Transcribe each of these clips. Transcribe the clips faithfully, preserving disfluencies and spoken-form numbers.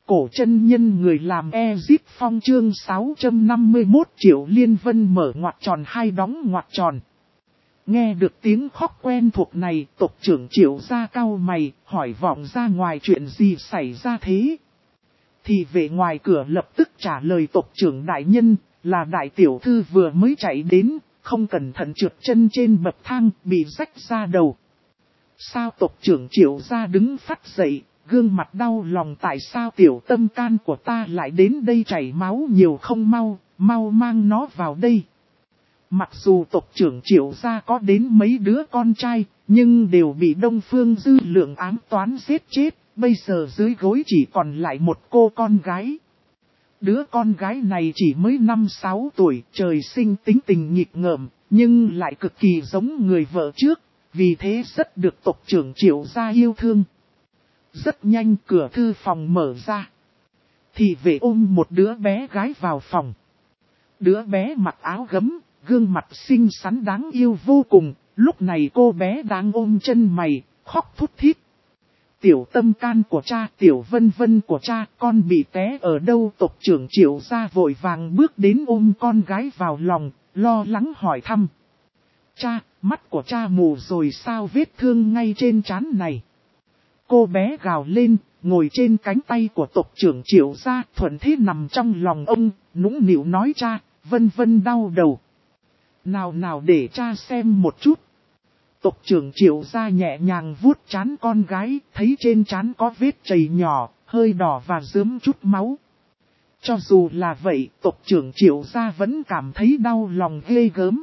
cổ chân nhân người làm Ezip Phong chương sáu trăm năm mươi mốt Triệu Liên Vân mở ngoặc tròn hai đóng ngoặc tròn. Nghe được tiếng khóc quen thuộc này, tộc trưởng Triệu ra cau mày, hỏi vọng ra ngoài chuyện gì xảy ra thế. Thì vệ ngoài cửa lập tức trả lời tộc trưởng đại nhân, là đại tiểu thư vừa mới chạy đến, không cẩn thận trượt chân trên bậc thang, bị rách ra đầu. Sao tộc trưởng Triệu ra đứng phát dậy, gương mặt đau lòng tại sao tiểu tâm can của ta lại đến đây chảy máu nhiều không mau, mau mang nó vào đây. Mặc dù tộc trưởng Triệu gia có đến mấy đứa con trai, nhưng đều bị Đông Phương Dư Lượng ám toán giết chết, bây giờ dưới gối chỉ còn lại một cô con gái. Đứa con gái này chỉ mới năm sáu tuổi, trời sinh tính tình nghịch ngợm, nhưng lại cực kỳ giống người vợ trước, vì thế rất được tộc trưởng Triệu gia yêu thương. Rất nhanh cửa thư phòng mở ra. Thì vệ ôm một đứa bé gái vào phòng. Đứa bé mặc áo gấm, gương mặt xinh xắn đáng yêu vô cùng, lúc này cô bé đang ôm chân mày, khóc thút thít. Tiểu tâm can của cha, tiểu vân vân của cha, con bị té ở đâu? Tộc trưởng Triệu gia vội vàng bước đến ôm con gái vào lòng, lo lắng hỏi thăm. Cha, mắt của cha mù rồi sao, vết thương ngay trên trán này. Cô bé gào lên, ngồi trên cánh tay của tộc trưởng Triệu gia, thuận thế nằm trong lòng ông, nũng nịu nói cha, vân vân đau đầu. Nào nào để cha xem một chút. Tộc trưởng Triệu gia nhẹ nhàng vuốt trán con gái, thấy trên trán có vết chảy nhỏ, hơi đỏ và rớm chút máu. Cho dù là vậy, tộc trưởng Triệu gia vẫn cảm thấy đau lòng ghê gớm.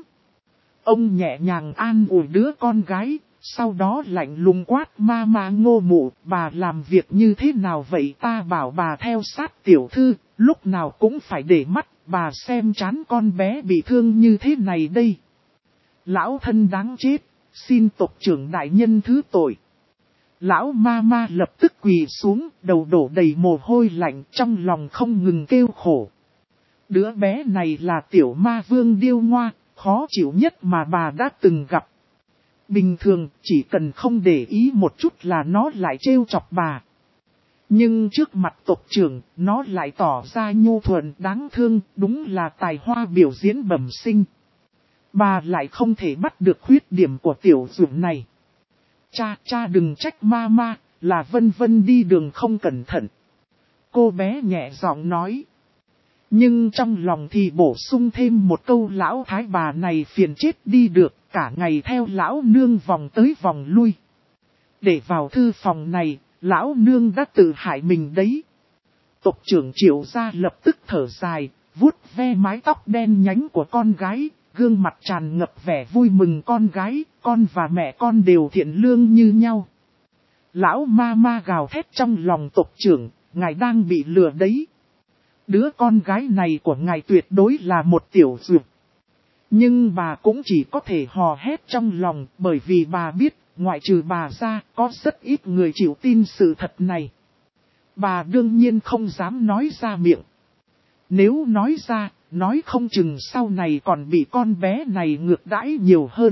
Ông nhẹ nhàng an ủi đứa con gái, sau đó lạnh lùng quát ma ma Ngô Mụ, bà làm việc như thế nào vậy? Ta bảo bà theo sát tiểu thư, lúc nào cũng phải để mắt, bà xem trán con bé bị thương như thế này đây. Lão thân đáng chết, xin tộc trưởng đại nhân thứ tội. Lão ma ma lập tức quỳ xuống, đầu đổ đầy mồ hôi lạnh, trong lòng không ngừng kêu khổ. Đứa bé này là tiểu ma vương điêu ngoa, khó chịu nhất mà bà đã từng gặp. Bình thường, chỉ cần không để ý một chút là nó lại trêu chọc bà. Nhưng trước mặt tộc trưởng, nó lại tỏ ra nhu thuận đáng thương, đúng là tài hoa biểu diễn bẩm sinh. Bà lại không thể bắt được khuyết điểm của tiểu dũng này. Cha, cha đừng trách ma ma, là vân vân đi đường không cẩn thận. Cô bé nhẹ giọng nói. Nhưng trong lòng thì bổ sung thêm một câu, lão thái bà này phiền chết đi được, cả ngày theo lão nương vòng tới vòng lui. Để vào thư phòng này, lão nương đã tự hại mình đấy. Tộc trưởng Triệu gia lập tức thở dài, vuốt ve mái tóc đen nhánh của con gái, gương mặt tràn ngập vẻ vui mừng. Con gái, con và mẹ con đều thiện lương như nhau. Lão ma ma gào thét trong lòng tộc trưởng, ngài đang bị lừa đấy. Đứa con gái này của ngài tuyệt đối là một tiểu dược. Nhưng bà cũng chỉ có thể hò hét trong lòng, bởi vì bà biết, ngoại trừ bà ra, có rất ít người chịu tin sự thật này. Bà đương nhiên không dám nói ra miệng. Nếu nói ra, nói không chừng sau này còn bị con bé này ngược đãi nhiều hơn.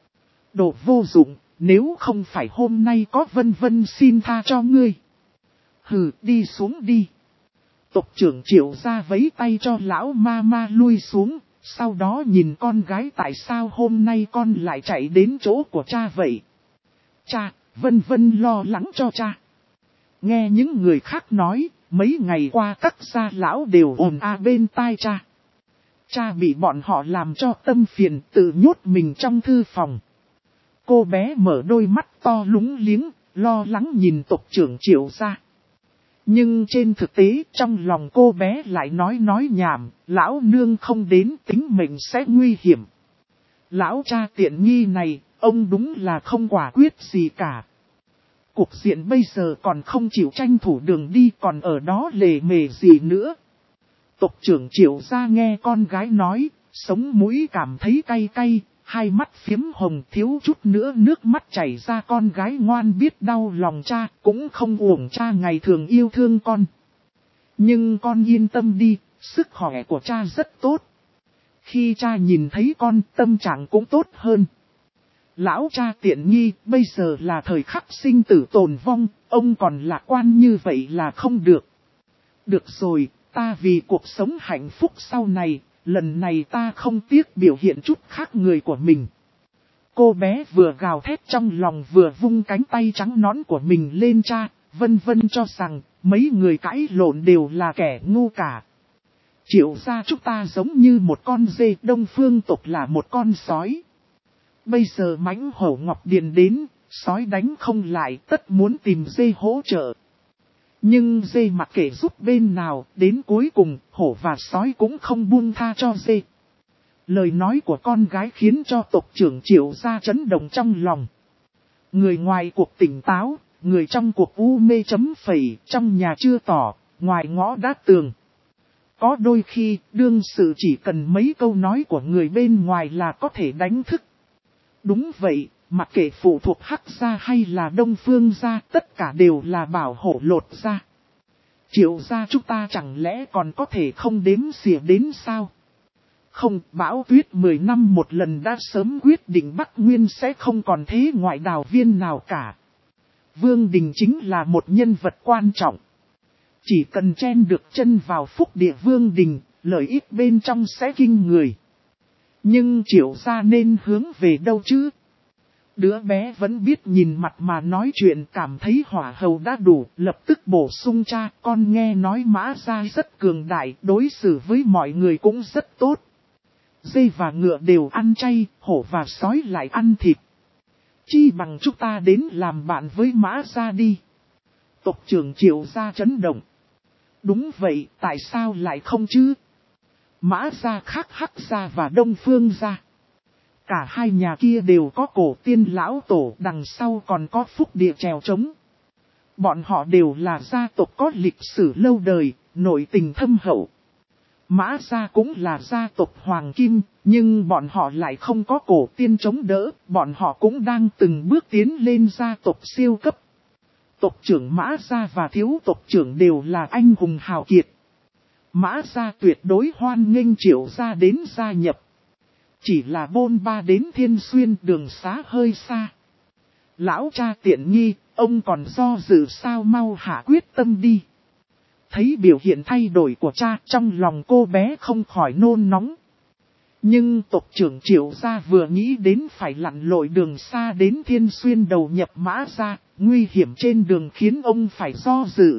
Đồ vô dụng, nếu không phải hôm nay có vân vân xin tha cho ngươi. Hừ, đi xuống đi. Tộc trưởng Triệu gia vẫy tay cho lão ma ma lui xuống, sau đó nhìn con gái, tại sao hôm nay con lại chạy đến chỗ của cha vậy? Cha, vân vân lo lắng cho cha. Nghe những người khác nói, mấy ngày qua các gia lão đều ồn a bên tai cha. Cha bị bọn họ làm cho tâm phiền, tự nhốt mình trong thư phòng. Cô bé mở đôi mắt to lúng liếng, lo lắng nhìn tộc trưởng Triệu gia. Nhưng trên thực tế trong lòng cô bé lại nói nói nhảm, lão nương không đến tính mệnh sẽ nguy hiểm. Lão cha tiện nghi này, ông đúng là không quả quyết gì cả. Cục diện bây giờ còn không chịu tranh thủ đường đi, còn ở đó lề mề gì nữa. Tộc trưởng Triệu gia nghe con gái nói, sống mũi cảm thấy cay cay, hai mắt phiếm hồng, thiếu chút nữa nước mắt chảy ra. Con gái ngoan biết đau lòng cha, cũng không uổng cha ngày thường yêu thương con. Nhưng con yên tâm đi, sức khỏe của cha rất tốt. Khi cha nhìn thấy con, tâm trạng cũng tốt hơn. Lão cha tiện nghi, bây giờ là thời khắc sinh tử tồn vong, ông còn lạc quan như vậy là không được. Được rồi, ta vì cuộc sống hạnh phúc sau này, lần này ta không tiếc biểu hiện chút khác người của mình. Cô bé vừa gào thét trong lòng vừa vung cánh tay trắng nõn của mình lên cha, vân vân cho rằng mấy người cãi lộn đều là kẻ ngu cả. Triệu gia chúng ta giống như một con dê, Đông Phương tộc là một con sói. Bây giờ mãnh hổ Ngọc Điền đến, sói đánh không lại, tất muốn tìm dê hỗ trợ. Nhưng dê mặc kệ giúp bên nào, đến cuối cùng, hổ và sói cũng không buông tha cho dê. Lời nói của con gái khiến cho tộc trưởng Triệu gia chấn động trong lòng. Người ngoài cuộc tỉnh táo, người trong cuộc u mê chấm phẩy, trong nhà chưa tỏ, ngoài ngõ đã tường. Có đôi khi, đương sự chỉ cần mấy câu nói của người bên ngoài là có thể đánh thức. Đúng vậy, mặc kệ phụ thuộc Hắc gia hay là Đông Phương gia, tất cả đều là bảo hộ Lột gia. Triệu gia chúng ta chẳng lẽ còn có thể không đếm xỉa đến sao? Không, Bão Tuyết mười năm một lần đã sớm quyết định Bắc Nguyên sẽ không còn thế ngoại đào viên nào cả. Vương Đình chính là một nhân vật quan trọng. Chỉ cần chen được chân vào phúc địa Vương Đình, lợi ích bên trong sẽ kinh người. Nhưng Triệu gia nên hướng về đâu chứ? Đứa bé vẫn biết nhìn mặt mà nói chuyện, cảm thấy hỏa hầu đã đủ, lập tức bổ sung cha, con nghe nói Mã gia rất cường đại, đối xử với mọi người cũng rất tốt. Dê và ngựa đều ăn chay, hổ và sói lại ăn thịt. Chi bằng chúng ta đến làm bạn với Mã gia đi. Tộc trưởng Triệu gia chấn động. Đúng vậy, tại sao lại không chứ? Mã gia khác Hắc gia và Đông Phương gia. Cả hai nhà kia đều có cổ tiên lão tổ, đằng sau còn có phúc địa trèo trống. Bọn họ đều là gia tộc có lịch sử lâu đời, nội tình thâm hậu. Mã gia cũng là gia tộc Hoàng Kim, nhưng bọn họ lại không có cổ tiên chống đỡ, bọn họ cũng đang từng bước tiến lên gia tộc siêu cấp. Tộc trưởng Mã gia và thiếu tộc trưởng đều là anh hùng hào kiệt. Mã gia tuyệt đối hoan nghênh Triệu gia đến gia nhập. Chỉ là bôn ba đến Thiên Xuyên, đường xá hơi xa. Lão cha tiện nghi, ông còn do dự sao, mau hạ quyết tâm đi. Thấy biểu hiện thay đổi của cha, trong lòng cô bé không khỏi nôn nóng. Nhưng tộc trưởng Triệu gia vừa nghĩ đến phải lặn lội đường xa đến Thiên Xuyên đầu nhập Mã gia, nguy hiểm trên đường khiến ông phải do dự.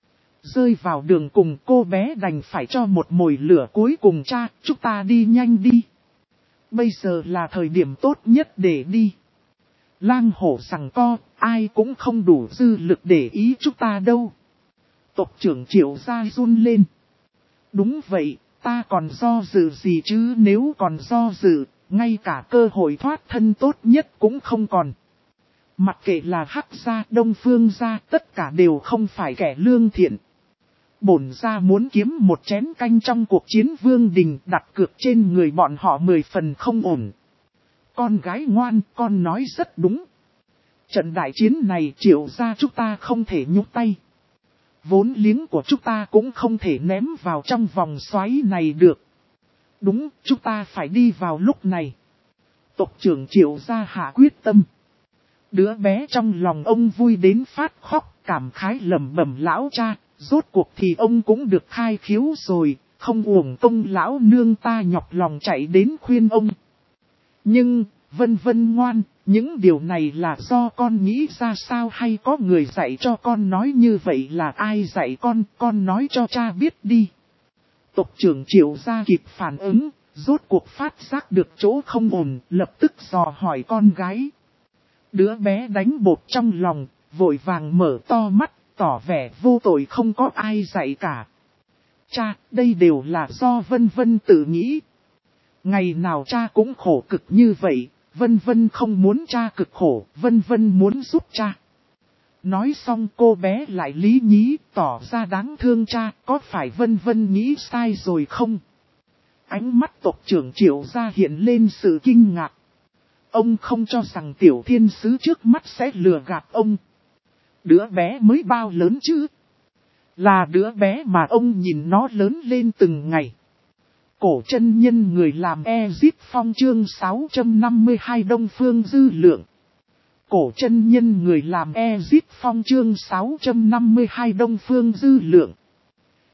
Rơi vào đường cùng, cô bé đành phải cho một mồi lửa cuối cùng, cha, chúng ta đi nhanh đi. Bây giờ là thời điểm tốt nhất để đi. Lang hổ giằng co, ai cũng không đủ dư lực để ý chúng ta đâu. Tộc trưởng Triệu gia run lên. Đúng vậy, ta còn do dự gì chứ, nếu còn do dự, ngay cả cơ hội thoát thân tốt nhất cũng không còn. Mặc kệ là Hắc gia, Đông Phương gia, tất cả đều không phải kẻ lương thiện. Bổn gia muốn kiếm một chén canh trong cuộc chiến Vương Đình, đặt cược trên người bọn họ mười phần không ổn. Con gái ngoan, con nói rất đúng. Trận đại chiến này Triệu gia chúng ta không thể nhúc tay. Vốn liếng của chúng ta cũng không thể ném vào trong vòng xoáy này được. Đúng, chúng ta phải đi vào lúc này. Tộc trưởng Triệu gia hạ quyết tâm. Đứa bé trong lòng ông vui đến phát khóc, cảm khái lẩm bẩm, lão cha, rốt cuộc thì ông cũng được khai khiếu rồi, không uổng công lão nương ta nhọc lòng chạy đến khuyên ông. Nhưng, vân vân ngoan, những điều này là do con nghĩ ra sao, hay có người dạy cho con? Nói như vậy là ai dạy con, con nói cho cha biết đi. Tộc trưởng Triệu gia kịp phản ứng, rốt cuộc phát giác được chỗ không ổn, lập tức dò hỏi con gái. Đứa bé đánh bột trong lòng, vội vàng mở to mắt, tỏ vẻ vô tội, không có ai dạy cả. Cha, đây đều là do Vân Vân tự nghĩ. Ngày nào cha cũng khổ cực như vậy, Vân Vân không muốn cha cực khổ, Vân Vân muốn giúp cha. Nói xong cô bé lại lý nhí, tỏ ra đáng thương, cha, có phải Vân Vân nghĩ sai rồi không? Ánh mắt tộc trưởng Triệu gia hiện lên sự kinh ngạc. Ông không cho rằng tiểu thiên sứ trước mắt sẽ lừa gạt ông. Đứa bé mới bao lớn chứ? Là đứa bé mà ông nhìn nó lớn lên từng ngày. Cổ chân nhân người làm Ezip Phong chương sáu trăm năm mươi hai Đông Phương Dư Lượng. Cổ chân nhân người làm Ezip Phong chương sáu trăm năm mươi hai Đông Phương Dư Lượng.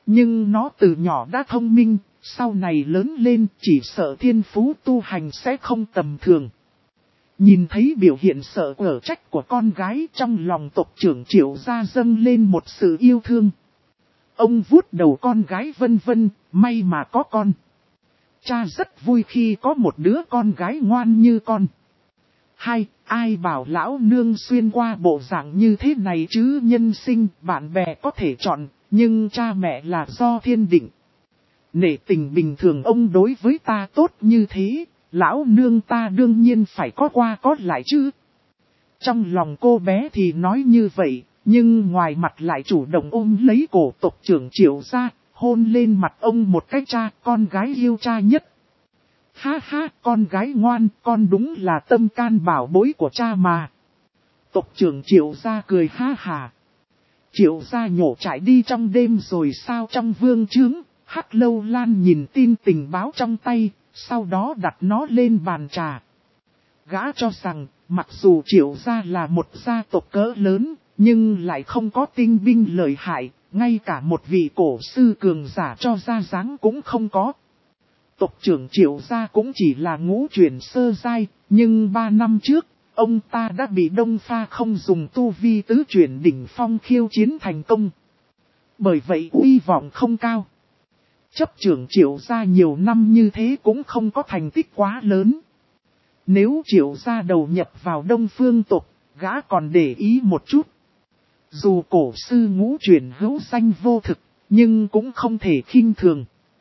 Nhưng nó từ nhỏ đã thông minh, sau này lớn lên chỉ sợ thiên phú tu hành sẽ không tầm thường. Nhìn thấy biểu hiện sợ ở trách của con gái, trong lòng tộc trưởng Triệu gia dâng lên một sự yêu thương. Ông vuốt đầu con gái vân vân, may mà có con. Cha rất vui khi có một đứa con gái ngoan như con. Hai, ai bảo lão nương xuyên qua bộ dạng như thế này chứ, nhân sinh bạn bè có thể chọn, nhưng cha mẹ là do thiên định. Nể tình bình thường ông đối với ta tốt như thế, lão nương ta đương nhiên phải có qua có lại chứ. Trong lòng cô bé thì nói như vậy, nhưng ngoài mặt lại chủ động ôm lấy cổ tộc trưởng Triệu gia, hôn lên mặt ông một cái, cha, con gái yêu cha nhất. Ha ha, con gái ngoan, con đúng là tâm can bảo bối của cha mà. Tộc trưởng Triệu gia cười ha hà. Triệu gia nhổ chạy đi trong đêm rồi sao? Trong vương trướng, Hắc Lâu Lan nhìn tin tình báo trong tay, sau đó đặt nó lên bàn trà. Gã cho rằng, mặc dù Triệu gia là một gia tộc cỡ lớn, nhưng lại không có tinh binh lợi hại, ngay cả một vị cổ sư cường giả cho ra dáng cũng không có. Tộc trưởng Triệu gia cũng chỉ là ngũ chuyển sơ giai, nhưng ba năm trước, ông ta đã bị Đông Pha không dùng tu vi tứ chuyển đỉnh phong khiêu chiến thành công. Bởi vậy uy vọng không cao. Chấp trưởng Triệu gia nhiều năm như thế cũng không có thành tích quá lớn. Nếu Triệu gia đầu nhập vào Đông Phương tộc, gã còn để ý một chút. Dù cổ sư ngũ chuyển hữu danh vô thực, nhưng cũng không thể khinh thường.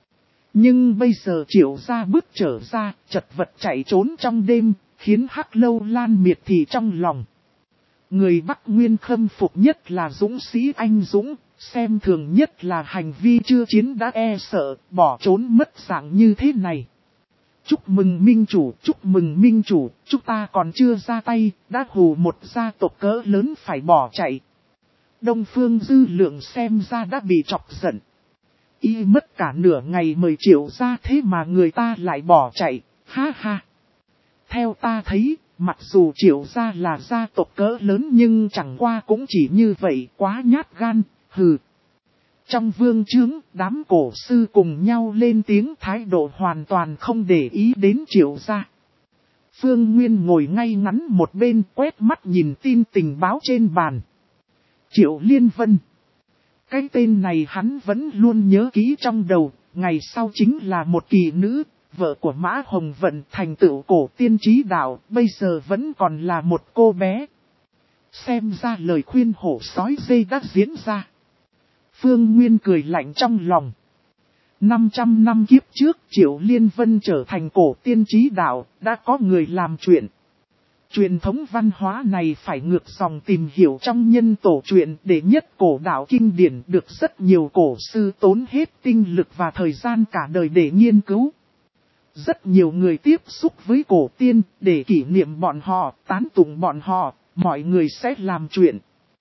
Nhưng bây giờ Triệu gia bước trở ra, chật vật chạy trốn trong đêm, khiến Hắc Lâu Lan miệt thị trong lòng. Người Bắc Nguyên khâm phục nhất là dũng sĩ anh dũng, xem thường nhất là hành vi chưa chiến đã e sợ, bỏ trốn mất dạng như thế này. Chúc mừng minh chủ, chúc mừng minh chủ, chúng ta còn chưa ra tay, đã hù một gia tộc cỡ lớn phải bỏ chạy. Đông Phương Dư Lượng xem ra đã bị chọc giận. Y mất cả nửa ngày mời Triệu gia thế mà người ta lại bỏ chạy, ha ha. Theo ta thấy, mặc dù Triệu gia là gia tộc cỡ lớn nhưng chẳng qua cũng chỉ như vậy, quá nhát gan, hừ. Trong vương trướng, đám cổ sư cùng nhau lên tiếng, thái độ hoàn toàn không để ý đến Triệu gia. Phương Nguyên ngồi ngay ngắn một bên, quét mắt nhìn tin tình báo trên bàn. Triệu Liên Vân. Cái tên này hắn vẫn luôn nhớ kỹ trong đầu, ngày sau chính là một kỳ nữ, vợ của Mã Hồng Vận thành tựu cổ tiên trí đạo, bây giờ vẫn còn là một cô bé. Xem ra lời khuyên hổ sói dê đã diễn ra. Phương Nguyên cười lạnh trong lòng. năm trăm năm kiếp trước Triệu Liên Vân trở thành cổ tiên trí đạo, đã có người làm chuyện. Truyền thống văn hóa này phải ngược dòng tìm hiểu trong nhân tổ truyện, để nhất cổ đạo kinh điển được rất nhiều cổ sư tốn hết tinh lực và thời gian cả đời để nghiên cứu. Rất nhiều người tiếp xúc với cổ tiên, để kỷ niệm bọn họ, tán tụng bọn họ, mọi người sẽ làm chuyện.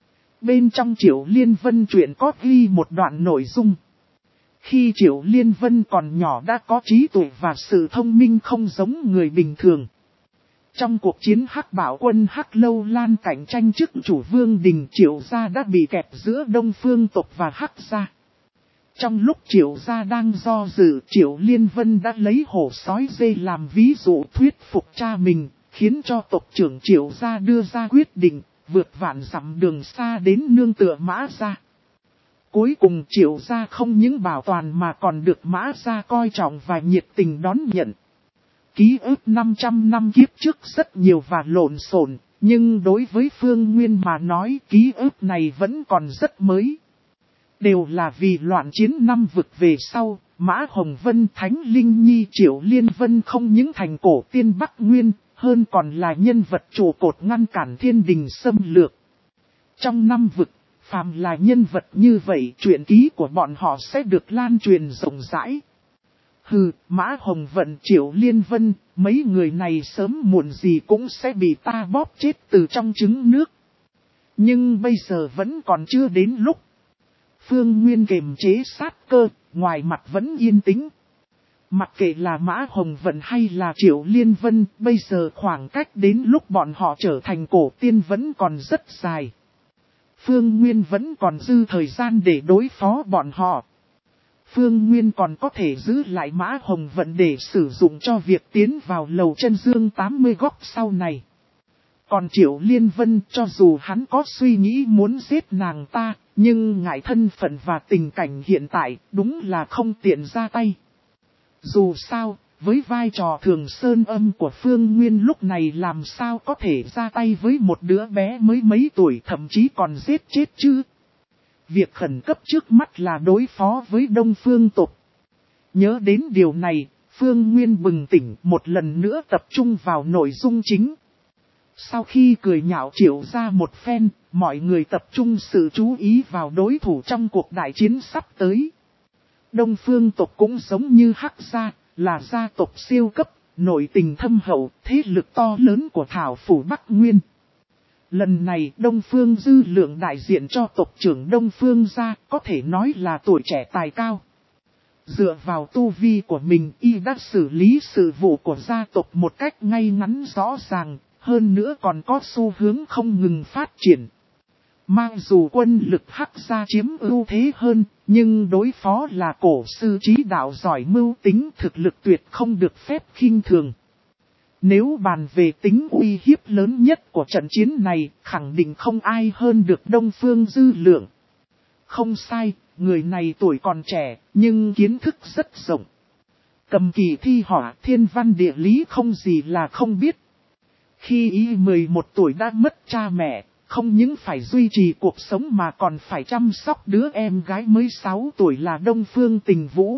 Bên trong Triệu Liên Vân truyện có ghi một đoạn nội dung. Khi Triệu Liên Vân còn nhỏ đã có trí tuệ và sự thông minh không giống người bình thường. Trong cuộc chiến Hắc Bảo quân Hắc Lâu Lan cạnh tranh chức chủ vương đình, Triệu gia đã bị kẹp giữa Đông Phương tộc và Hắc gia. Trong lúc Triệu gia đang do dự, Triệu Liên Vân đã lấy hổ sói dê làm ví dụ thuyết phục cha mình, khiến cho tộc trưởng Triệu gia đưa ra quyết định, vượt vạn dặm đường xa đến nương tựa Mã gia. Cuối cùng Triệu gia không những bảo toàn mà còn được Mã gia coi trọng và nhiệt tình đón nhận. Ký ức năm trăm năm kiếp trước rất nhiều và lộn xộn, nhưng đối với Phương Nguyên mà nói ký ức này vẫn còn rất mới. Đều là vì loạn chiến năm vực về sau, Mã Hồng Vân, Thánh Linh Nhi, Triệu Liên Vân không những thành cổ tiên Bắc Nguyên, hơn còn là nhân vật trụ cột ngăn cản thiên đình xâm lược. Trong năm vực, phàm là nhân vật như vậy, truyện ký của bọn họ sẽ được lan truyền rộng rãi. Hừ, Mã Hồng Vận, Triệu Liên Vân, mấy người này sớm muộn gì cũng sẽ bị ta bóp chết từ trong trứng nước. Nhưng bây giờ vẫn còn chưa đến lúc. Phương Nguyên kiềm chế sát cơ, ngoài mặt vẫn yên tĩnh. Mặc kệ là Mã Hồng Vận hay là Triệu Liên Vân, bây giờ khoảng cách đến lúc bọn họ trở thành cổ tiên vẫn còn rất dài. Phương Nguyên vẫn còn dư thời gian để đối phó bọn họ. Phương Nguyên còn có thể giữ lại Mã Hồng Vận để sử dụng cho việc tiến vào lầu chân dương tám mươi góc sau này. Còn Triệu Liên Vân cho dù hắn có suy nghĩ muốn giết nàng ta, nhưng ngại thân phận và tình cảnh hiện tại đúng là không tiện ra tay. Dù sao, với vai trò thường sơn âm của Phương Nguyên lúc này làm sao có thể ra tay với một đứa bé mới mấy tuổi thậm chí còn giết chết chứ. Việc khẩn cấp trước mắt là đối phó với Đông Phương tộc. Nhớ đến điều này, Phương Nguyên bừng tỉnh một lần nữa tập trung vào nội dung chính. Sau khi cười nhạo Triệu ra một phen, mọi người tập trung sự chú ý vào đối thủ trong cuộc đại chiến sắp tới. Đông Phương tộc cũng giống như Hắc gia, là gia tộc siêu cấp, nội tình thâm hậu, thế lực to lớn của Thảo Phủ Bắc Nguyên. Lần này Đông Phương Dư Lượng đại diện cho tộc trưởng Đông Phương gia có thể nói là tuổi trẻ tài cao. Dựa vào tu vi của mình y đã xử lý sự vụ của gia tộc một cách ngay ngắn rõ ràng, hơn nữa còn có xu hướng không ngừng phát triển. Mặc dù quân lực Hắc gia chiếm ưu thế hơn, nhưng đối phó là cổ sư trí đạo giỏi mưu tính thực lực tuyệt không được phép khinh thường. Nếu bàn về tính uy hiếp lớn nhất của trận chiến này, khẳng định không ai hơn được Đông Phương Dư Lượng. Không sai, người này tuổi còn trẻ, nhưng kiến thức rất rộng. Cầm kỳ thi họa thiên văn địa lý không gì là không biết. Khi y mười một tuổi đã mất cha mẹ, không những phải duy trì cuộc sống mà còn phải chăm sóc đứa em gái mới sáu tuổi là Đông Phương Tình Vũ.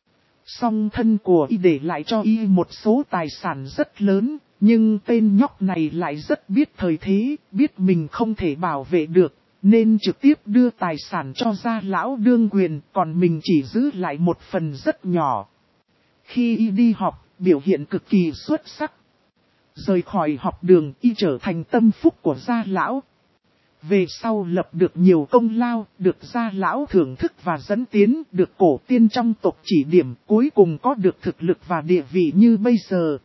Song thân của y để lại cho y một số tài sản rất lớn, nhưng tên nhóc này lại rất biết thời thế, biết mình không thể bảo vệ được, nên trực tiếp đưa tài sản cho gia lão đương quyền, còn mình chỉ giữ lại một phần rất nhỏ. Khi y đi học, biểu hiện cực kỳ xuất sắc. Rời khỏi học đường, y trở thành tâm phúc của gia lão. Về sau lập được nhiều công lao, được gia lão thưởng thức và dẫn tiến, được cổ tiên trong tộc chỉ điểm, cuối cùng có được thực lực và địa vị như bây giờ.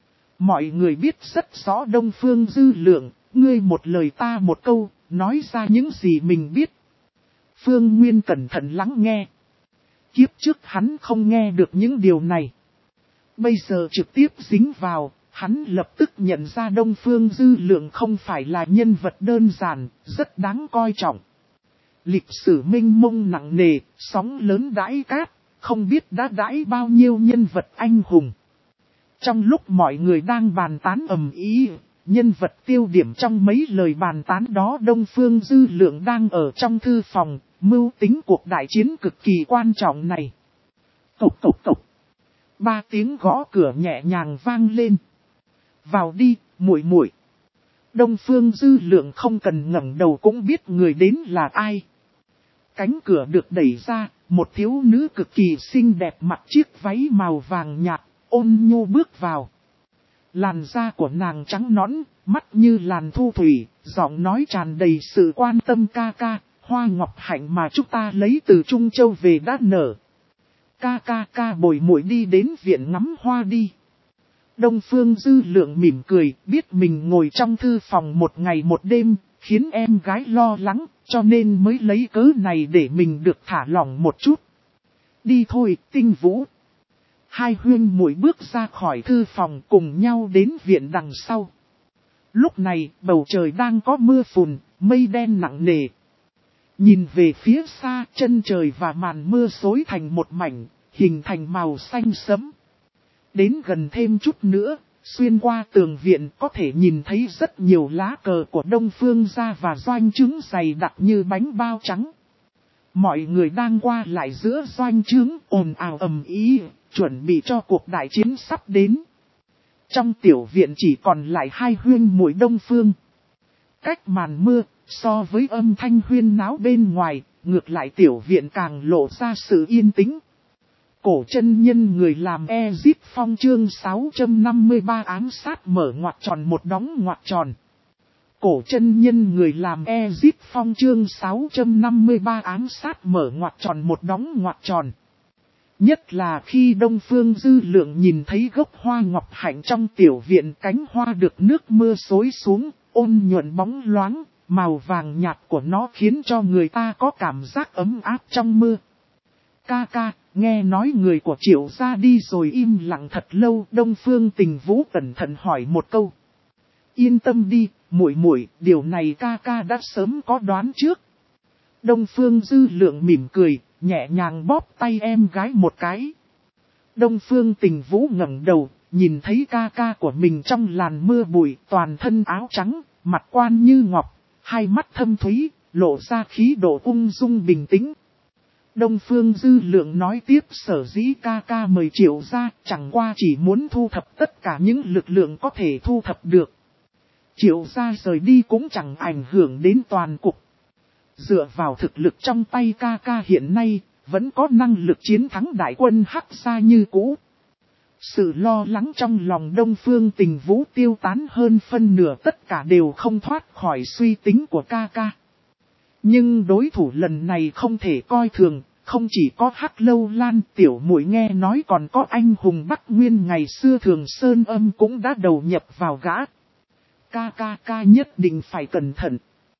Mọi người biết rất rõ Đông Phương Dư Lượng, ngươi một lời ta một câu, nói ra những gì mình biết. Phương Nguyên cẩn thận lắng nghe. Kiếp trước hắn không nghe được những điều này. Bây giờ trực tiếp dính vào. Hắn lập tức nhận ra Đông Phương Dư Lượng không phải là nhân vật đơn giản, rất đáng coi trọng. Lịch sử mênh mông nặng nề, sóng lớn đãi cát, không biết đã đãi bao nhiêu nhân vật anh hùng. Trong lúc mọi người đang bàn tán ầm ĩ, nhân vật tiêu điểm trong mấy lời bàn tán đó Đông Phương Dư Lượng đang ở trong thư phòng, mưu tính cuộc đại chiến cực kỳ quan trọng này. Cộc cộc cộc. Ba tiếng gõ cửa nhẹ nhàng vang lên. Vào đi, muội muội. Đông Phương Dư Lượng không cần ngẩng đầu cũng biết người đến là ai. Cánh cửa được đẩy ra, một thiếu nữ cực kỳ xinh đẹp mặc chiếc váy màu vàng nhạt, ôn nhu bước vào. Làn da của nàng trắng nõn, mắt như làn thu thủy, giọng nói tràn đầy sự quan tâm. Ca ca, hoa ngọc hạnh mà chúng ta lấy từ Trung Châu về đã nở. Ca ca ca bồi muội đi đến viện ngắm hoa đi. Đông Phương Dư Lượng mỉm cười, biết mình ngồi trong thư phòng một ngày một đêm, khiến em gái lo lắng, cho nên mới lấy cớ này để mình được thả lỏng một chút. Đi thôi, Tinh Vũ. Hai huynh muội bước ra khỏi thư phòng cùng nhau đến viện đằng sau. Lúc này, bầu trời đang có mưa phùn, mây đen nặng nề. Nhìn về phía xa, chân trời và màn mưa xối thành một mảnh, hình thành màu xanh sẫm. Đến gần thêm chút nữa, xuyên qua tường viện có thể nhìn thấy rất nhiều lá cờ của Đông Phương gia và doanh trướng dày đặc như bánh bao trắng. Mọi người đang qua lại giữa doanh trướng ồn ào ầm ĩ, chuẩn bị cho cuộc đại chiến sắp đến. Trong tiểu viện chỉ còn lại hai huynh muội Đông Phương. Cách màn mưa, so với âm thanh huyên náo bên ngoài, ngược lại tiểu viện càng lộ ra sự yên tĩnh. Cổ chân nhân người làm Ezip Phong chương sáu trăm năm mươi ba ám sát mở ngoặc tròn một đóng ngoặc tròn. Cổ chân nhân người làm Ezip Phong chương sáu trăm năm mươi ba ám sát mở ngoặc tròn một đóng ngoặc tròn. Nhất là khi Đông Phương Dư Lượng nhìn thấy gốc hoa ngọc hạnh trong tiểu viện, cánh hoa được nước mưa xối xuống, ôn nhuận bóng loáng, màu vàng nhạt của nó khiến cho người ta có cảm giác ấm áp trong mưa. Ca ca, nghe nói người của Triệu gia đi rồi im lặng thật lâu. Đông Phương Tình Vũ cẩn thận hỏi một câu. Yên tâm đi, muội muội, điều này ca ca đã sớm có đoán trước. Đông Phương Dư Lượng mỉm cười, nhẹ nhàng bóp tay em gái một cái. Đông Phương Tình Vũ ngẩng đầu, nhìn thấy ca ca của mình trong làn mưa bụi, toàn thân áo trắng, mặt quan như ngọc, hai mắt thâm thúy, lộ ra khí độ ung dung bình tĩnh. Đông Phương Dư Lượng nói tiếp, sở dĩ ca ca mời Triệu gia, chẳng qua chỉ muốn thu thập tất cả những lực lượng có thể thu thập được. Triệu gia rời đi cũng chẳng ảnh hưởng đến toàn cục. Dựa vào thực lực trong tay ca ca hiện nay, vẫn có năng lực chiến thắng đại quân Hắc gia như cũ. Sự lo lắng trong lòng Đông Phương Tình Vũ tiêu tán hơn phân nửa, tất cả đều không thoát khỏi suy tính của ca ca. Nhưng đối thủ lần này không thể coi thường, không chỉ có Hắc Lâu Lan, tiểu muội nghe nói còn có anh hùng Bắc Nguyên ngày xưa Thường Sơn Âm cũng đã đầu nhập vào gã. Ca ca ca nhất định phải cẩn thận.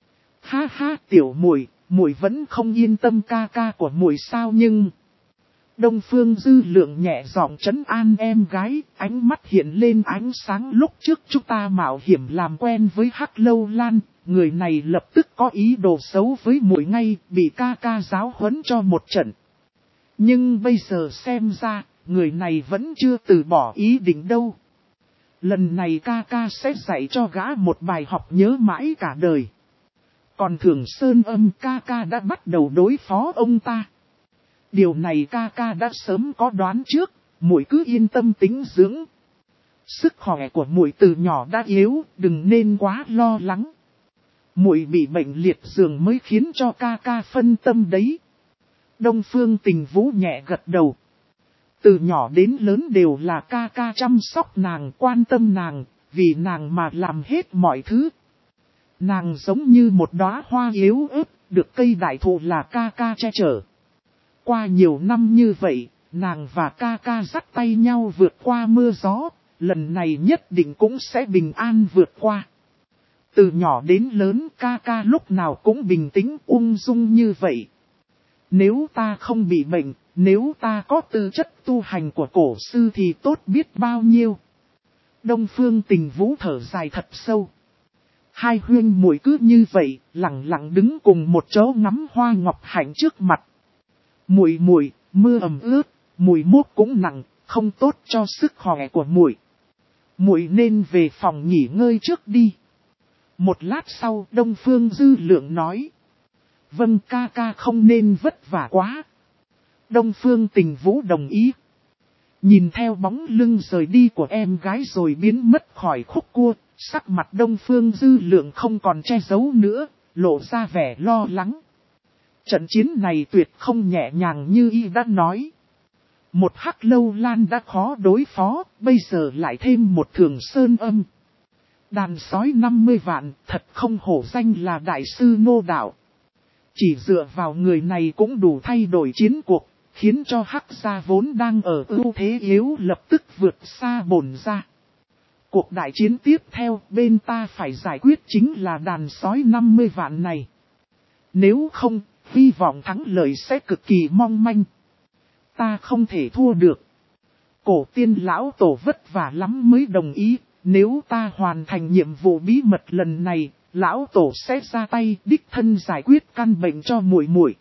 Ha ha, tiểu muội, muội vẫn không yên tâm ca ca của muội sao? Nhưng Đông Phương Dư Lượng nhẹ giọng trấn an em gái, ánh mắt hiện lên ánh sáng. Lúc trước chúng ta mạo hiểm làm quen với Hắc Lâu Lan, người này lập tức có ý đồ xấu với muội ngay, bị ca ca giáo huấn cho một trận. Nhưng bây giờ xem ra, người này vẫn chưa từ bỏ ý định đâu. Lần này ca ca sẽ dạy cho gã một bài học nhớ mãi cả đời. Còn Thường Sơn Âm, ca ca đã bắt đầu đối phó ông ta. Điều này ca ca đã sớm có đoán trước, muội cứ yên tâm tĩnh dưỡng. Sức khỏe của muội từ nhỏ đã yếu, đừng nên quá lo lắng. Muội bị bệnh liệt giường mới khiến cho ca ca phân tâm đấy. Đông Phương Tình Vũ nhẹ gật đầu. Từ nhỏ đến lớn đều là ca ca chăm sóc nàng, quan tâm nàng, vì nàng mà làm hết mọi thứ. Nàng giống như một đóa hoa yếu ớt, được cây đại thụ là ca ca che chở. Qua nhiều năm như vậy, nàng và ca ca dắt tay nhau vượt qua mưa gió, lần này nhất định cũng sẽ bình an vượt qua. Từ nhỏ đến lớn ca ca lúc nào cũng bình tĩnh ung dung như vậy. Nếu ta không bị bệnh, nếu ta có tư chất tu hành của cổ sư thì tốt biết bao nhiêu. Đông Phương Tình Vũ thở dài thật sâu. Hai huyên muội cứ như vậy, lặng lặng đứng cùng một chỗ ngắm hoa ngọc hạnh trước mặt. Muội muội, mưa ẩm ướt, mùi mốc cũng nặng, không tốt cho sức khỏe của muội. Muội nên về phòng nghỉ ngơi trước đi. Một lát sau, Đông Phương Dư Lượng nói. Vâng, ca ca không nên vất vả quá. Đông Phương Tình Vũ đồng ý. Nhìn theo bóng lưng rời đi của em gái rồi biến mất khỏi khúc cua, sắc mặt Đông Phương Dư Lượng không còn che giấu nữa, lộ ra vẻ lo lắng. Trận chiến này tuyệt không nhẹ nhàng như y đã nói. Một Hắc Lâu Lan đã khó đối phó, bây giờ lại thêm một Thường Sơn Âm. Đàn sói năm mươi vạn, thật không hổ danh là đại sư Ngô Đạo. Chỉ dựa vào người này cũng đủ thay đổi chiến cuộc, khiến cho Hắc gia vốn đang ở ưu thế yếu lập tức vượt xa bổn gia. Cuộc đại chiến tiếp theo bên ta phải giải quyết chính là đàn sói năm mươi vạn này. Nếu không, hy vọng thắng lợi sẽ cực kỳ mong manh. Ta không thể thua được. Cổ tiên lão tổ vất vả lắm mới đồng ý, nếu ta hoàn thành nhiệm vụ bí mật lần này, lão tổ sẽ ra tay đích thân giải quyết căn bệnh cho muội muội.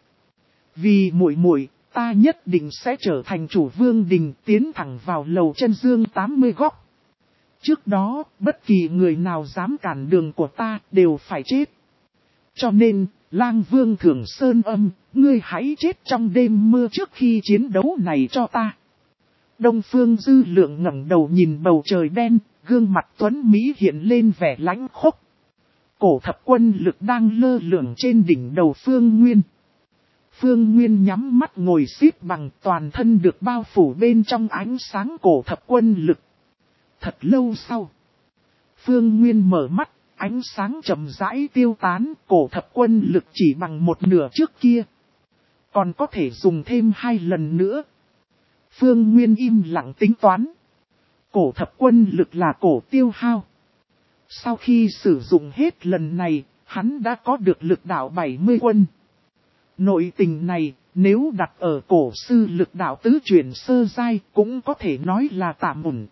Vì muội muội, ta nhất định sẽ trở thành chủ vương đình, tiến thẳng vào lầu chân dương tám mươi góc. Trước đó, bất kỳ người nào dám cản đường của ta đều phải chết. Cho nên, Lang Vương Thường Sơn Âm, ngươi hãy chết trong đêm mưa trước khi chiến đấu này cho ta. Đông Phương Dư Lượng ngẩng đầu nhìn bầu trời đen, gương mặt tuấn Mỹ hiện lên vẻ lãnh khốc. Cổ thập quân lực đang lơ lửng trên đỉnh đầu Phương Nguyên. Phương Nguyên nhắm mắt ngồi xếp bằng, toàn thân được bao phủ bên trong ánh sáng cổ thập quân lực. Thật lâu sau, Phương Nguyên mở mắt, ánh sáng chậm rãi tiêu tán, cổ thập quân lực chỉ bằng một nửa trước kia. Còn có thể dùng thêm hai lần nữa. Phương Nguyên im lặng tính toán. Cổ thập quân lực là cổ tiêu hao. Sau khi sử dụng hết lần này, hắn đã có được lực đạo bảy mươi quân. Nội tình này, nếu đặt ở cổ sư lực đạo tứ chuyển sơ giai cũng có thể nói là tạm ổn.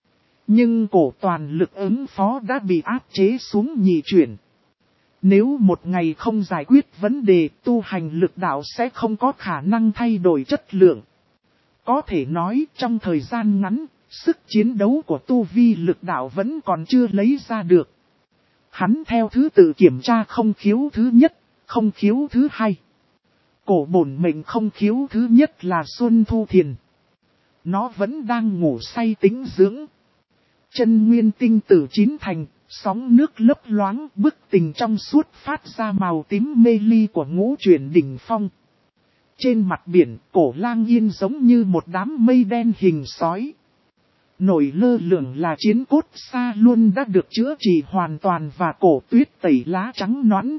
Nhưng cổ toàn lực ứng phó đã bị áp chế xuống nhị chuyển. Nếu một ngày không giải quyết vấn đề, tu hành lực đạo sẽ không có khả năng thay đổi chất lượng. Có thể nói trong thời gian ngắn, sức chiến đấu của tu vi lực đạo vẫn còn chưa lấy ra được. Hắn theo thứ tự kiểm tra không khiếu thứ nhất, không khiếu thứ hai. Cổ bổn mệnh không khiếu thứ nhất là Xuân Thu Thiền. Nó vẫn đang ngủ say tĩnh dưỡng. Chân nguyên tinh tử chín thành, sóng nước lấp loáng, bức tình trong suốt phát ra màu tím mê ly của ngũ chuyển đỉnh phong. Trên mặt biển, cổ lang yên giống như một đám mây đen hình sói. Nổi lơ lửng là chiến cốt xa luôn đã được chữa trị hoàn toàn và cổ tuyết tẩy lá trắng nõn.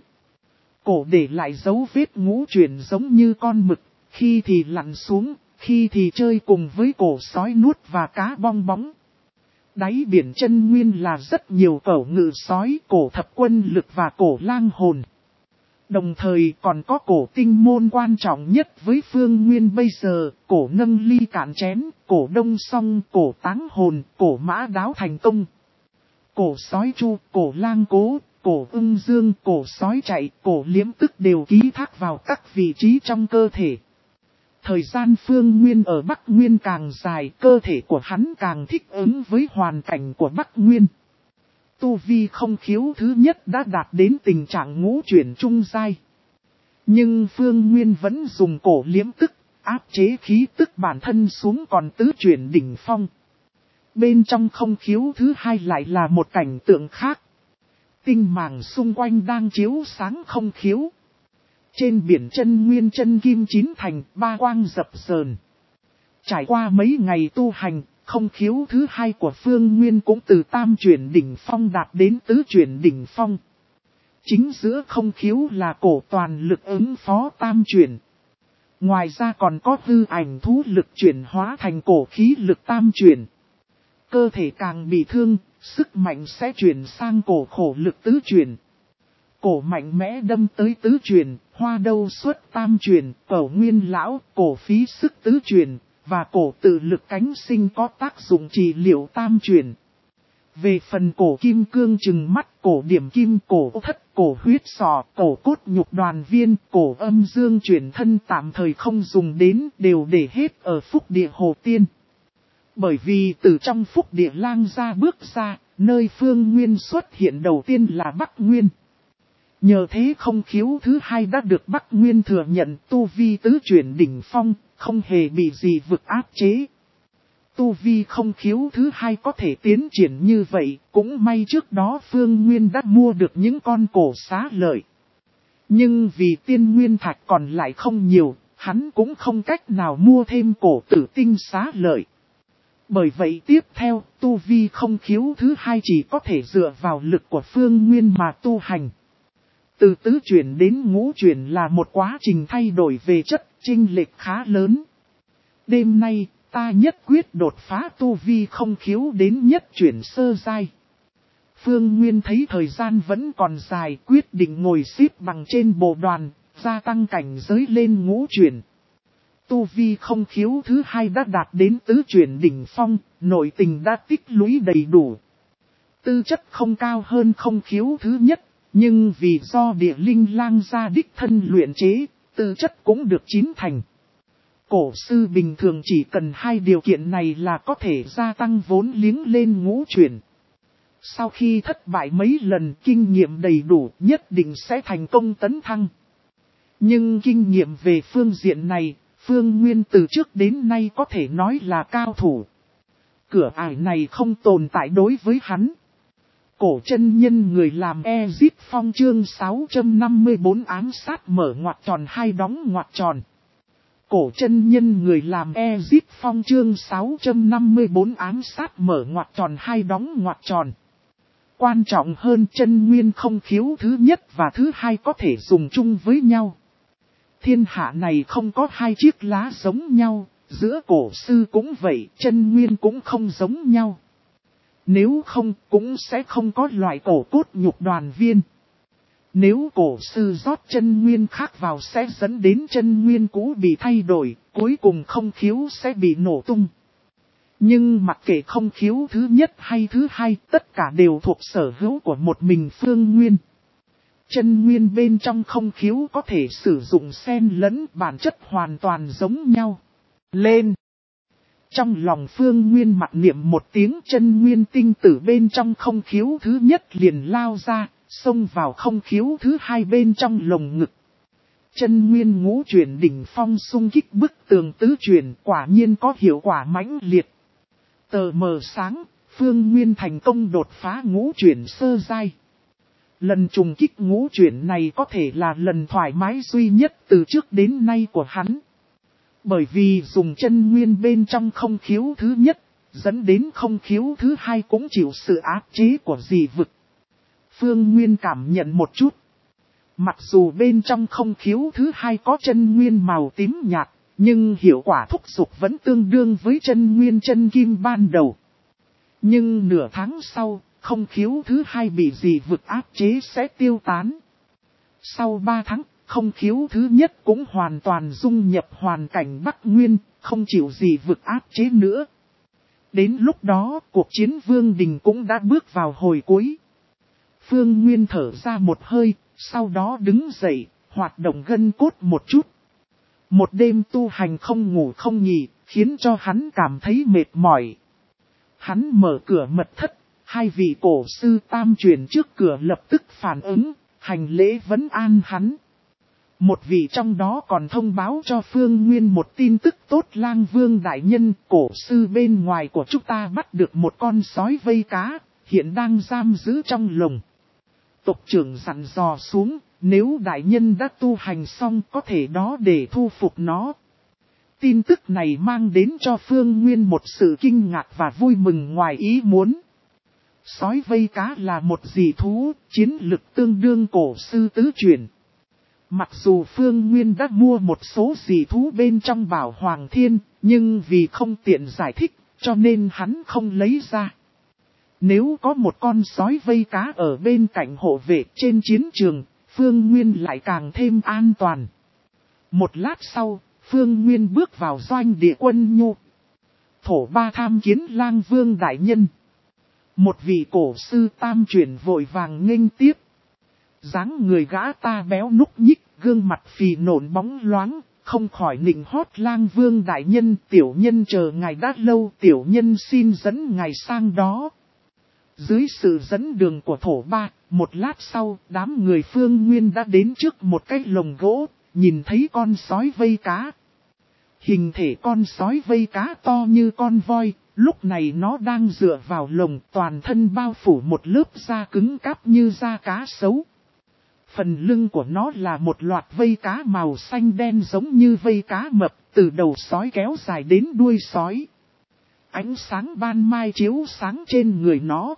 Cổ để lại dấu vết ngũ chuyển giống như con mực, khi thì lặn xuống, khi thì chơi cùng với cổ sói nuốt và cá bong bóng. Đáy biển chân nguyên là rất nhiều cẩu ngự sói, cổ thập quân lực và cổ lang hồn. Đồng thời còn có cổ tinh môn quan trọng nhất với phương nguyên bây giờ, cổ nâng ly cạn chén, cổ đông song, cổ táng hồn, cổ mã đáo thành công. Cổ sói chu, cổ lang cố, cổ ưng dương, cổ sói chạy, cổ liếm tức đều ký thác vào các vị trí trong cơ thể. Thời gian phương nguyên ở Bắc Nguyên càng dài, cơ thể của hắn càng thích ứng với hoàn cảnh của Bắc Nguyên. Tu vi không khiếu thứ nhất đã đạt đến tình trạng ngũ chuyển trung giai. Nhưng phương nguyên vẫn dùng cổ liếm tức, áp chế khí tức bản thân xuống còn tứ chuyển đỉnh phong. Bên trong không khiếu thứ hai lại là một cảnh tượng khác. Tinh màng xung quanh đang chiếu sáng không khiếu. Trên biển chân nguyên chân kim chín thành, ba quang dập dờn. Trải qua mấy ngày tu hành, không khiếu thứ hai của phương nguyên cũng từ tam chuyển đỉnh phong đạt đến tứ chuyển đỉnh phong. Chính giữa không khiếu là cổ toàn lực ứng phó tam chuyển. Ngoài ra còn có hư ảnh thú lực chuyển hóa thành cổ khí lực tam chuyển. Cơ thể càng bị thương, sức mạnh sẽ chuyển sang cổ khổ lực tứ chuyển. Cổ mạnh mẽ đâm tới tứ chuyển, hoa đâu xuất tam chuyển, cổ nguyên lão, cổ phí sức tứ chuyển, và cổ tự lực cánh sinh có tác dụng trị liệu tam chuyển. Về phần cổ kim cương trừng mắt, cổ điểm kim, cổ thất, cổ huyết sọ, cổ cốt nhục đoàn viên, cổ âm dương chuyển thân tạm thời không dùng đến, đều để hết ở phúc địa hồ tiên. Bởi vì từ trong phúc địa lang ra bước ra, nơi phương nguyên xuất hiện đầu tiên là Bắc Nguyên. Nhờ thế không khiếu thứ hai đã được Bắc Nguyên thừa nhận tu vi tứ chuyển đỉnh phong, không hề bị gì vực áp chế. Tu vi không khiếu thứ hai có thể tiến triển như vậy, cũng may trước đó phương nguyên đã mua được những con cổ xá lợi. Nhưng vì tiên nguyên thạch còn lại không nhiều, hắn cũng không cách nào mua thêm cổ tử tinh xá lợi. Bởi vậy tiếp theo, tu vi không khiếu thứ hai chỉ có thể dựa vào lực của phương nguyên mà tu hành. Từ tứ chuyển đến ngũ chuyển là một quá trình thay đổi về chất, chênh lệch khá lớn. Đêm nay, ta nhất quyết đột phá tu vi không khiếu đến nhất chuyển sơ giai. Phương Nguyên thấy thời gian vẫn còn dài, quyết định ngồi xếp bằng trên bộ đoàn, gia tăng cảnh giới lên ngũ chuyển. Tu vi không khiếu thứ hai đã đạt đến tứ chuyển đỉnh phong, nội tình đã tích lũy đầy đủ. Tư chất không cao hơn không khiếu thứ nhất, nhưng vì do địa linh lang gia đích thân luyện chế, tư chất cũng được chín thành. Cổ sư bình thường chỉ cần hai điều kiện này là có thể gia tăng vốn liếng lên ngũ chuyển. Sau khi thất bại mấy lần kinh nghiệm đầy đủ nhất định sẽ thành công tấn thăng. Nhưng kinh nghiệm về phương diện này, Phương Nguyên từ trước đến nay có thể nói là cao thủ. Cửa ải này không tồn tại đối với hắn. Cổ chân nhân người làm Ezip Phong chương sáu trăm năm mươi bốn ám sát mở ngoặc tròn hai đóng ngoặc tròn. Cổ chân nhân người làm Ezip Phong chương sáu trăm năm mươi bốn ám sát mở ngoặc tròn hai đóng ngoặc tròn. Quan trọng hơn chân nguyên không khiếu thứ nhất và thứ hai có thể dùng chung với nhau. Thiên hạ này không có hai chiếc lá giống nhau, giữa cổ sư cũng vậy, chân nguyên cũng không giống nhau. Nếu không, cũng sẽ không có loại cổ cốt nhục đoàn viên. Nếu cổ sư rót chân nguyên khác vào sẽ dẫn đến chân nguyên cũ bị thay đổi, cuối cùng không khiếu sẽ bị nổ tung. Nhưng mặc kệ không khiếu thứ nhất hay thứ hai, tất cả đều thuộc sở hữu của một mình Phương Nguyên. Chân nguyên bên trong không khiếu có thể sử dụng xen lẫn, bản chất hoàn toàn giống nhau. Lên! Trong lòng Phương Nguyên mặc niệm một tiếng, chân nguyên tinh tử bên trong không khiếu thứ nhất liền lao ra, xông vào không khiếu thứ hai bên trong lồng ngực. Chân nguyên ngũ chuyển đỉnh phong xung kích bức tường tứ chuyển, quả nhiên có hiệu quả mãnh liệt. Tờ mờ sáng, Phương Nguyên thành công đột phá ngũ chuyển sơ giai. Lần trùng kích ngũ chuyển này có thể là lần thoải mái duy nhất từ trước đến nay của hắn. Bởi vì dùng chân nguyên bên trong không khiếu thứ nhất, dẫn đến không khiếu thứ hai cũng chịu sự áp chế của dị vực. Phương Nguyên cảm nhận một chút. Mặc dù bên trong không khiếu thứ hai có chân nguyên màu tím nhạt, nhưng hiệu quả thúc dục vẫn tương đương với chân nguyên chân kim ban đầu. Nhưng nửa tháng sau, không khiếu thứ hai bị dị vực áp chế sẽ tiêu tán. Sau ba tháng, không khiếu thứ nhất cũng hoàn toàn dung nhập hoàn cảnh Bắc Nguyên, không chịu dị vực áp chế nữa. Đến lúc đó, cuộc chiến Vương Đình cũng đã bước vào hồi cuối. Phương Nguyên thở ra một hơi, sau đó đứng dậy, hoạt động gân cốt một chút. Một đêm tu hành không ngủ không nghỉ, khiến cho hắn cảm thấy mệt mỏi. Hắn mở cửa mật thất, hai vị cổ sư tam truyền trước cửa lập tức phản ứng, hành lễ vấn an hắn. Một vị trong đó còn thông báo cho Phương Nguyên một tin tức tốt: Lang Vương đại nhân, cổ sư bên ngoài của chúng ta bắt được một con sói vây cá, hiện đang giam giữ trong lồng. Tộc trưởng dặn dò xuống, nếu đại nhân đã tu hành xong có thể đó để thu phục nó. Tin tức này mang đến cho Phương Nguyên một sự kinh ngạc và vui mừng ngoài ý muốn. Sói vây cá là một dị thú, chiến lực tương đương cổ sư tứ truyền. Mặc dù Phương Nguyên đã mua một số dị thú bên trong Bảo Hoàng Thiên, nhưng vì không tiện giải thích, cho nên hắn không lấy ra. Nếu có một con sói vây cá ở bên cạnh hộ vệ trên chiến trường, Phương Nguyên lại càng thêm an toàn. Một lát sau, Phương Nguyên bước vào doanh địa quân nhu. Thổ ba tham kiến Lang Vương đại nhân. Một vị cổ sư tam truyền vội vàng nghênh tiếp. Dáng người gã ta béo núc nhích, gương mặt phì nộn bóng loáng, không khỏi nịnh hót: Lang Vương đại nhân, tiểu nhân chờ ngài đã lâu, tiểu nhân xin dẫn ngài sang đó. Dưới sự dẫn đường của thổ ba, một lát sau, đám người Phương Nguyên đã đến trước một cái lồng gỗ, nhìn thấy con sói vây cá. Hình thể con sói vây cá to như con voi, lúc này nó đang dựa vào lồng, toàn thân bao phủ một lớp da cứng cáp như da cá sấu. Phần lưng của nó là một loạt vây cá màu xanh đen giống như vây cá mập, từ đầu sói kéo dài đến đuôi sói. Ánh sáng ban mai chiếu sáng trên người nó.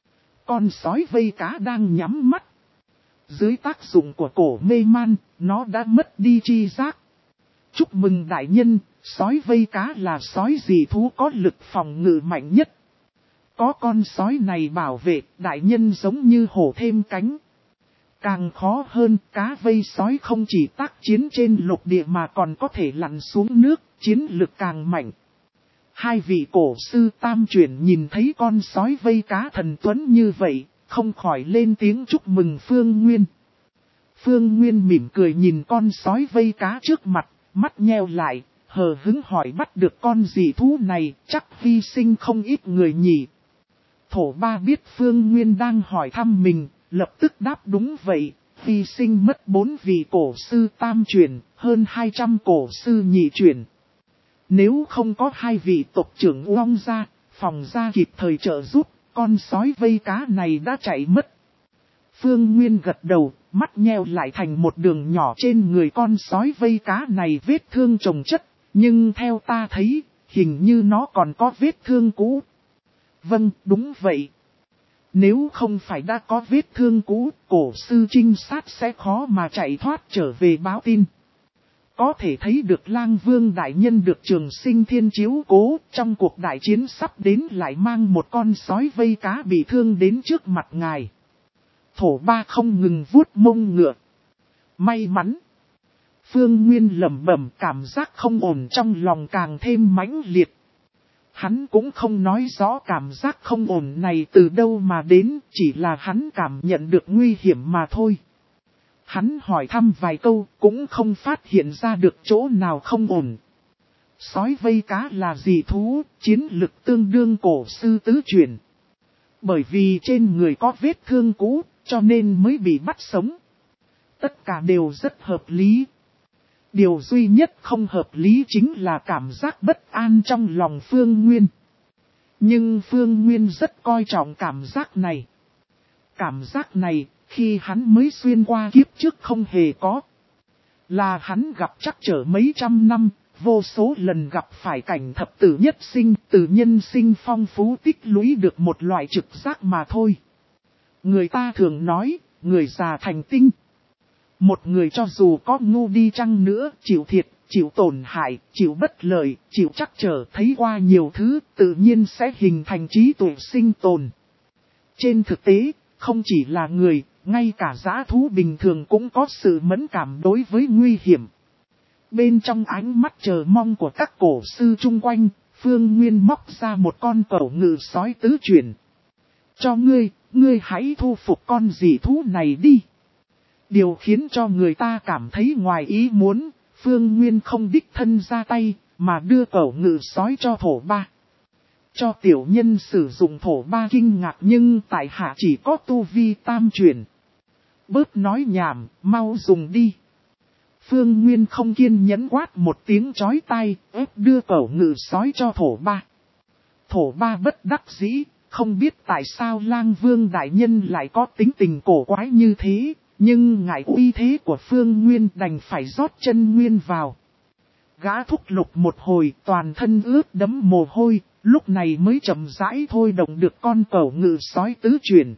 Con sói vây cá đang nhắm mắt. Dưới tác dụng của cổ mê man, nó đã mất đi tri giác. Chúc mừng đại nhân, sói vây cá là sói dị thú có lực phòng ngự mạnh nhất. Có con sói này bảo vệ, đại nhân giống như hổ thêm cánh. Càng khó hơn, cá vây sói không chỉ tác chiến trên lục địa mà còn có thể lặn xuống nước, chiến lực càng mạnh. Hai vị cổ sư tam truyền nhìn thấy con sói vây cá thần tuấn như vậy, không khỏi lên tiếng chúc mừng Phương Nguyên. Phương Nguyên mỉm cười nhìn con sói vây cá trước mặt, mắt nheo lại, hờ hứng hỏi: bắt được con dị thú này, chắc hy sinh không ít người nhỉ. Thổ ba biết Phương Nguyên đang hỏi thăm mình, lập tức đáp đúng vậy, hy sinh mất bốn vị cổ sư tam truyền, hơn hai trăm cổ sư nhị truyền. Nếu không có hai vị tộc trưởng Uông gia, phòng gia kịp thời trợ giúp, con sói vây cá này đã chạy mất. Phương Nguyên gật đầu, mắt nheo lại thành một đường nhỏ trên người con sói vây cá này vết thương chồng chất, nhưng theo ta thấy, hình như nó còn có vết thương cũ. Vâng, đúng vậy. Nếu không phải đã có vết thương cũ, cổ sư trinh sát sẽ khó mà chạy thoát trở về báo tin. Có thể thấy được Lang Vương đại nhân được Trường Sinh Thiên chiếu cố, trong cuộc đại chiến sắp đến lại mang một con sói vây cá bị thương đến trước mặt ngài. Thổ ba không ngừng vuốt mông ngựa. May mắn. Phương Nguyên lẩm bẩm, cảm giác không ổn trong lòng càng thêm mãnh liệt. Hắn cũng không nói rõ cảm giác không ổn này từ đâu mà đến, chỉ là hắn cảm nhận được nguy hiểm mà thôi. Hắn hỏi thăm vài câu, cũng không phát hiện ra được chỗ nào không ổn. Sói vây cá là gì thú, chiến lực tương đương cổ sư tứ chuyển. Bởi vì trên người có vết thương cũ, cho nên mới bị bắt sống. Tất cả đều rất hợp lý. Điều duy nhất không hợp lý chính là cảm giác bất an trong lòng Phương Nguyên. Nhưng Phương Nguyên rất coi trọng cảm giác này. Cảm giác này, khi hắn mới xuyên qua kiếp trước không hề có. Là hắn gặp trắc trở mấy trăm năm, vô số lần gặp phải cảnh thập tử nhất sinh, từ nhân sinh phong phú tích lũy được một loại trực giác mà thôi. Người ta thường nói, người già thành tinh. Một người cho dù có ngu đi chăng nữa, chịu thiệt, chịu tổn hại, chịu bất lợi, chịu trắc trở, thấy qua nhiều thứ, tự nhiên sẽ hình thành trí tuệ sinh tồn. Trên thực tế, không chỉ là người, ngay cả dã thú bình thường cũng có sự mẫn cảm đối với nguy hiểm. Bên trong ánh mắt chờ mong của các cổ sư chung quanh, Phương Nguyên móc ra một con cẩu ngự sói tứ chuyển. Cho ngươi, ngươi hãy thu phục con dị thú này đi. Điều khiến cho người ta cảm thấy ngoài ý muốn, Phương Nguyên không đích thân ra tay, mà đưa cẩu ngự sói cho thổ ba. Cho tiểu nhân sử dụng, thổ ba kinh ngạc, nhưng tại hạ chỉ có tu vi tam chuyển. Bớt nói nhảm, mau dùng đi. Phương Nguyên không kiên nhẫn quát một tiếng chói tai, ép đưa cẩu ngự sói cho thổ ba. Thổ ba bất đắc dĩ, không biết tại sao Lang Vương đại nhân lại có tính tình cổ quái như thế, nhưng ngại uy thế của Phương Nguyên đành phải rót chân nguyên vào. Gã thúc lục một hồi, toàn thân ướt đẫm mồ hôi, lúc này mới chậm rãi thôi động được con cẩu ngự sói tứ chuyển.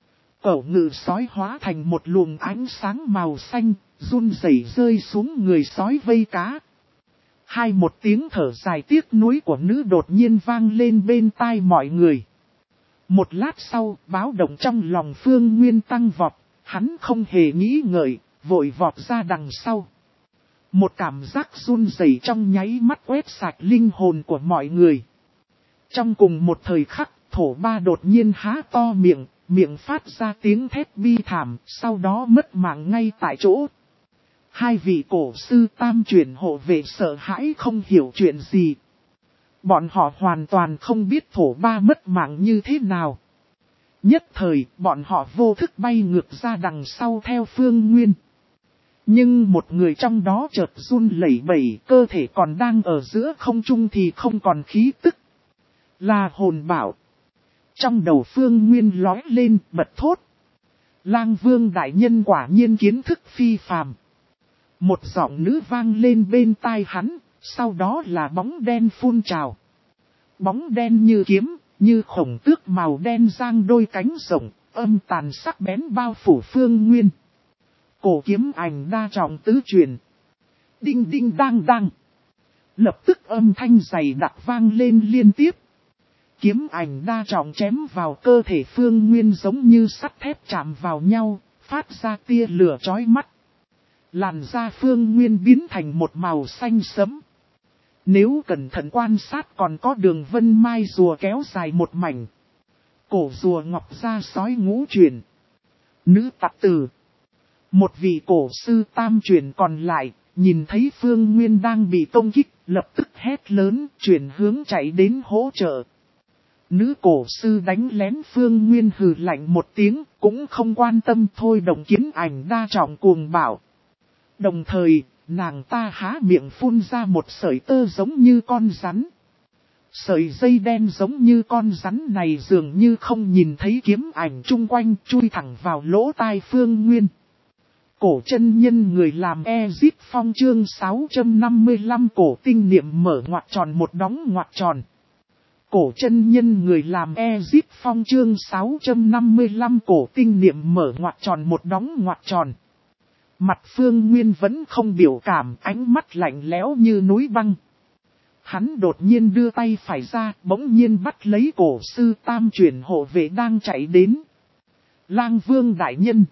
Cẩu ngự sói hóa thành một luồng ánh sáng màu xanh, run rẩy rơi xuống người sói vây cá. Hai một tiếng thở dài tiếc nuối của nữ đột nhiên vang lên bên tai mọi người. Một lát sau, báo động trong lòng Phương Nguyên tăng vọt, hắn không hề nghĩ ngợi, vội vọt ra đằng sau. Một cảm giác run rẩy trong nháy mắt quét sạch linh hồn của mọi người. Trong cùng một thời khắc, thổ ba đột nhiên há to miệng, miệng phát ra tiếng thét bi thảm, sau đó mất mạng ngay tại chỗ. Hai vị cổ sư tam chuyển hộ vệ sợ hãi không hiểu chuyện gì. Bọn họ hoàn toàn không biết thổ ba mất mạng như thế nào. Nhất thời, bọn họ vô thức bay ngược ra đằng sau theo Phương Nguyên. Nhưng một người trong đó chợt run lẩy bẩy, cơ thể còn đang ở giữa không trung thì không còn khí tức. Là hồn bảo. Trong đầu Phương Nguyên lói lên, bật thốt. Lang Vương đại nhân quả nhiên kiến thức phi phàm. Một giọng nữ vang lên bên tai hắn, sau đó là bóng đen phun trào. Bóng đen như kiếm, như khổng tước màu đen giang đôi cánh rộng, âm tàn sắc bén bao phủ Phương Nguyên. Cổ kiếm ảnh đa trọng tứ truyền. Đinh đinh đang đang. Lập tức âm thanh dày đặc vang lên liên tiếp. Kiếm ảnh đa trọng chém vào cơ thể Phương Nguyên giống như sắt thép chạm vào nhau, phát ra tia lửa chói mắt. Làn da Phương Nguyên biến thành một màu xanh sẫm. Nếu cẩn thận quan sát còn có đường vân mai rùa kéo dài một mảnh. Cổ rùa ngọc da sói ngũ truyền. Nữ tặc tử. Một vị cổ sư tam truyền còn lại, nhìn thấy Phương Nguyên đang bị công kích, lập tức hét lớn, chuyển hướng chạy đến hỗ trợ. Nữ cổ sư đánh lén Phương Nguyên hừ lạnh một tiếng, cũng không quan tâm thôi động kiếm ảnh đa trọng cuồng bảo. Đồng thời, nàng ta há miệng phun ra một sợi tơ giống như con rắn. Sợi dây đen giống như con rắn này dường như không nhìn thấy kiếm ảnh chung quanh, chui thẳng vào lỗ tai Phương Nguyên. Cổ chân nhân người làm Ezip Phong chương sáu trăm năm mươi lăm cổ tinh niệm mở ngoặc tròn một đóng ngoặc tròn. Cổ chân nhân người làm Ezip Phong chương sáu trăm năm mươi lăm cổ tinh niệm mở ngoặc tròn một đóng ngoặc tròn. Mặt Phương Nguyên vẫn không biểu cảm, ánh mắt lạnh lẽo như núi băng. Hắn đột nhiên đưa tay phải ra, bỗng nhiên bắt lấy cổ sư tam chuyển hộ vệ đang chạy đến. Lang Vương đại nhân.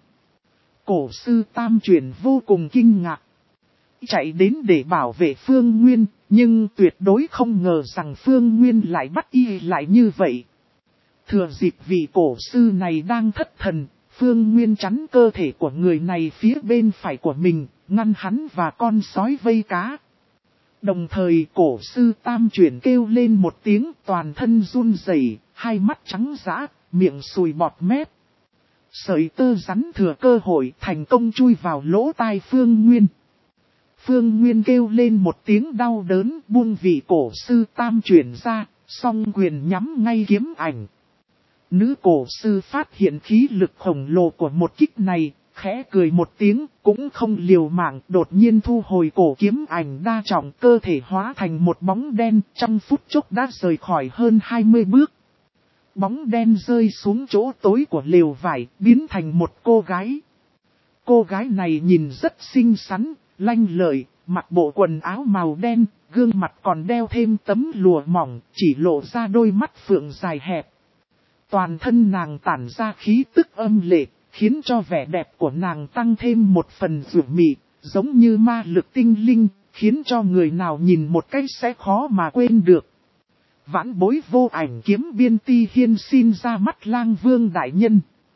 Cổ sư tam chuyển vô cùng kinh ngạc. Chạy đến để bảo vệ Phương Nguyên, nhưng tuyệt đối không ngờ rằng Phương Nguyên lại bắt y lại như vậy. Thừa dịp vị cổ sư này đang thất thần, Phương Nguyên chắn cơ thể của người này phía bên phải của mình, ngăn hắn và con sói vây cá. Đồng thời cổ sư tam chuyển kêu lên một tiếng, toàn thân run rẩy, hai mắt trắng dã, miệng sùi bọt mép. Sợi tơ rắn thừa cơ hội thành công chui vào lỗ tai Phương Nguyên. Phương Nguyên kêu lên một tiếng đau đớn, buông vị cổ sư tam chuyển ra, song quyền nhắm ngay kiếm ảnh. Nữ cổ sư phát hiện khí lực khổng lồ của một kích này, khẽ cười một tiếng, cũng không liều mạng, đột nhiên thu hồi cổ kiếm ảnh đa trọng, cơ thể hóa thành một bóng đen, trong phút chốc đã rời khỏi hơn hai mươi bước. Bóng đen rơi xuống chỗ tối của lều vải, biến thành một cô gái. Cô gái này nhìn rất xinh xắn, lanh lợi, mặc bộ quần áo màu đen, gương mặt còn đeo thêm tấm lụa mỏng, chỉ lộ ra đôi mắt phượng dài hẹp. Toàn thân nàng tản ra khí tức âm lệ, khiến cho vẻ đẹp của nàng tăng thêm một phần dịu mị, giống như ma lực tinh linh, khiến cho người nào nhìn một cách sẽ khó mà quên được. Vãn bối vô ảnh kiếm Biên Ti Hiên xin ra mắt Lang Vương đại nhân.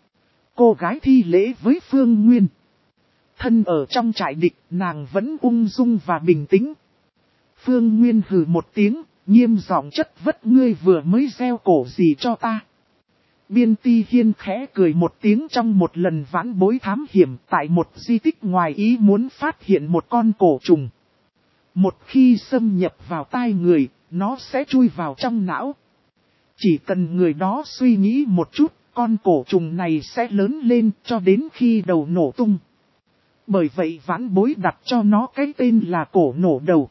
Cô gái thi lễ với Phương Nguyên. Thân ở trong trại địch, nàng vẫn ung dung và bình tĩnh. Phương Nguyên hừ một tiếng, nghiêm giọng chất vất, ngươi vừa mới gieo cổ gì cho ta. Biên Ti Hiên khẽ cười một tiếng, trong một lần vãn bối thám hiểm tại một di tích ngoài ý muốn phát hiện một con cổ trùng. Một khi xâm nhập vào tai người, nó sẽ chui vào trong não. Chỉ cần người đó suy nghĩ một chút, con cổ trùng này sẽ lớn lên cho đến khi đầu nổ tung. Bởi vậy vãn bối đặt cho nó cái tên là cổ nổ đầu.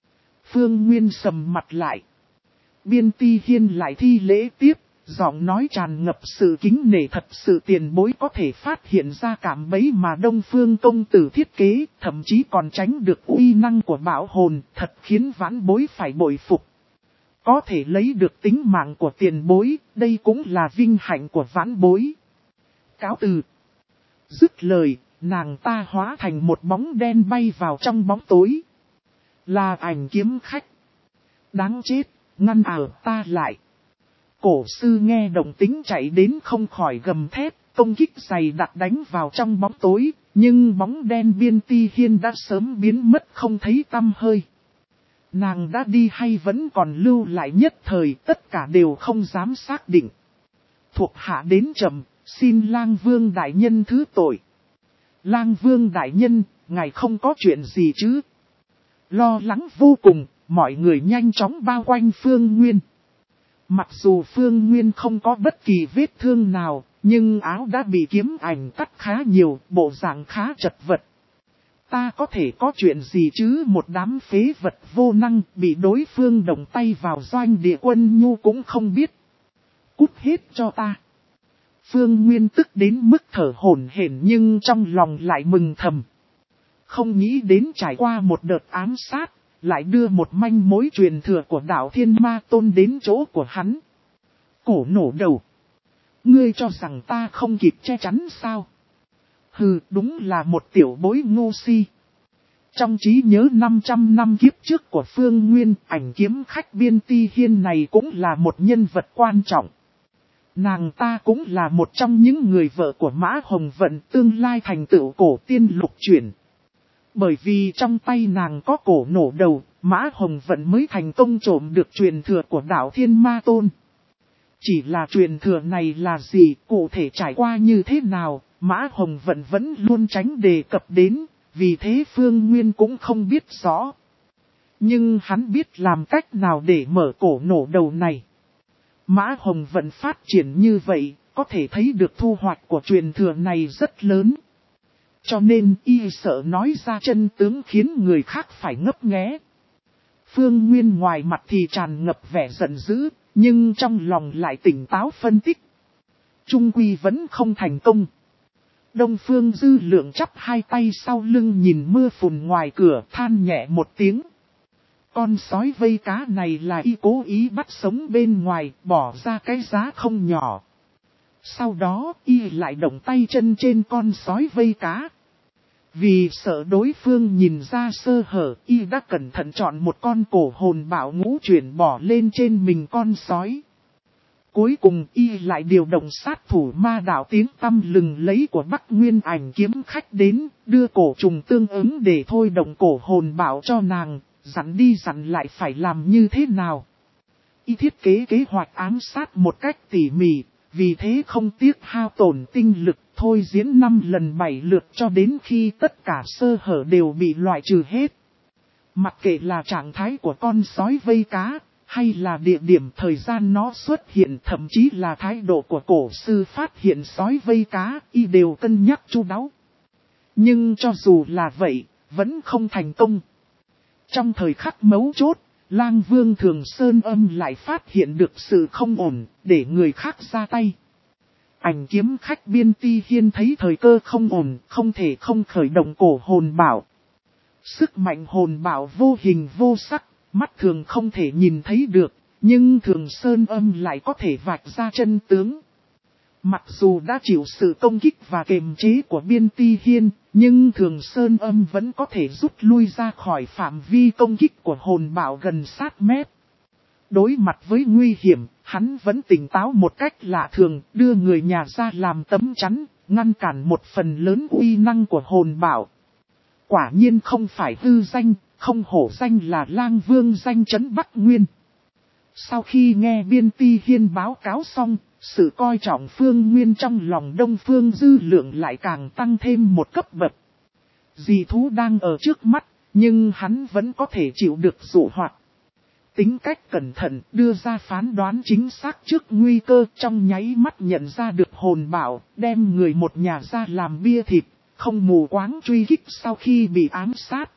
Phương Nguyên sầm mặt lại. Biên Ti Hiên lại thi lễ tiếp, giọng nói tràn ngập sự kính nể, thật sự tiền bối có thể phát hiện ra cảm bấy mà Đông Phương công tử thiết kế, thậm chí còn tránh được uy năng của bảo hồn, thật khiến vãn bối phải bội phục. Có thể lấy được tính mạng của tiền bối, đây cũng là vinh hạnh của vãn bối. Cáo từ. Dứt lời, nàng ta hóa thành một bóng đen bay vào trong bóng tối. Là ảnh kiếm khách. Đáng chết, ngăn ở ta lại. Cổ sư nghe động tính chạy đến không khỏi gầm thét, công kích dày đặc đánh vào trong bóng tối, nhưng bóng đen Biên Ti Hiên đã sớm biến mất không thấy tăm hơi. Nàng đã đi hay vẫn còn lưu lại nhất thời, tất cả đều không dám xác định. Thuộc hạ đến chậm, xin Lang Vương đại nhân thứ tội. Lang Vương đại nhân, ngài không có chuyện gì chứ? Lo lắng vô cùng, mọi người nhanh chóng bao quanh Phương Nguyên. Mặc dù Phương Nguyên không có bất kỳ vết thương nào, nhưng áo đã bị kiếm ảnh cắt khá nhiều, bộ dạng khá chật vật. Ta có thể có chuyện gì chứ, một đám phế vật vô năng bị đối phương động tay vào doanh địa quân nhu cũng không biết. Cút hết cho ta. Phương Nguyên tức đến mức thở hổn hển nhưng trong lòng lại mừng thầm. Không nghĩ đến trải qua một đợt ám sát, lại đưa một manh mối truyền thừa của đạo Thiên Ma Tôn đến chỗ của hắn. Cổ nổ đầu. Ngươi cho rằng ta không kịp che chắn sao? Hừ, đúng là một tiểu bối ngu si. Trong trí nhớ năm trăm năm kiếp trước của Phương Nguyên, ảnh kiếm khách Biên Ti Hiên này cũng là một nhân vật quan trọng. Nàng ta cũng là một trong những người vợ của Mã Hồng Vận, tương lai thành tựu cổ tiên lục chuyển. Bởi vì trong tay nàng có cổ nổ đầu, Mã Hồng Vận mới thành công trộm được truyền thừa của đạo Thiên Ma Tôn. Chỉ là truyền thừa này là gì, cụ thể trải qua như thế nào, Mã Hồng Vận vẫn luôn tránh đề cập đến, vì thế Phương Nguyên cũng không biết rõ. Nhưng hắn biết làm cách nào để mở cổ nổ đầu này. Mã Hồng Vận phát triển như vậy, có thể thấy được thu hoạch của truyền thừa này rất lớn. Cho nên y sợ nói ra chân tướng khiến người khác phải ngấp nghé. Phương Nguyên ngoài mặt thì tràn ngập vẻ giận dữ, nhưng trong lòng lại tỉnh táo phân tích. Trung quy vẫn không thành công. Đông Phương Dư Lượng chắp hai tay sau lưng nhìn mưa phùn ngoài cửa, than nhẹ một tiếng. Con sói vây cá này là y cố ý bắt sống bên ngoài, bỏ ra cái giá không nhỏ. Sau đó y lại động tay chân trên con sói vây cá. Vì sợ đối phương nhìn ra sơ hở, y đã cẩn thận chọn một con cổ hồn bảo ngũ chuyển bỏ lên trên mình con sói. Cuối cùng y lại điều động sát thủ ma đạo tiếng tăm lừng lấy của Bắc Nguyên Ảnh kiếm khách đến, đưa cổ trùng tương ứng để thôi động cổ hồn bảo cho nàng, dặn đi dặn lại phải làm như thế nào. Y thiết kế kế hoạch ám sát một cách tỉ mỉ, vì thế không tiếc hao tổn tinh lực, thôi diễn năm lần bảy lượt cho đến khi tất cả sơ hở đều bị loại trừ hết. Mặc kệ là trạng thái của con sói vây cá, hay là địa điểm thời gian nó xuất hiện, thậm chí là thái độ của cổ sư phát hiện sói vây cá, y đều cân nhắc chu đáo. Nhưng cho dù là vậy, vẫn không thành công. Trong thời khắc mấu chốt, Lang Vương Thường Sơn Âm lại phát hiện được sự không ổn, để người khác ra tay. Ảnh kiếm khách Biên Ti Hiên thấy thời cơ không ổn, không thể không khởi động cổ hồn bảo. Sức mạnh hồn bảo vô hình vô sắc, mắt thường không thể nhìn thấy được, nhưng Thường Sơn Âm lại có thể vạch ra chân tướng. Mặc dù đã chịu sự công kích và kềm chế của Biên Ti Hiên, nhưng Thường Sơn Âm vẫn có thể rút lui ra khỏi phạm vi công kích của hồn bảo gần sát mét. Đối mặt với nguy hiểm, hắn vẫn tỉnh táo một cách lạ thường, đưa người nhà ra làm tấm chắn, ngăn cản một phần lớn uy năng của hồn bảo. Quả nhiên không phải hư danh, không hổ danh là Lang Vương danh chấn Bắc Nguyên. Sau khi nghe Biên Ti Hiên báo cáo xong, sự coi trọng Phương Nguyên trong lòng Đông Phương Dư Lượng lại càng tăng thêm một cấp bậc. Dị thú đang ở trước mắt, nhưng hắn vẫn có thể chịu được dụ hoặc. Tính cách cẩn thận đưa ra phán đoán chính xác trước nguy cơ, trong nháy mắt nhận ra được hồn bảo, đem người một nhà ra làm bia thịt, không mù quáng truy kích sau khi bị ám sát.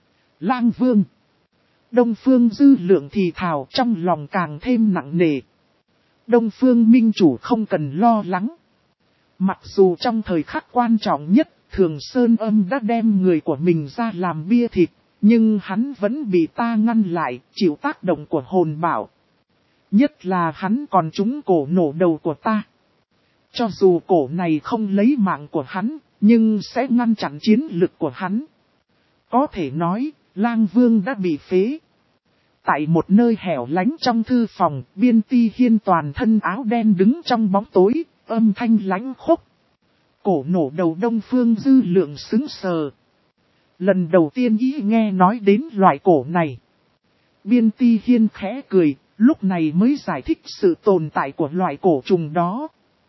Lang Vương. Đông Phương Dư Lượng thì thào, trong lòng càng thêm nặng nề. Đông Phương Minh Chủ không cần lo lắng. Mặc dù trong thời khắc quan trọng nhất, Thường Sơn Âm đã đem người của mình ra làm bia thịt, nhưng hắn vẫn bị ta ngăn lại, chịu tác động của hồn bảo. Nhất là hắn còn trúng cổ nổ đầu của ta. Cho dù cổ này không lấy mạng của hắn, nhưng sẽ ngăn chặn chiến lực của hắn. Có thể nói, Lang Vương đã bị phế. Tại một nơi hẻo lánh trong thư phòng, Biên Ti Hiên toàn thân áo đen đứng trong bóng tối, âm thanh lãnh khốc. Cổ nổ đầu Đông Phương Dư Lượng sững sờ. Lần đầu tiên ý nghe nói đến loại cổ này. Biên Ti Hiên khẽ cười, lúc này mới giải thích sự tồn tại của loại cổ trùng đó.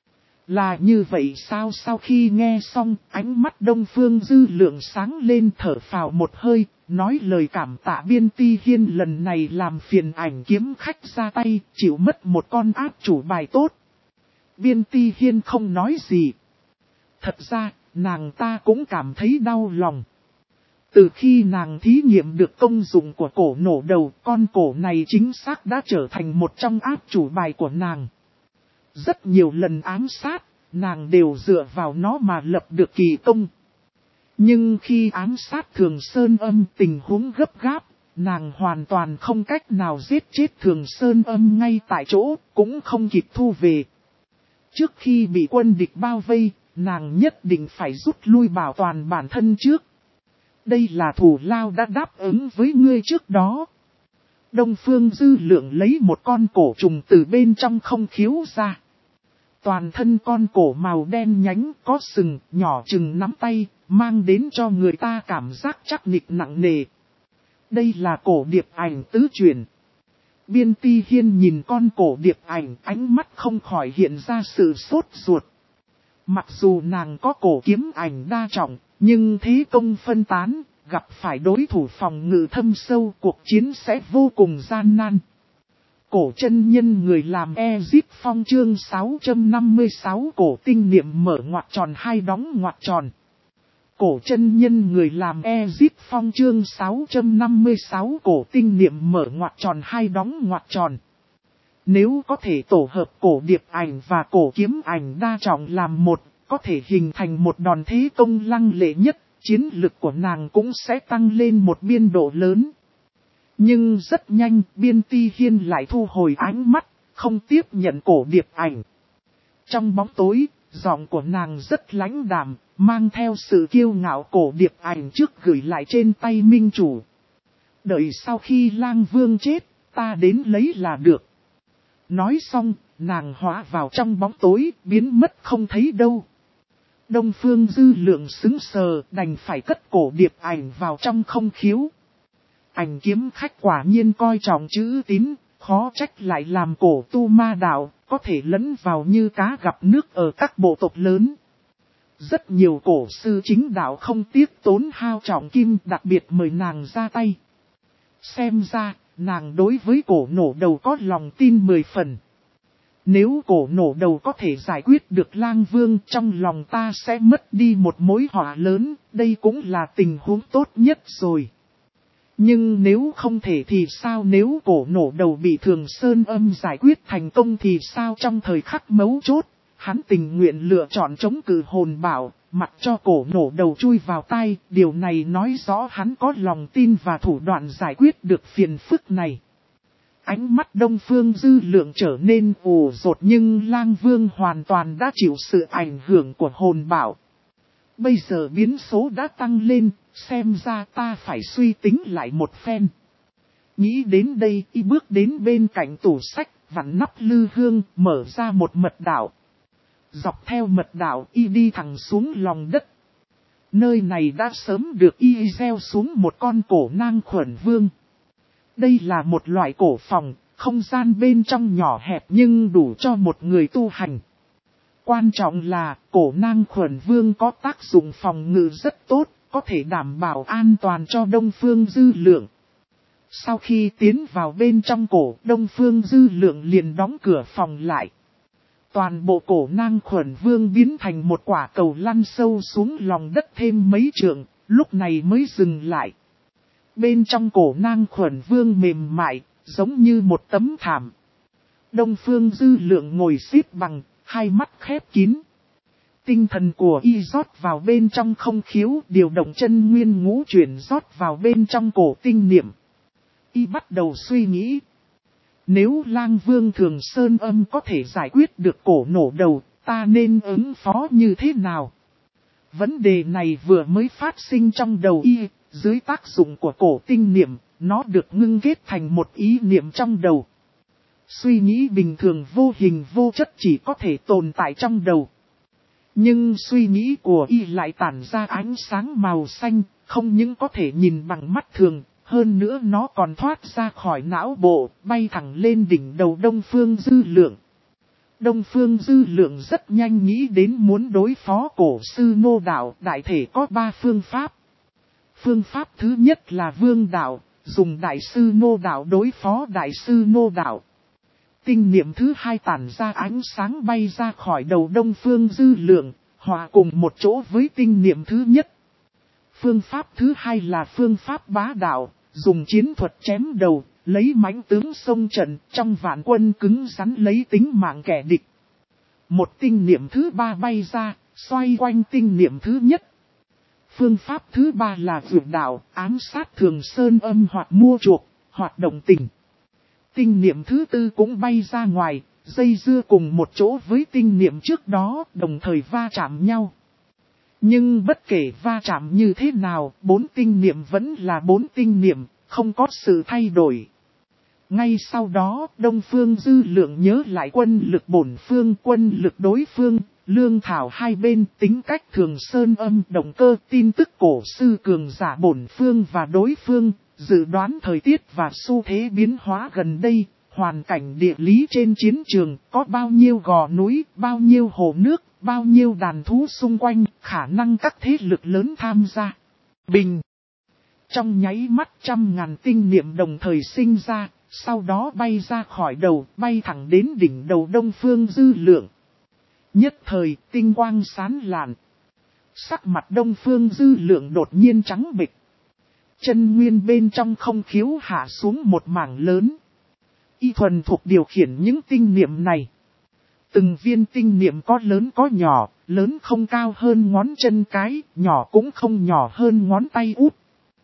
Là như vậy sao? Sau khi nghe xong, ánh mắt Đông Phương Dư Lượng sáng lên, thở phào một hơi, nói lời cảm tạ Biên Ti Hiên lần này làm phiền ảnh kiếm khách ra tay, chịu mất một con áp chủ bài tốt. Biên Ti Hiên không nói gì. Thật ra, nàng ta cũng cảm thấy đau lòng. Từ khi nàng thí nghiệm được công dụng của cổ nổ đầu, con cổ này chính xác đã trở thành một trong áp chủ bài của nàng. Rất nhiều lần ám sát, nàng đều dựa vào nó mà lập được kỳ công. Nhưng khi ám sát Thường Sơn Âm tình huống gấp gáp, nàng hoàn toàn không cách nào giết chết Thường Sơn Âm ngay tại chỗ, cũng không kịp thu về. Trước khi bị quân địch bao vây, nàng nhất định phải rút lui bảo toàn bản thân trước. Đây là thù lao đã đáp ứng với ngươi trước đó. Đông Phương Dư Lượng lấy một con cổ trùng từ bên trong không khiếu ra. Toàn thân con cổ màu đen nhánh có sừng nhỏ chừng nắm tay, mang đến cho người ta cảm giác chắc nịch nặng nề. Đây là cổ điệp ảnh tứ chuyển. Biên Ti Hiên nhìn con cổ điệp ảnh, ánh mắt không khỏi hiện ra sự sốt ruột. Mặc dù nàng có cổ kiếm ảnh đa trọng, nhưng thế công phân tán, gặp phải đối thủ phòng ngự thâm sâu, cuộc chiến sẽ vô cùng gian nan. Cổ chân nhân người làm Ezip Phong chương sáu trăm năm mươi sáu cổ tinh niệm mở ngoặc tròn hai đóng ngoặc tròn. Cổ chân nhân người làm Ezip Phong chương sáu trăm năm mươi sáu cổ tinh niệm mở ngoặc tròn hai đóng ngoặc tròn. Nếu có thể tổ hợp cổ điệp ảnh và cổ kiếm ảnh đa trọng làm một, có thể hình thành một đòn thế công lăng lệ nhất, chiến lực của nàng cũng sẽ tăng lên một biên độ lớn. Nhưng rất nhanh, Biên Ti Hiên lại thu hồi ánh mắt, không tiếp nhận cổ điệp ảnh. Trong bóng tối, giọng của nàng rất lãnh đạm, mang theo sự kiêu ngạo cổ điệp ảnh trước gửi lại trên tay minh chủ. Đợi sau khi lang vương chết, ta đến lấy là được. Nói xong, nàng hóa vào trong bóng tối, biến mất không thấy đâu. Đông Phương Dư Lượng sững sờ, đành phải cất cổ điệp ảnh vào trong không khiếu. Ảnh kiếm khách quả nhiên coi trọng chữ tín, khó trách lại làm cổ tu ma đạo, có thể lẫn vào như cá gặp nước ở các bộ tộc lớn. Rất nhiều cổ sư chính đạo không tiếc tốn hao trọng kim, đặc biệt mời nàng ra tay. Xem ra, nàng đối với cổ nổ đầu có lòng tin mười phần. Nếu cổ nổ đầu có thể giải quyết được lang vương, trong lòng ta sẽ mất đi một mối họa lớn, đây cũng là tình huống tốt nhất rồi. Nhưng nếu không thể thì sao, nếu cổ nổ đầu bị Thường Sơn Âm giải quyết thành công thì sao? Trong thời khắc mấu chốt, hắn tình nguyện lựa chọn chống cự hồn bảo, mặc cho cổ nổ đầu chui vào tay. Điều này nói rõ hắn có lòng tin và thủ đoạn giải quyết được phiền phức này. Ánh mắt Đông Phương Dư Lượng trở nên ù rột, nhưng lang vương hoàn toàn đã chịu sự ảnh hưởng của hồn bảo. Bây giờ biến số đã tăng lên, xem ra ta phải suy tính lại một phen. Nghĩ đến đây, y bước đến bên cạnh tủ sách, vặn nắp lư hương, mở ra một mật đạo. Dọc theo mật đạo, y đi thẳng xuống lòng đất. Nơi này đã sớm được y gieo xuống một con cổ nang khuẩn vương. Đây là một loại cổ phòng, không gian bên trong nhỏ hẹp nhưng đủ cho một người tu hành. Quan trọng là, cổ nang khuẩn vương có tác dụng phòng ngự rất tốt, có thể đảm bảo an toàn cho Đông Phương Dư Lượng. Sau khi tiến vào bên trong cổ, Đông Phương Dư Lượng liền đóng cửa phòng lại. Toàn bộ cổ nang khuẩn vương biến thành một quả cầu lăn sâu xuống lòng đất thêm mấy trượng, lúc này mới dừng lại. Bên trong cổ nang khuẩn vương mềm mại, giống như một tấm thảm. Đông Phương Dư Lượng ngồi xếp bằng, hai mắt khép kín. Tinh thần của y rót vào bên trong không khiếu, điều động chân nguyên ngũ chuyển rót vào bên trong cổ tinh niệm. Y bắt đầu suy nghĩ. Nếu lang vương Thường Sơn Âm có thể giải quyết được cổ nổ đầu, ta nên ứng phó như thế nào? Vấn đề này vừa mới phát sinh trong đầu y, dưới tác dụng của cổ tinh niệm, nó được ngưng kết thành một ý niệm trong đầu. Suy nghĩ bình thường vô hình vô chất chỉ có thể tồn tại trong đầu. Nhưng suy nghĩ của y lại tản ra ánh sáng màu xanh, không những có thể nhìn bằng mắt thường, hơn nữa nó còn thoát ra khỏi não bộ, bay thẳng lên đỉnh đầu Đông Phương Dư Lượng. Đông Phương Dư Lượng rất nhanh nghĩ đến muốn đối phó cổ sư Ngô đạo, đại thể có ba phương pháp. Phương pháp thứ nhất là vương đạo, dùng đại sư Ngô đạo đối phó đại sư Ngô đạo. Tinh niệm thứ hai tản ra ánh sáng bay ra khỏi đầu Đông Phương Dư Lượng, hòa cùng một chỗ với tinh niệm thứ nhất. Phương pháp thứ hai là phương pháp bá đạo, dùng chiến thuật chém đầu, lấy mãnh tướng xông trận, trong vạn quân cứng rắn lấy tính mạng kẻ địch. Một tinh niệm thứ ba bay ra, xoay quanh tinh niệm thứ nhất. Phương pháp thứ ba là vượt đạo, ám sát Thường Sơn Âm hoặc mua chuộc, hoặc đồng tình. Tinh niệm thứ tư cũng bay ra ngoài, dây dưa cùng một chỗ với tinh niệm trước đó, đồng thời va chạm nhau. Nhưng bất kể va chạm như thế nào, bốn tinh niệm vẫn là bốn tinh niệm, không có sự thay đổi. Ngay sau đó, Đông Phương Dư Lượng nhớ lại quân lực bổn phương, quân lực đối phương, lương thảo hai bên, tính cách Thường Sơn Âm, động cơ, tin tức cổ sư cường giả bổn phương và đối phương, dự đoán thời tiết và xu thế biến hóa gần đây, hoàn cảnh địa lý trên chiến trường, có bao nhiêu gò núi, bao nhiêu hồ nước, bao nhiêu đàn thú xung quanh, khả năng các thế lực lớn tham gia. Bình. Trong nháy mắt trăm ngàn tinh niệm đồng thời sinh ra, sau đó bay ra khỏi đầu, bay thẳng đến đỉnh đầu Đông Phương Dư Lượng. Nhất thời, tinh quang sáng lạn. Sắc mặt Đông Phương Dư Lượng đột nhiên trắng bệch. Chân nguyên bên trong không khiếu hạ xuống một mảng lớn. Y thuần thuộc điều khiển những tinh niệm này. Từng viên tinh niệm có lớn có nhỏ, lớn không cao hơn ngón chân cái, nhỏ cũng không nhỏ hơn ngón tay út.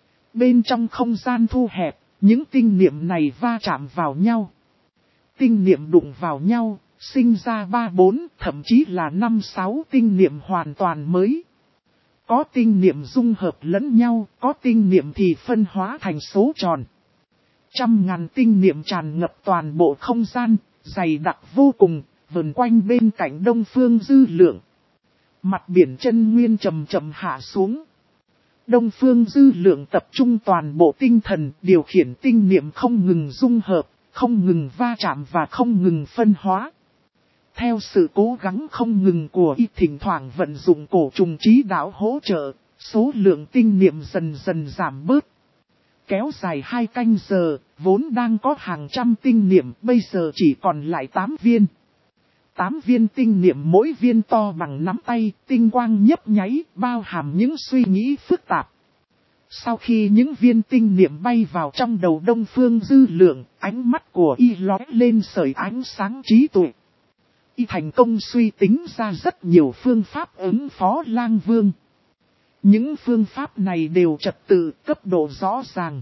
Bên trong không gian thu hẹp, những tinh niệm này va chạm vào nhau. Tinh niệm đụng vào nhau, sinh ra ba bốn, thậm chí là năm sáu tinh niệm hoàn toàn mới. Có tinh niệm dung hợp lẫn nhau, có tinh niệm thì phân hóa thành số tròn. Trăm ngàn tinh niệm tràn ngập toàn bộ không gian, dày đặc vô cùng, vần quanh bên cạnh Đông Phương Dư Lượng. Mặt biển chân nguyên chậm chậm hạ xuống. Đông Phương Dư Lượng tập trung toàn bộ tinh thần, điều khiển tinh niệm không ngừng dung hợp, không ngừng va chạm và không ngừng phân hóa. Theo sự cố gắng không ngừng của y, thỉnh thoảng vận dụng cổ trùng trí đạo hỗ trợ, số lượng tinh niệm dần dần giảm bớt. Kéo dài hai canh giờ, vốn đang có hàng trăm tinh niệm, bây giờ chỉ còn lại tám viên. Tám viên tinh niệm mỗi viên to bằng nắm tay, tinh quang nhấp nháy, bao hàm những suy nghĩ phức tạp. Sau khi những viên tinh niệm bay vào trong đầu Đông Phương Dư Lượng, ánh mắt của y lóe lên sợi ánh sáng trí tuệ. Y thành công suy tính ra rất nhiều phương pháp ứng phó Lang Vương. Những phương pháp này đều trật tự, cấp độ rõ ràng.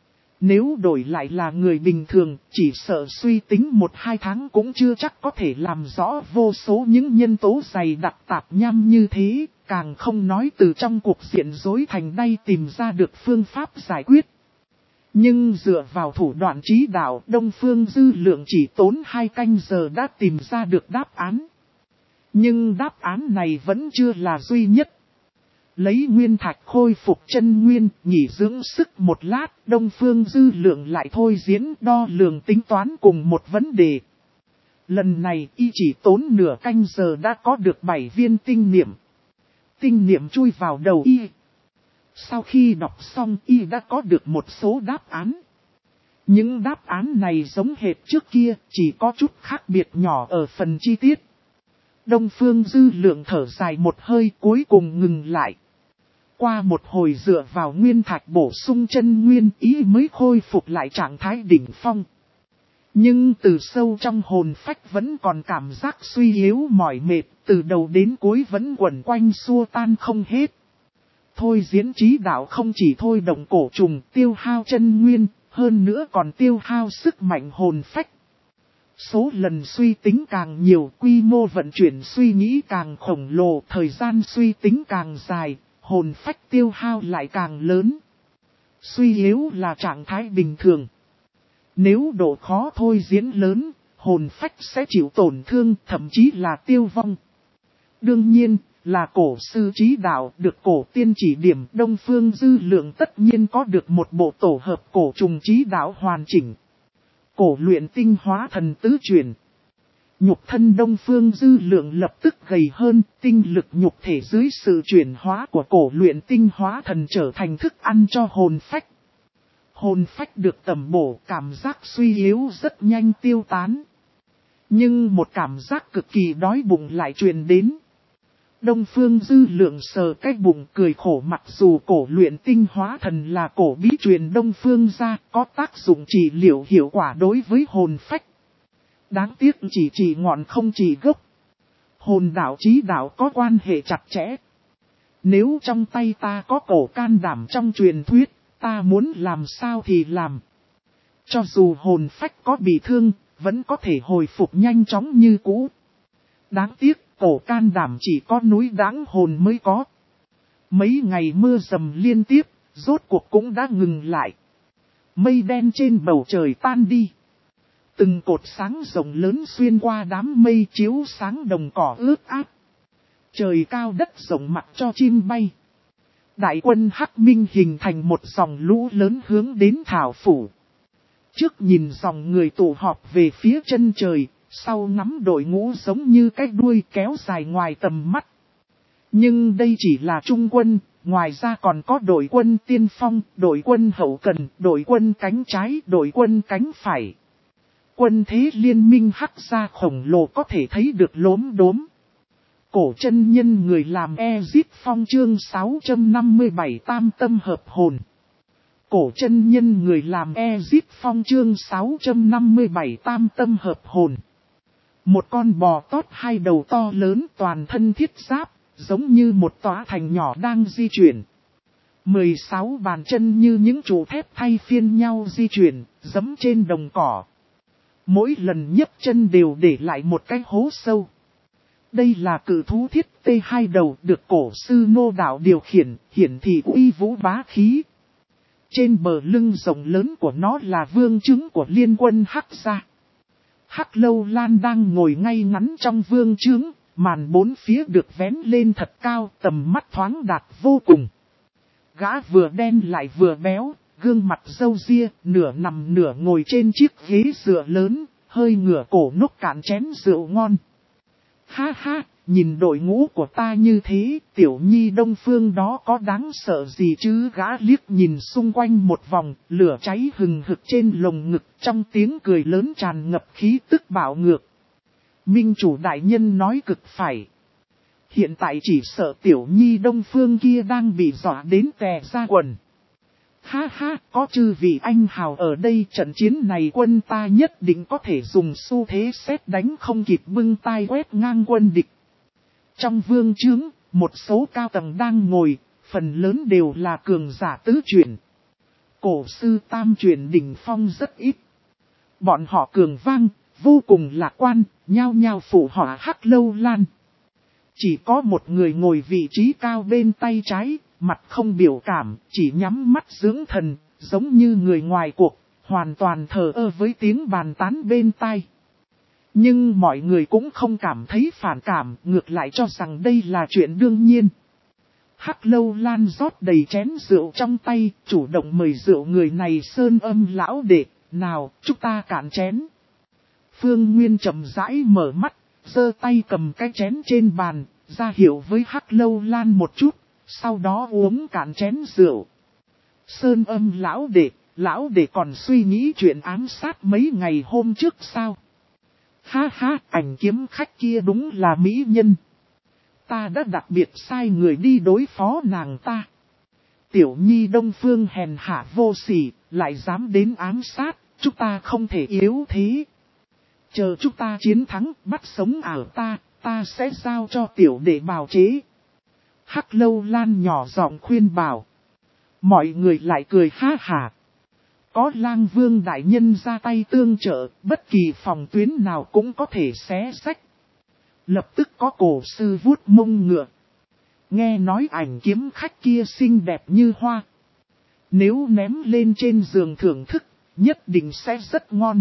Nếu đổi lại là người bình thường, chỉ sợ suy tính một hai tháng cũng chưa chắc có thể làm rõ vô số những nhân tố dày đặc tạp nham như thế, càng không nói từ trong cuộc diện rối thành đây tìm ra được phương pháp giải quyết. Nhưng dựa vào thủ đoạn trí đạo, Đông Phương Dư Lượng chỉ tốn hai canh giờ đã tìm ra được đáp án. Nhưng đáp án này vẫn chưa là duy nhất. Lấy nguyên thạch khôi phục chân nguyên, nghỉ dưỡng sức một lát, Đông Phương Dư Lượng lại thôi diễn đo lường tính toán cùng một vấn đề. Lần này y chỉ tốn nửa canh giờ đã có được bảy viên tinh niệm. Tinh niệm chui vào đầu y. Sau khi đọc xong y đã có được một số đáp án. Những đáp án này giống hệt trước kia, chỉ có chút khác biệt nhỏ ở phần chi tiết. Đông Phương Dư Lượng thở dài một hơi cuối cùng ngừng lại. Qua một hồi dựa vào nguyên thạch bổ sung chân nguyên ý mới khôi phục lại trạng thái đỉnh phong. Nhưng từ sâu trong hồn phách vẫn còn cảm giác suy yếu mỏi mệt, từ đầu đến cuối vẫn quẩn quanh xua tan không hết. Thôi diễn trí đạo không chỉ thôi động cổ trùng tiêu hao chân nguyên, hơn nữa còn tiêu hao sức mạnh hồn phách. Số lần suy tính càng nhiều, quy mô vận chuyển suy nghĩ càng khổng lồ, thời gian suy tính càng dài, hồn phách tiêu hao lại càng lớn. Suy yếu là trạng thái bình thường. Nếu độ khó thôi diễn lớn, hồn phách sẽ chịu tổn thương, thậm chí là tiêu vong. Đương nhiên, là cổ sư trí đạo được cổ tiên chỉ điểm, Đông Phương Dư Lượng tất nhiên có được một bộ tổ hợp cổ trùng trí đạo hoàn chỉnh. Cổ luyện tinh hóa thần tứ truyền. Nhục thân Đông Phương Dư Lượng lập tức gầy hơn, tinh lực nhục thể dưới sự chuyển hóa của cổ luyện tinh hóa thần trở thành thức ăn cho hồn phách. Hồn phách được tẩm bổ, cảm giác suy yếu rất nhanh tiêu tán. Nhưng một cảm giác cực kỳ đói bụng lại truyền đến. Đông Phương Dư Lượng sờ cái bụng cười khổ, mặc dù cổ luyện tinh hóa thần là cổ bí truyền Đông Phương gia, có tác dụng trị liệu hiệu quả đối với hồn phách. Đáng tiếc chỉ chỉ ngọn không chỉ gốc. Hồn đạo trí đạo có quan hệ chặt chẽ. Nếu trong tay ta có cổ can đảm trong truyền thuyết, ta muốn làm sao thì làm. Cho dù hồn phách có bị thương, vẫn có thể hồi phục nhanh chóng như cũ. Đáng tiếc, cổ can đảm chỉ có núi Đáng Hồn mới có. Mấy ngày mưa dầm liên tiếp, rốt cuộc cũng đã ngừng lại. Mây đen trên bầu trời tan đi. Từng cột sáng rộng lớn xuyên qua đám mây chiếu sáng đồng cỏ ướt át. Trời cao đất rộng mặc cho chim bay. Đại quân Hắc Minh hình thành một dòng lũ lớn hướng đến Thảo Phủ. Trước nhìn dòng người tụ họp về phía chân trời, sau nắm đội ngũ giống như cái đuôi kéo dài ngoài tầm mắt. Nhưng đây chỉ là trung quân, ngoài ra còn có đội quân tiên phong, đội quân hậu cần, đội quân cánh trái, đội quân cánh phải. Quân thế liên minh Hắc gia khổng lồ có thể thấy được lốm đốm. Cổ chân nhân người làm Ezip Phong chương sáu trăm năm mươi bảy tam tâm hợp hồn. Cổ chân nhân người làm Ezip Phong chương sáu trăm năm mươi bảy tam tâm hợp hồn. Một con bò tót hai đầu to lớn toàn thân thiết giáp, giống như một tòa thành nhỏ đang di chuyển. mười sáu bàn chân như những trụ thép thay phiên nhau di chuyển, giẫm trên đồng cỏ. Mỗi lần nhấc chân đều để lại một cái hố sâu. Đây là cự thú thiết tê hai đầu được cổ sư Nô Đạo điều khiển, hiển thị uy vũ bá khí. Trên bờ lưng rộng lớn của nó là vương chứng của liên quân Hắc gia. Hắc Lâu Lan đang ngồi ngay ngắn trong vương trướng, màn bốn phía được vén lên thật cao, tầm mắt thoáng đạt vô cùng. Gã vừa đen lại vừa béo, gương mặt râu ria, nửa nằm nửa ngồi trên chiếc ghế dựa lớn, hơi ngửa cổ nốc cạn chén rượu ngon. Ha ha, nhìn đội ngũ của ta như thế, tiểu nhi Đông Phương đó có đáng sợ gì chứ? Gã liếc nhìn xung quanh một vòng, lửa cháy hừng hực trên lồng ngực, trong tiếng cười lớn tràn ngập khí tức bạo ngược. Minh chủ đại nhân nói cực phải. Hiện tại chỉ sợ tiểu nhi Đông Phương kia đang bị dọa đến tè ra quần. Ha ha, có chư vị anh hào ở đây, trận chiến này quân ta nhất định có thể dùng xu thế xét đánh không kịp bưng tay quét ngang quân địch. Trong vương trướng, một số cao tầng đang ngồi, phần lớn đều là cường giả tứ chuyển. Cổ sư tam chuyển đỉnh phong rất ít. Bọn họ cường vang, vô cùng lạc quan, nhao nhao phụ họa Hắc Lâu Lan. Chỉ có một người ngồi vị trí cao bên tay trái, mặt không biểu cảm, chỉ nhắm mắt dưỡng thần, giống như người ngoài cuộc, hoàn toàn thờ ơ với tiếng bàn tán bên tai. Nhưng mọi người cũng không cảm thấy phản cảm, ngược lại cho rằng đây là chuyện đương nhiên. Hắc Lâu Lan rót đầy chén rượu trong tay, chủ động mời rượu người này sơn âm lão đệ, nào, chúng ta cạn chén. Phương Nguyên chậm rãi mở mắt, giơ tay cầm cái chén trên bàn, ra hiệu với Hắc Lâu Lan một chút, sau đó uống cạn chén rượu. Sơn âm lão đệ, lão đệ còn suy nghĩ chuyện ám sát mấy ngày hôm trước sao? Ha ha, ảnh kiếm khách kia đúng là mỹ nhân. Ta đã đặc biệt sai người đi đối phó nàng ta. Tiểu nhi Đông Phương hèn hạ vô sỉ, lại dám đến ám sát, chúng ta không thể yếu thế. Chờ chúng ta chiến thắng, bắt sống ảo ta, ta sẽ giao cho tiểu đệ bào chế. Hắc Lâu Lan nhỏ giọng khuyên bảo. Mọi người lại cười ha hả. Có Lang Vương đại nhân ra tay tương trợ, bất kỳ phòng tuyến nào cũng có thể xé xách. Lập tức có cổ sư vuốt mông ngựa. Nghe nói ảnh kiếm khách kia xinh đẹp như hoa. Nếu ném lên trên giường thưởng thức, nhất định sẽ rất ngon.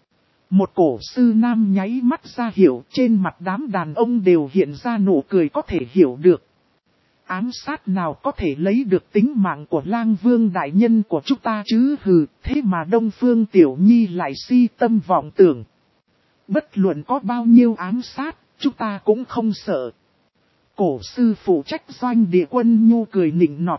Một cổ sư nam nháy mắt ra hiểu, trên mặt đám đàn ông đều hiện ra nụ cười có thể hiểu được. Ám sát nào có thể lấy được tính mạng của Lang Vương đại nhân của chúng ta chứ hừ, thế mà Đông Phương Tiểu Nhi lại si tâm vọng tưởng. Bất luận có bao nhiêu ám sát, chúng ta cũng không sợ. Cổ sư phụ trách doanh địa quân nhu cười nịnh nọt.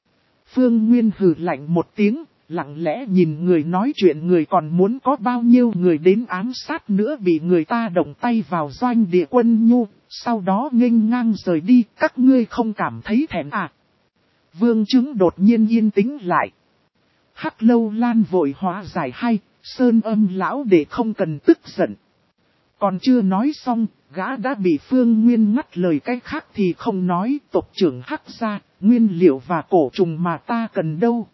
Phương Nguyên hừ lạnh một tiếng, lặng lẽ nhìn người nói chuyện, người còn muốn có bao nhiêu người đến ám sát nữa bị người ta động tay vào doanh địa quân nhu, sau đó nghênh ngang rời đi, các ngươi không cảm thấy thẹn à? Vương chứng đột nhiên yên tĩnh lại. Hắc Lâu Lan vội hóa giải hay, sơn âm lão để không cần tức giận. Còn chưa nói xong, gã đã bị Phương Nguyên ngắt lời, cái khác thì không nói, tộc trưởng Hắc gia, nguyên liệu và cổ trùng mà ta cần đâu.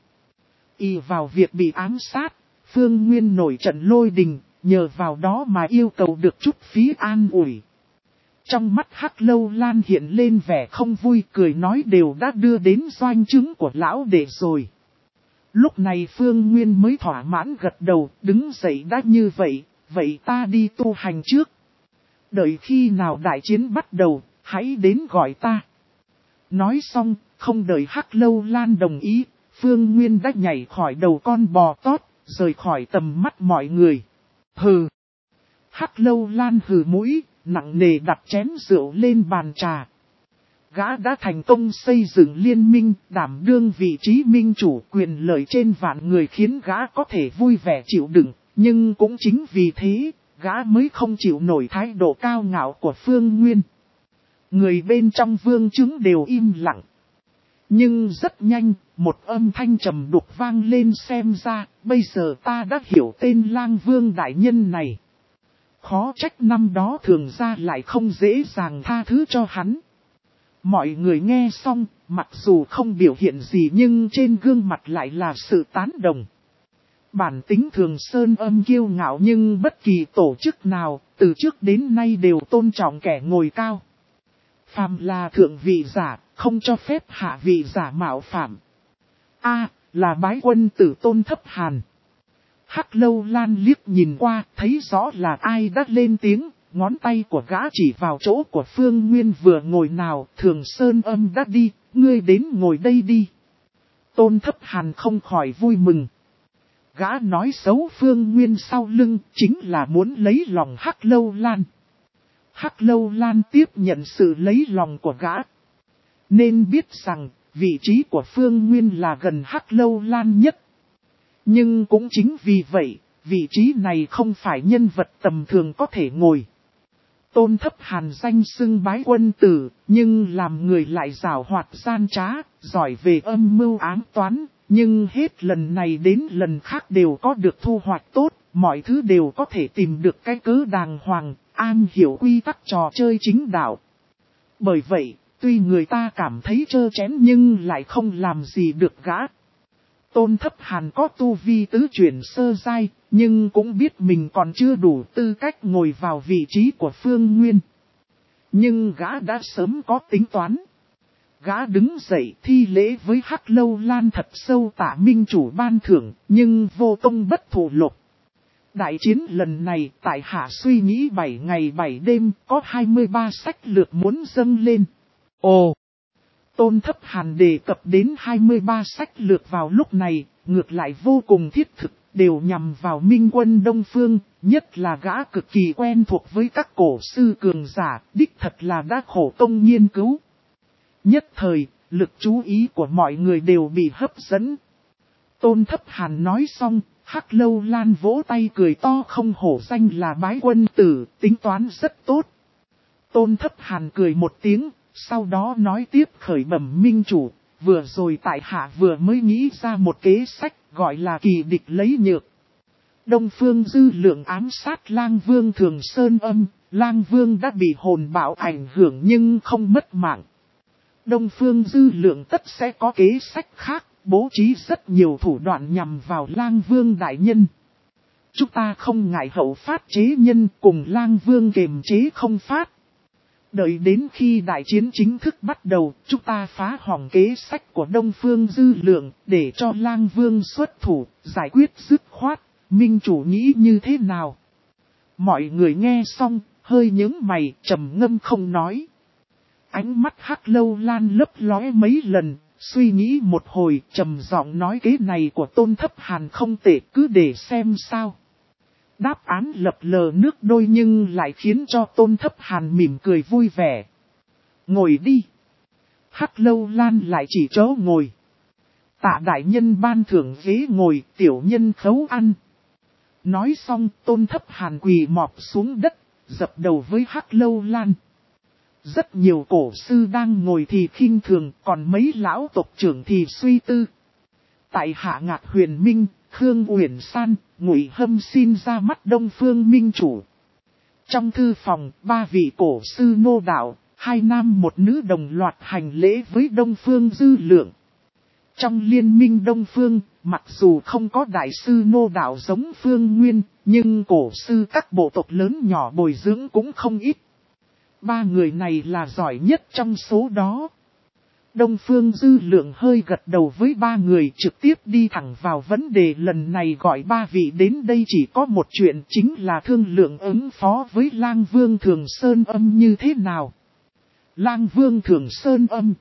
Y vào việc bị ám sát, Phương Nguyên nổi trận lôi đình, nhờ vào đó mà yêu cầu được chút phí an ủi. Trong mắt Hắc Lâu Lan hiện lên vẻ không vui, cười nói đều đã đưa đến doanh chứng của lão đệ rồi. Lúc này Phương Nguyên mới thỏa mãn gật đầu, đứng dậy đã như vậy, vậy ta đi tu hành trước. Đợi khi nào đại chiến bắt đầu, hãy đến gọi ta. Nói xong, không đợi Hắc Lâu Lan đồng ý, Phương Nguyên đã nhảy khỏi đầu con bò tót, rời khỏi tầm mắt mọi người. Hừ! Hắc Lâu Lan hừ mũi, nặng nề đặt chén rượu lên bàn trà. Gã đã thành công xây dựng liên minh, đảm đương vị trí minh chủ, quyền lợi trên vạn người khiến gã có thể vui vẻ chịu đựng, nhưng cũng chính vì thế, gã mới không chịu nổi thái độ cao ngạo của Phương Nguyên. Người bên trong vương chứng đều im lặng. Nhưng rất nhanh, một âm thanh trầm đục vang lên, xem ra, bây giờ ta đã hiểu tên Lang Vương đại nhân này. Khó trách năm đó thường ra lại không dễ dàng tha thứ cho hắn. Mọi người nghe xong, mặc dù không biểu hiện gì nhưng trên gương mặt lại là sự tán đồng. Bản tính Thường Sơn Âm kiêu ngạo nhưng bất kỳ tổ chức nào, từ trước đến nay đều tôn trọng kẻ ngồi cao. Phàm là thượng vị giả, không cho phép hạ vị giả mạo phạm. A, là bái quân tử Tôn Thấp Hàn. Hắc Lâu Lan liếc nhìn qua, thấy rõ là ai đã lên tiếng, ngón tay của gã chỉ vào chỗ của Phương Nguyên vừa ngồi nào, Thường Sơn Âm đã đi, ngươi đến ngồi đây đi. Tôn Thấp Hàn không khỏi vui mừng. Gã nói xấu Phương Nguyên sau lưng, chính là muốn lấy lòng Hắc Lâu Lan. Hắc Lâu Lan tiếp nhận sự lấy lòng của gã. Nên biết rằng, vị trí của Phương Nguyên là gần Hắc Lâu Lan nhất. Nhưng cũng chính vì vậy, vị trí này không phải nhân vật tầm thường có thể ngồi. Tôn Thấp Hàn danh xưng bái quân tử, nhưng làm người lại giảo hoạt gian trá, giỏi về âm mưu ám toán, nhưng hết lần này đến lần khác đều có được thu hoạch tốt, mọi thứ đều có thể tìm được cái cớ đàng hoàng, an hiểu quy tắc trò chơi chính đạo. Bởi vậy, tuy người ta cảm thấy trơ chén nhưng lại không làm gì được gã. Tôn Thấp Hàn có tu vi tứ chuyển sơ giai, nhưng cũng biết mình còn chưa đủ tư cách ngồi vào vị trí của Phương Nguyên. Nhưng gã đã sớm có tính toán. Gã đứng dậy thi lễ với Hắc Lâu Lan thật sâu tạ minh chủ ban thưởng, nhưng vô công bất thù lộc. Đại chiến lần này tại hạ suy nghĩ bảy ngày bảy đêm, có hai mươi ba sách lược muốn dâng lên. Ồ! Tôn Thấp Hàn đề cập đến hai mươi ba sách lược vào lúc này, ngược lại vô cùng thiết thực, đều nhằm vào Minh quân Đông Phương, nhất là gã cực kỳ quen thuộc với các cổ sư cường giả, đích thật là đã khổ công nghiên cứu. Nhất thời, lực chú ý của mọi người đều bị hấp dẫn. Tôn Thấp Hàn nói xong, Hắc Lâu Lan vỗ tay cười to không hổ danh là bái quân tử, tính toán rất tốt. Tôn Thấp Hàn cười một tiếng, sau đó nói tiếp khởi bẩm minh chủ, vừa rồi tại hạ vừa mới nghĩ ra một kế sách gọi là kỳ địch lấy nhược. Đông Phương Dư Lượng ám sát Lang Vương Thường Sơn Âm, Lang Vương đã bị hồn bạo ảnh hưởng nhưng không mất mạng. Đông Phương Dư Lượng tất sẽ có kế sách khác, bố trí rất nhiều thủ đoạn nhằm vào Lang Vương đại nhân. Chúng ta không ngại hậu phát chế nhân cùng Lang Vương kiềm chế không phát. Đợi đến khi đại chiến chính thức bắt đầu, chúng ta phá hỏng kế sách của Đông Phương Dư Lượng để cho Lang Vương xuất thủ, giải quyết dứt khoát. Minh chủ nghĩ như thế nào? Mọi người nghe xong, hơi nhướng mày, trầm ngâm không nói. Ánh mắt Hắc Lâu Lan lấp lóe mấy lần, suy nghĩ một hồi, trầm giọng nói kế này của Tôn Thấp Hàn không tệ, cứ để xem sao. Đáp án lập lờ nước đôi nhưng lại khiến cho Tôn Thấp Hàn mỉm cười vui vẻ. Ngồi đi. Hắc Lâu Lan lại chỉ chỗ ngồi. Tạ đại nhân ban thưởng ghế ngồi, tiểu nhân khấu ăn. Nói xong Tôn Thấp Hàn quỳ mọp xuống đất, dập đầu với Hắc Lâu Lan. Rất nhiều cổ sư đang ngồi thì khinh thường, còn mấy lão tộc trưởng thì suy tư. Tại hạ Ngạc Huyền Minh, Khương Uyển San, Ngụy Hâm xin ra mắt Đông Phương Minh chủ. Trong thư phòng, ba vị cổ sư nô đạo, hai nam một nữ đồng loạt hành lễ với Đông Phương Dư Lượng. Trong liên minh Đông Phương, mặc dù không có đại sư nô đạo giống Phương Nguyên, nhưng cổ sư các bộ tộc lớn nhỏ bồi dưỡng cũng không ít. Ba người này là giỏi nhất trong số đó. Đông Phương Dư Lượng hơi gật đầu với ba người, trực tiếp đi thẳng vào vấn đề lần này gọi ba vị đến đây chỉ có một chuyện, chính là thương lượng ứng phó với Lang Vương Thường Sơn Âm như thế nào. Lang Vương Thường Sơn Âm.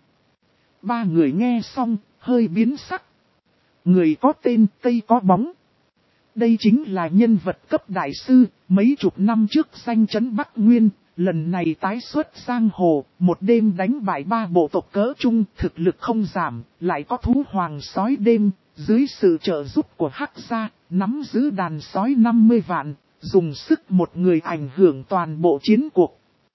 Ba người nghe xong, hơi biến sắc. Người có tên Tây có bóng. Đây chính là nhân vật cấp đại sư, mấy chục năm trước danh chấn Bắc Nguyên. Lần này tái xuất giang hồ, một đêm đánh bại ba bộ tộc cỡ trung, thực lực không giảm, lại có thú hoàng sói đêm, dưới sự trợ giúp của Hắc gia, nắm giữ đàn sói năm mươi vạn, dùng sức một người ảnh hưởng toàn bộ chiến cuộc.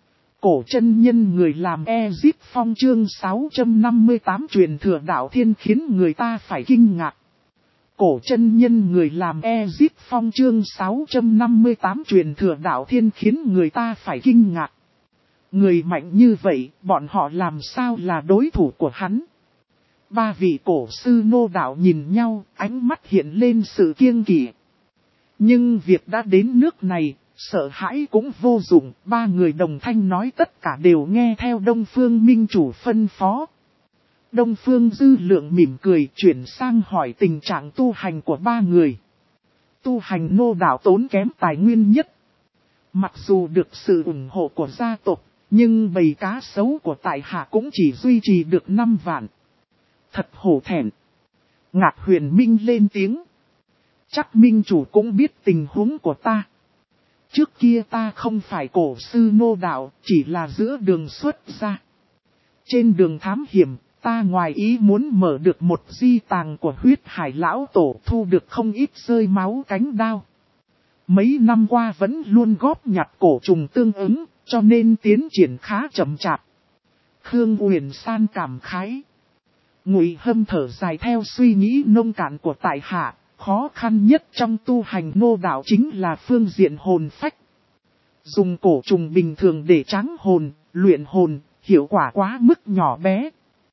Cổ chân nhân người làm Ezip Phong chương sáu trăm năm mươi tám truyền thừa đạo thiên khiến người ta phải kinh ngạc. Cổ chân nhân người làm Ezip Phong chương sáu trăm năm mươi tám truyền thừa đạo thiên khiến người ta phải kinh ngạc. Người mạnh như vậy, bọn họ làm sao là đối thủ của hắn? Ba vị cổ sư nô đạo nhìn nhau, ánh mắt hiện lên sự kiêng kỵ. Nhưng việc đã đến nước này, sợ hãi cũng vô dụng, ba người đồng thanh nói tất cả đều nghe theo Đông Phương Minh Chủ phân phó. Đông Phương Dư Lượng mỉm cười chuyển sang hỏi tình trạng tu hành của ba người. Tu hành nô đạo tốn kém tài nguyên nhất. Mặc dù được sự ủng hộ của gia tộc, nhưng bầy cá sấu của tại hạ cũng chỉ duy trì được năm vạn. Thật hổ thẹn. Ngạc Huyền Minh lên tiếng. Chắc Minh Chủ cũng biết tình huống của ta. Trước kia ta không phải cổ sư nô đạo, chỉ là giữa đường xuất ra. Trên đường thám hiểm, ta ngoài ý muốn mở được một di tàng của huyết hải lão tổ, thu được không ít rơi máu cánh đao. Mấy năm qua vẫn luôn góp nhặt cổ trùng tương ứng, cho nên tiến triển khá chậm chạp. Khương Uyển San cảm khái. Ngụy Hâm thở dài theo suy nghĩ nông cạn của tại hạ, khó khăn nhất trong tu hành nô đạo chính là phương diện hồn phách. Dùng cổ trùng bình thường để tráng hồn, luyện hồn, hiệu quả quá mức nhỏ bé.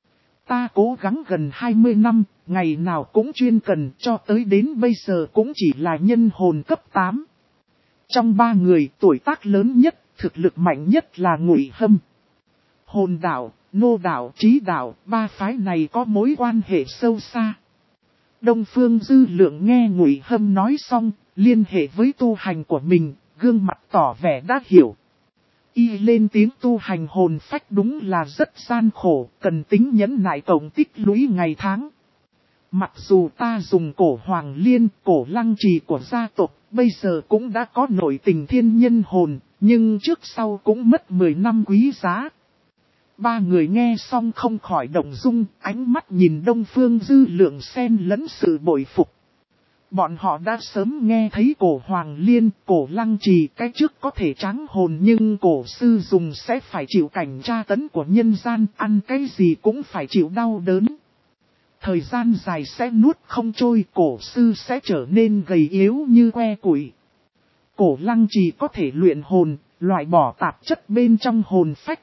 Ta cố gắng gần hai mươi năm, ngày nào cũng chuyên cần, cho tới đến bây giờ cũng chỉ là nhân hồn cấp tám. Trong ba người, tuổi tác lớn nhất, thực lực mạnh nhất là Ngụy Hâm. Hồn đạo, nô đạo, trí đạo, ba phái này có mối quan hệ sâu xa. Đông Phương Dư Lượng nghe Ngụy Hâm nói xong, liên hệ với tu hành của mình, gương mặt tỏ vẻ đã hiểu. Y lên tiếng tu hành hồn phách đúng là rất gian khổ, cần tính nhẫn nại tổng tích lũy ngày tháng. Mặc dù ta dùng cổ hoàng liên, cổ lăng trì của gia tộc, bây giờ cũng đã có nội tình thiên nhân hồn, nhưng trước sau cũng mất mười năm quý giá. Ba người nghe xong không khỏi động dung, ánh mắt nhìn Đông Phương Dư Lượng xen lẫn sự bội phục. Bọn họ đã sớm nghe thấy cổ hoàng liên, cổ lăng trì cái trước có thể tráng hồn, nhưng cổ sư dùng sẽ phải chịu cảnh tra tấn của nhân gian, ăn cái gì cũng phải chịu đau đớn. Thời gian dài sẽ nuốt không trôi, cổ sư sẽ trở nên gầy yếu như que củi. Cổ lăng trì có thể luyện hồn, loại bỏ tạp chất bên trong hồn phách.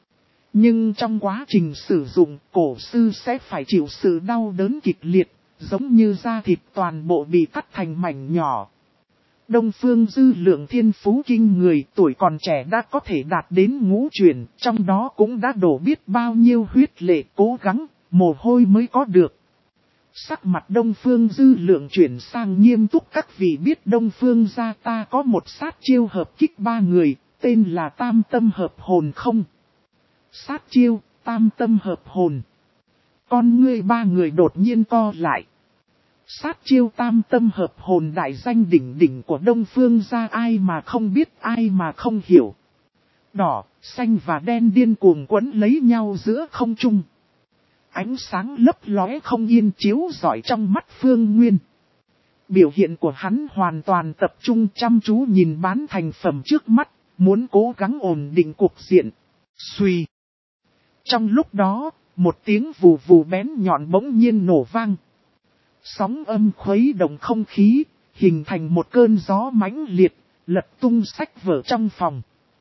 Nhưng trong quá trình sử dụng, cổ sư sẽ phải chịu sự đau đớn kịch liệt, giống như da thịt toàn bộ bị cắt thành mảnh nhỏ. Đông Phương Dư Lượng thiên phú kinh người, tuổi còn trẻ đã có thể đạt đến ngũ chuyển, trong đó cũng đã đổ biết bao nhiêu huyết lệ cố gắng, mồ hôi mới có được. Sắc mặt Đông Phương Dư Lượng chuyển sang nghiêm túc. Các vị biết Đông Phương gia ta có một sát chiêu hợp kích ba người, tên là Tam Tâm Hợp Hồn không? Sát chiêu, Tam Tâm Hợp Hồn. Con ngươi ba người đột nhiên co lại. Sát chiêu Tam Tâm Hợp Hồn đại danh đỉnh đỉnh của Đông Phương gia, ai mà không biết, ai mà không hiểu. Đỏ, xanh và đen điên cuồng quấn lấy nhau giữa không trung. Ánh sáng lấp lóe không yên chiếu rọi trong mắt Phương Nguyên. Biểu hiện của hắn hoàn toàn tập trung chăm chú nhìn bán thành phẩm trước mắt, muốn cố gắng ổn định cuộc diện. Xuy. Trong lúc đó, một tiếng vù vù bén nhọn bỗng nhiên nổ vang. Sóng âm khuấy động không khí, hình thành một cơn gió mãnh liệt, lật tung sách vở trong phòng.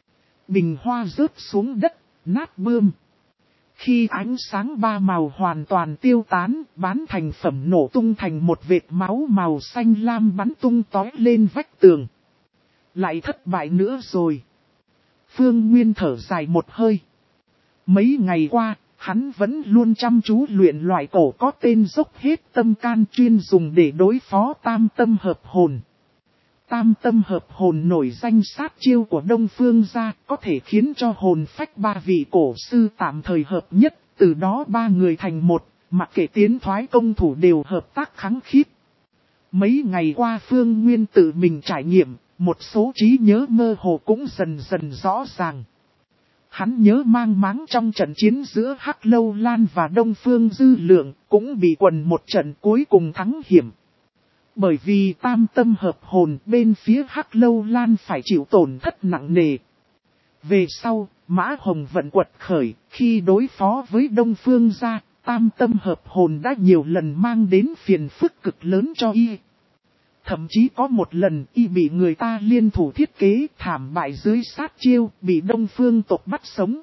Bình hoa rớt xuống đất, nát bươm. Khi ánh sáng ba màu hoàn toàn tiêu tán, bán thành phẩm nổ tung thành một vệt máu màu xanh lam bắn tung tói lên vách tường. Lại thất bại nữa rồi. Phương Nguyên thở dài một hơi. Mấy ngày qua, hắn vẫn luôn chăm chú luyện loại cổ có tên dốc hết tâm can chuyên dùng để đối phó Tam Tâm Hợp Hồn. Tam Tâm Hợp Hồn nổi danh sát chiêu của Đông Phương gia, có thể khiến cho hồn phách ba vị cổ sư tạm thời hợp nhất, từ đó ba người thành một, mặc kệ tiến thoái công thủ đều hợp tác kháng khít. Mấy ngày qua Phương Nguyên tự mình trải nghiệm, một số trí nhớ mơ hồ cũng dần dần rõ ràng. Hắn nhớ mang máng trong trận chiến giữa Hắc Lâu Lan và Đông Phương Dư Lượng, cũng bị quần một trận cuối cùng thắng hiểm. Bởi vì Tam Tâm Hợp Hồn, bên phía Hắc Lâu Lan phải chịu tổn thất nặng nề. Về sau, Mã Hồng vận quật khởi, khi đối phó với Đông Phương gia, Tam Tâm Hợp Hồn đã nhiều lần mang đến phiền phức cực lớn cho y. Thậm chí có một lần y bị người ta liên thủ thiết kế thảm bại dưới sát chiêu, bị Đông Phương tộc bắt sống.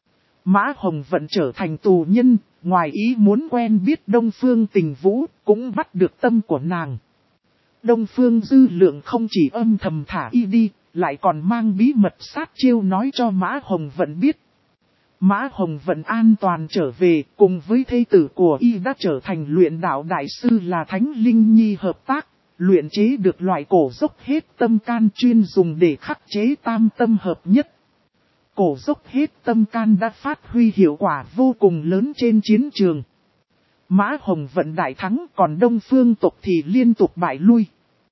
Mã Hồng vận trở thành tù nhân, ngoài ý muốn quen biết Đông Phương Tình Vũ, cũng bắt được tâm của nàng. Đông Phương Dư Lượng không chỉ âm thầm thả y đi, lại còn mang bí mật sát chiêu nói cho Mã Hồng Vận biết. Mã Hồng Vận an toàn trở về, cùng với thê tử của y đã trở thành luyện đạo đại sư là Thánh Linh Nhi hợp tác, luyện chế được loại cổ dốc hết tâm can chuyên dùng để khắc chế tam tâm hợp nhất. Cổ dốc hết tâm can đã phát huy hiệu quả vô cùng lớn trên chiến trường. Mã Hồng Vận đại thắng, còn Đông Phương tộc thì liên tục bại lui.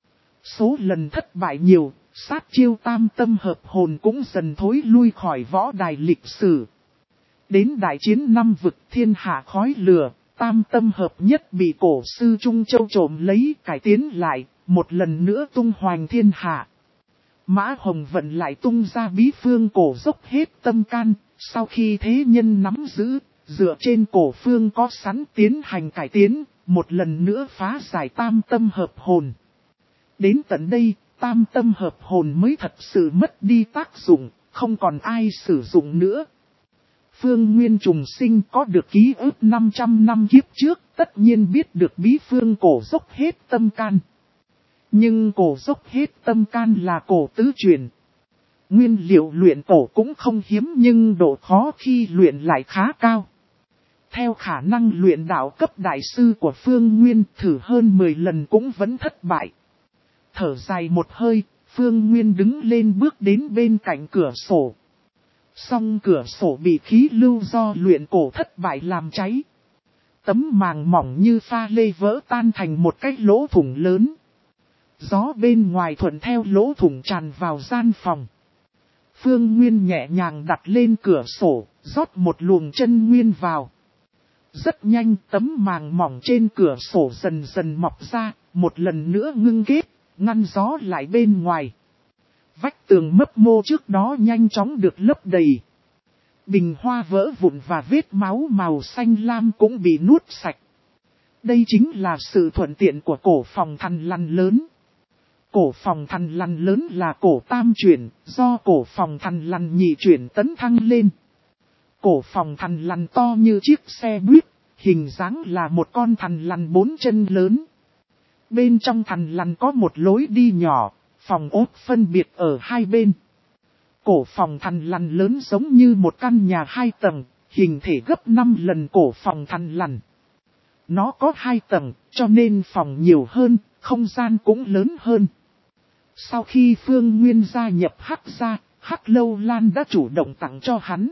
Số lần thất bại nhiều, sát chiêu tam tâm hợp hồn cũng dần thối lui khỏi võ đài lịch sử. Đến đại chiến năm vực thiên hạ khói lửa, tam tâm hợp nhất bị cổ sư Trung Châu trộm lấy cải tiến lại, một lần nữa tung hoành thiên hạ. Mã Hồng Vận lại tung ra bí phương cổ dốc hết tâm can, sau khi thế nhân nắm giữ, dựa trên cổ phương có sẵn tiến hành cải tiến, một lần nữa phá giải tam tâm hợp hồn. Đến tận đây, tam tâm hợp hồn mới thật sự mất đi tác dụng, không còn ai sử dụng nữa. Phương Nguyên trùng sinh có được ký ức năm trăm năm kiếp trước, tất nhiên biết được bí phương cổ dốc hết tâm can. Nhưng cổ dốc hết tâm can là cổ tứ truyền. Nguyên liệu luyện cổ cũng không hiếm nhưng độ khó khi luyện lại khá cao. Theo khả năng luyện đạo cấp đại sư của Phương Nguyên thử hơn mười lần cũng vẫn thất bại. Thở dài một hơi, Phương Nguyên đứng lên bước đến bên cạnh cửa sổ. Song cửa sổ bị khí lưu do luyện cổ thất bại làm cháy. Tấm màng mỏng như pha lê vỡ tan thành một cái lỗ thủng lớn. Gió bên ngoài thuận theo lỗ thủng tràn vào gian phòng. Phương Nguyên nhẹ nhàng đặt lên cửa sổ, rót một luồng chân nguyên vào. Rất nhanh tấm màng mỏng trên cửa sổ dần dần mọc ra, một lần nữa ngưng kết, ngăn gió lại bên ngoài. Vách tường mấp mô trước đó nhanh chóng được lấp đầy. Bình hoa vỡ vụn và vết máu màu xanh lam cũng bị nuốt sạch. Đây chính là sự thuận tiện của cổ phòng thằn lằn lớn. Cổ phòng thằn lằn lớn là cổ tam chuyển, do cổ phòng thằn lằn nhị chuyển tấn thăng lên. Cổ phòng thằn lằn to như chiếc xe buýt, hình dáng là một con thằn lằn bốn chân lớn. Bên trong thằn lằn có một lối đi nhỏ, phòng ốt phân biệt ở hai bên. Cổ phòng thằn lằn lớn giống như một căn nhà hai tầng, hình thể gấp năm lần cổ phòng thằn lằn. Nó có hai tầng, cho nên phòng nhiều hơn, không gian cũng lớn hơn. Sau khi Phương Nguyên gia nhập Hắc gia, Hắc Lâu Lan đã chủ động tặng cho hắn.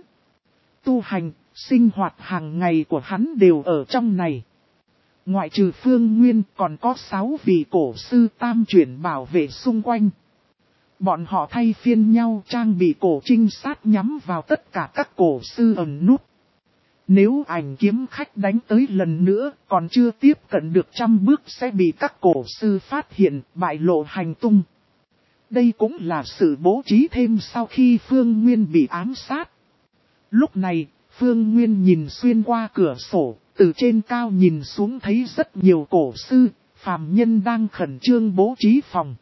Tu hành, sinh hoạt hàng ngày của hắn đều ở trong này. Ngoại trừ Phương Nguyên còn có sáu vị cổ sư tam chuyển bảo vệ xung quanh. Bọn họ thay phiên nhau trang bị cổ trinh sát nhắm vào tất cả các cổ sư ẩn núp. Nếu ảnh kiếm khách đánh tới lần nữa còn chưa tiếp cận được trăm bước sẽ bị các cổ sư phát hiện bại lộ hành tung. Đây cũng là sự bố trí thêm sau khi Phương Nguyên bị ám sát. Lúc này, Phương Nguyên nhìn xuyên qua cửa sổ, từ trên cao nhìn xuống thấy rất nhiều cổ sư, phàm nhân đang khẩn trương bố trí phòng.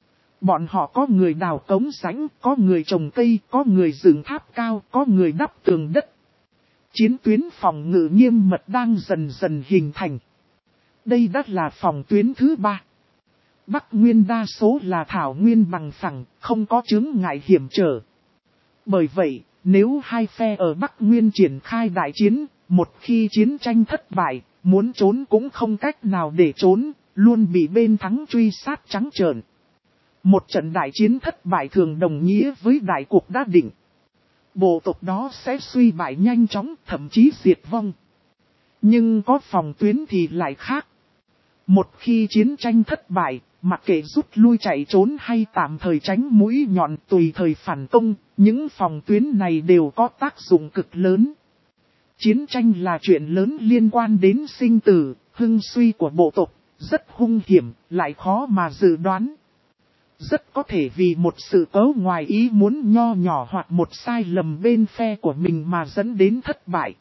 Bọn họ có người đào cống rãnh, có người trồng cây, có người dựng tháp cao, có người đắp tường đất. Chiến tuyến phòng ngự nghiêm mật đang dần dần hình thành. Đây đã là phòng tuyến thứ ba. Bắc Nguyên đa số là thảo nguyên bằng phẳng, không có chướng ngại hiểm trở. Bởi vậy, nếu hai phe ở Bắc Nguyên triển khai đại chiến, một khi chiến tranh thất bại, muốn trốn cũng không cách nào để trốn, luôn bị bên thắng truy sát trắng trợn. Một trận đại chiến thất bại thường đồng nghĩa với đại cuộc đã định. Bộ tộc đó sẽ suy bại nhanh chóng, thậm chí diệt vong. Nhưng có phòng tuyến thì lại khác. Một khi chiến tranh thất bại, mặc kệ rút lui chạy trốn hay tạm thời tránh mũi nhọn tùy thời phản công, những phòng tuyến này đều có tác dụng cực lớn. Chiến tranh là chuyện lớn liên quan đến sinh tử, hưng suy của bộ tộc, rất hung hiểm, lại khó mà dự đoán. Rất có thể vì một sự cố ngoài ý muốn nho nhỏ hoặc một sai lầm bên phe của mình mà dẫn đến thất bại.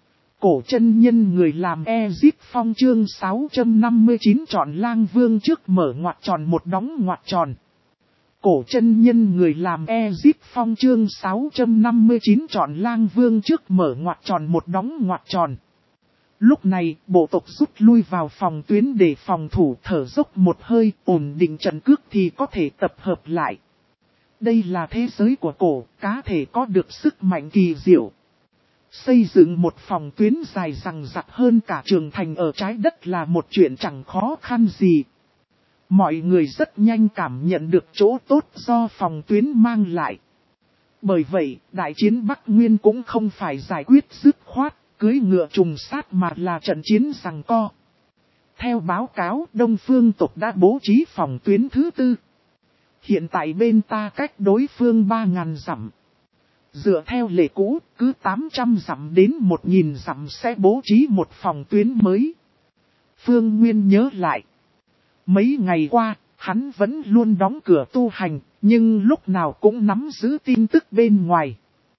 Cổ chân nhân người làm Ezip Phong chương sáu trăm năm mươi chín chọn lang vương trước mở ngoặc tròn một đóng ngoặc tròn. Cổ chân nhân người làm Ezip Phong chương sáu trăm năm mươi chín chọn lang vương trước mở ngoặc tròn một đóng ngoặc tròn. Lúc này, bộ tộc rút lui vào phòng tuyến để phòng thủ, thở dốc một hơi, ổn định trận cước thì có thể tập hợp lại. Đây là thế giới của cổ, cá thể có được sức mạnh kỳ diệu. Xây dựng một phòng tuyến dài dằng dặc hơn cả trường thành ở trái đất là một chuyện chẳng khó khăn gì. Mọi người rất nhanh cảm nhận được chỗ tốt do phòng tuyến mang lại. Bởi vậy, đại chiến Bắc Nguyên cũng không phải giải quyết dứt khoát, cưỡi ngựa trùng sát mà là trận chiến giằng co. Theo báo cáo, Đông Phương tộc đã bố trí phòng tuyến thứ tư. Hiện tại bên ta cách đối phương ba nghìn dặm. Dựa theo lệ cũ, cứ tám trăm dặm đến một nghìn dặm sẽ bố trí một phòng tuyến mới. Phương Nguyên nhớ lại. Mấy ngày qua, hắn vẫn luôn đóng cửa tu hành, nhưng lúc nào cũng nắm giữ tin tức bên ngoài.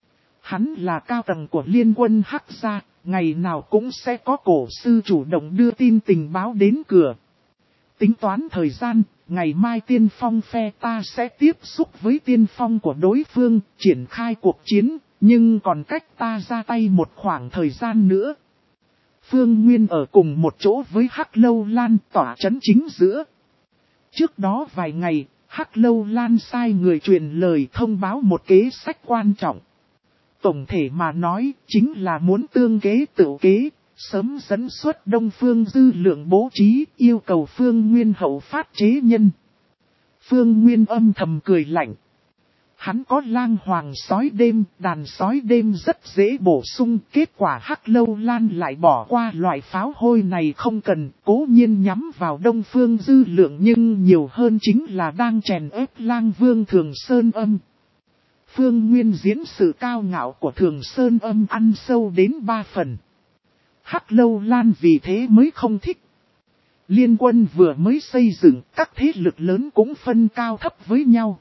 Hắn là cao tầng của liên quân Hắc gia, ngày nào cũng sẽ có cổ sư chủ động đưa tin tình báo đến cửa. Tính toán thời gian, ngày mai tiên phong phe ta sẽ tiếp xúc với tiên phong của đối phương, triển khai cuộc chiến, nhưng còn cách ta ra tay một khoảng thời gian nữa. Phương Nguyên ở cùng một chỗ với Hắc Lâu Lan tỏa chấn chính giữa. Trước đó vài ngày, Hắc Lâu Lan sai người truyền lời thông báo một kế sách quan trọng. Tổng thể mà nói, chính là muốn tương kế tự kế, sớm dẫn xuất Đông Phương dư lượng bố trí, yêu cầu Phương Nguyên hậu phát chế nhân. Phương Nguyên âm thầm cười lạnh. Hắn có lang hoàng sói đêm, đàn sói đêm rất dễ bổ sung, kết quả Hắc Lâu Lan lại bỏ qua loại pháo hôi này không cần, cố nhiên nhắm vào Đông Phương dư lượng nhưng nhiều hơn chính là đang chèn ép lang vương Thường Sơn Âm. Phương Nguyên diễn sự cao ngạo của Thường Sơn Âm ăn sâu đến ba phần. Hắc Lâu Lan vì thế mới không thích. Liên quân vừa mới xây dựng, các thế lực lớn cũng phân cao thấp với nhau.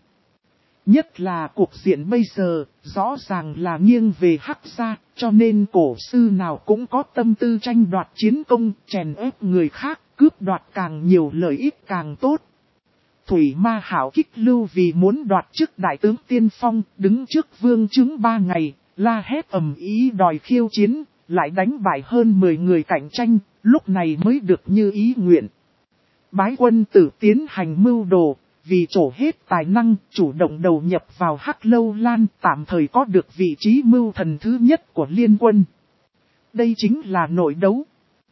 Nhất là cuộc diện bây giờ, rõ ràng là nghiêng về Hắc gia, cho nên cổ sư nào cũng có tâm tư tranh đoạt chiến công, chèn ép người khác, cướp đoạt càng nhiều lợi ích càng tốt. Thủy Ma Hảo Kích Lưu vì muốn đoạt chức đại tướng tiên phong, đứng trước vương chứng ba ngày, la hét ầm ý đòi khiêu chiến, lại đánh bại hơn mười người cạnh tranh, lúc này mới được như ý nguyện. Bái Quân Tử tiến hành mưu đồ, vì trổ hết tài năng, chủ động đầu nhập vào Hắc Lâu Lan, tạm thời có được vị trí mưu thần thứ nhất của liên quân. Đây chính là nội đấu.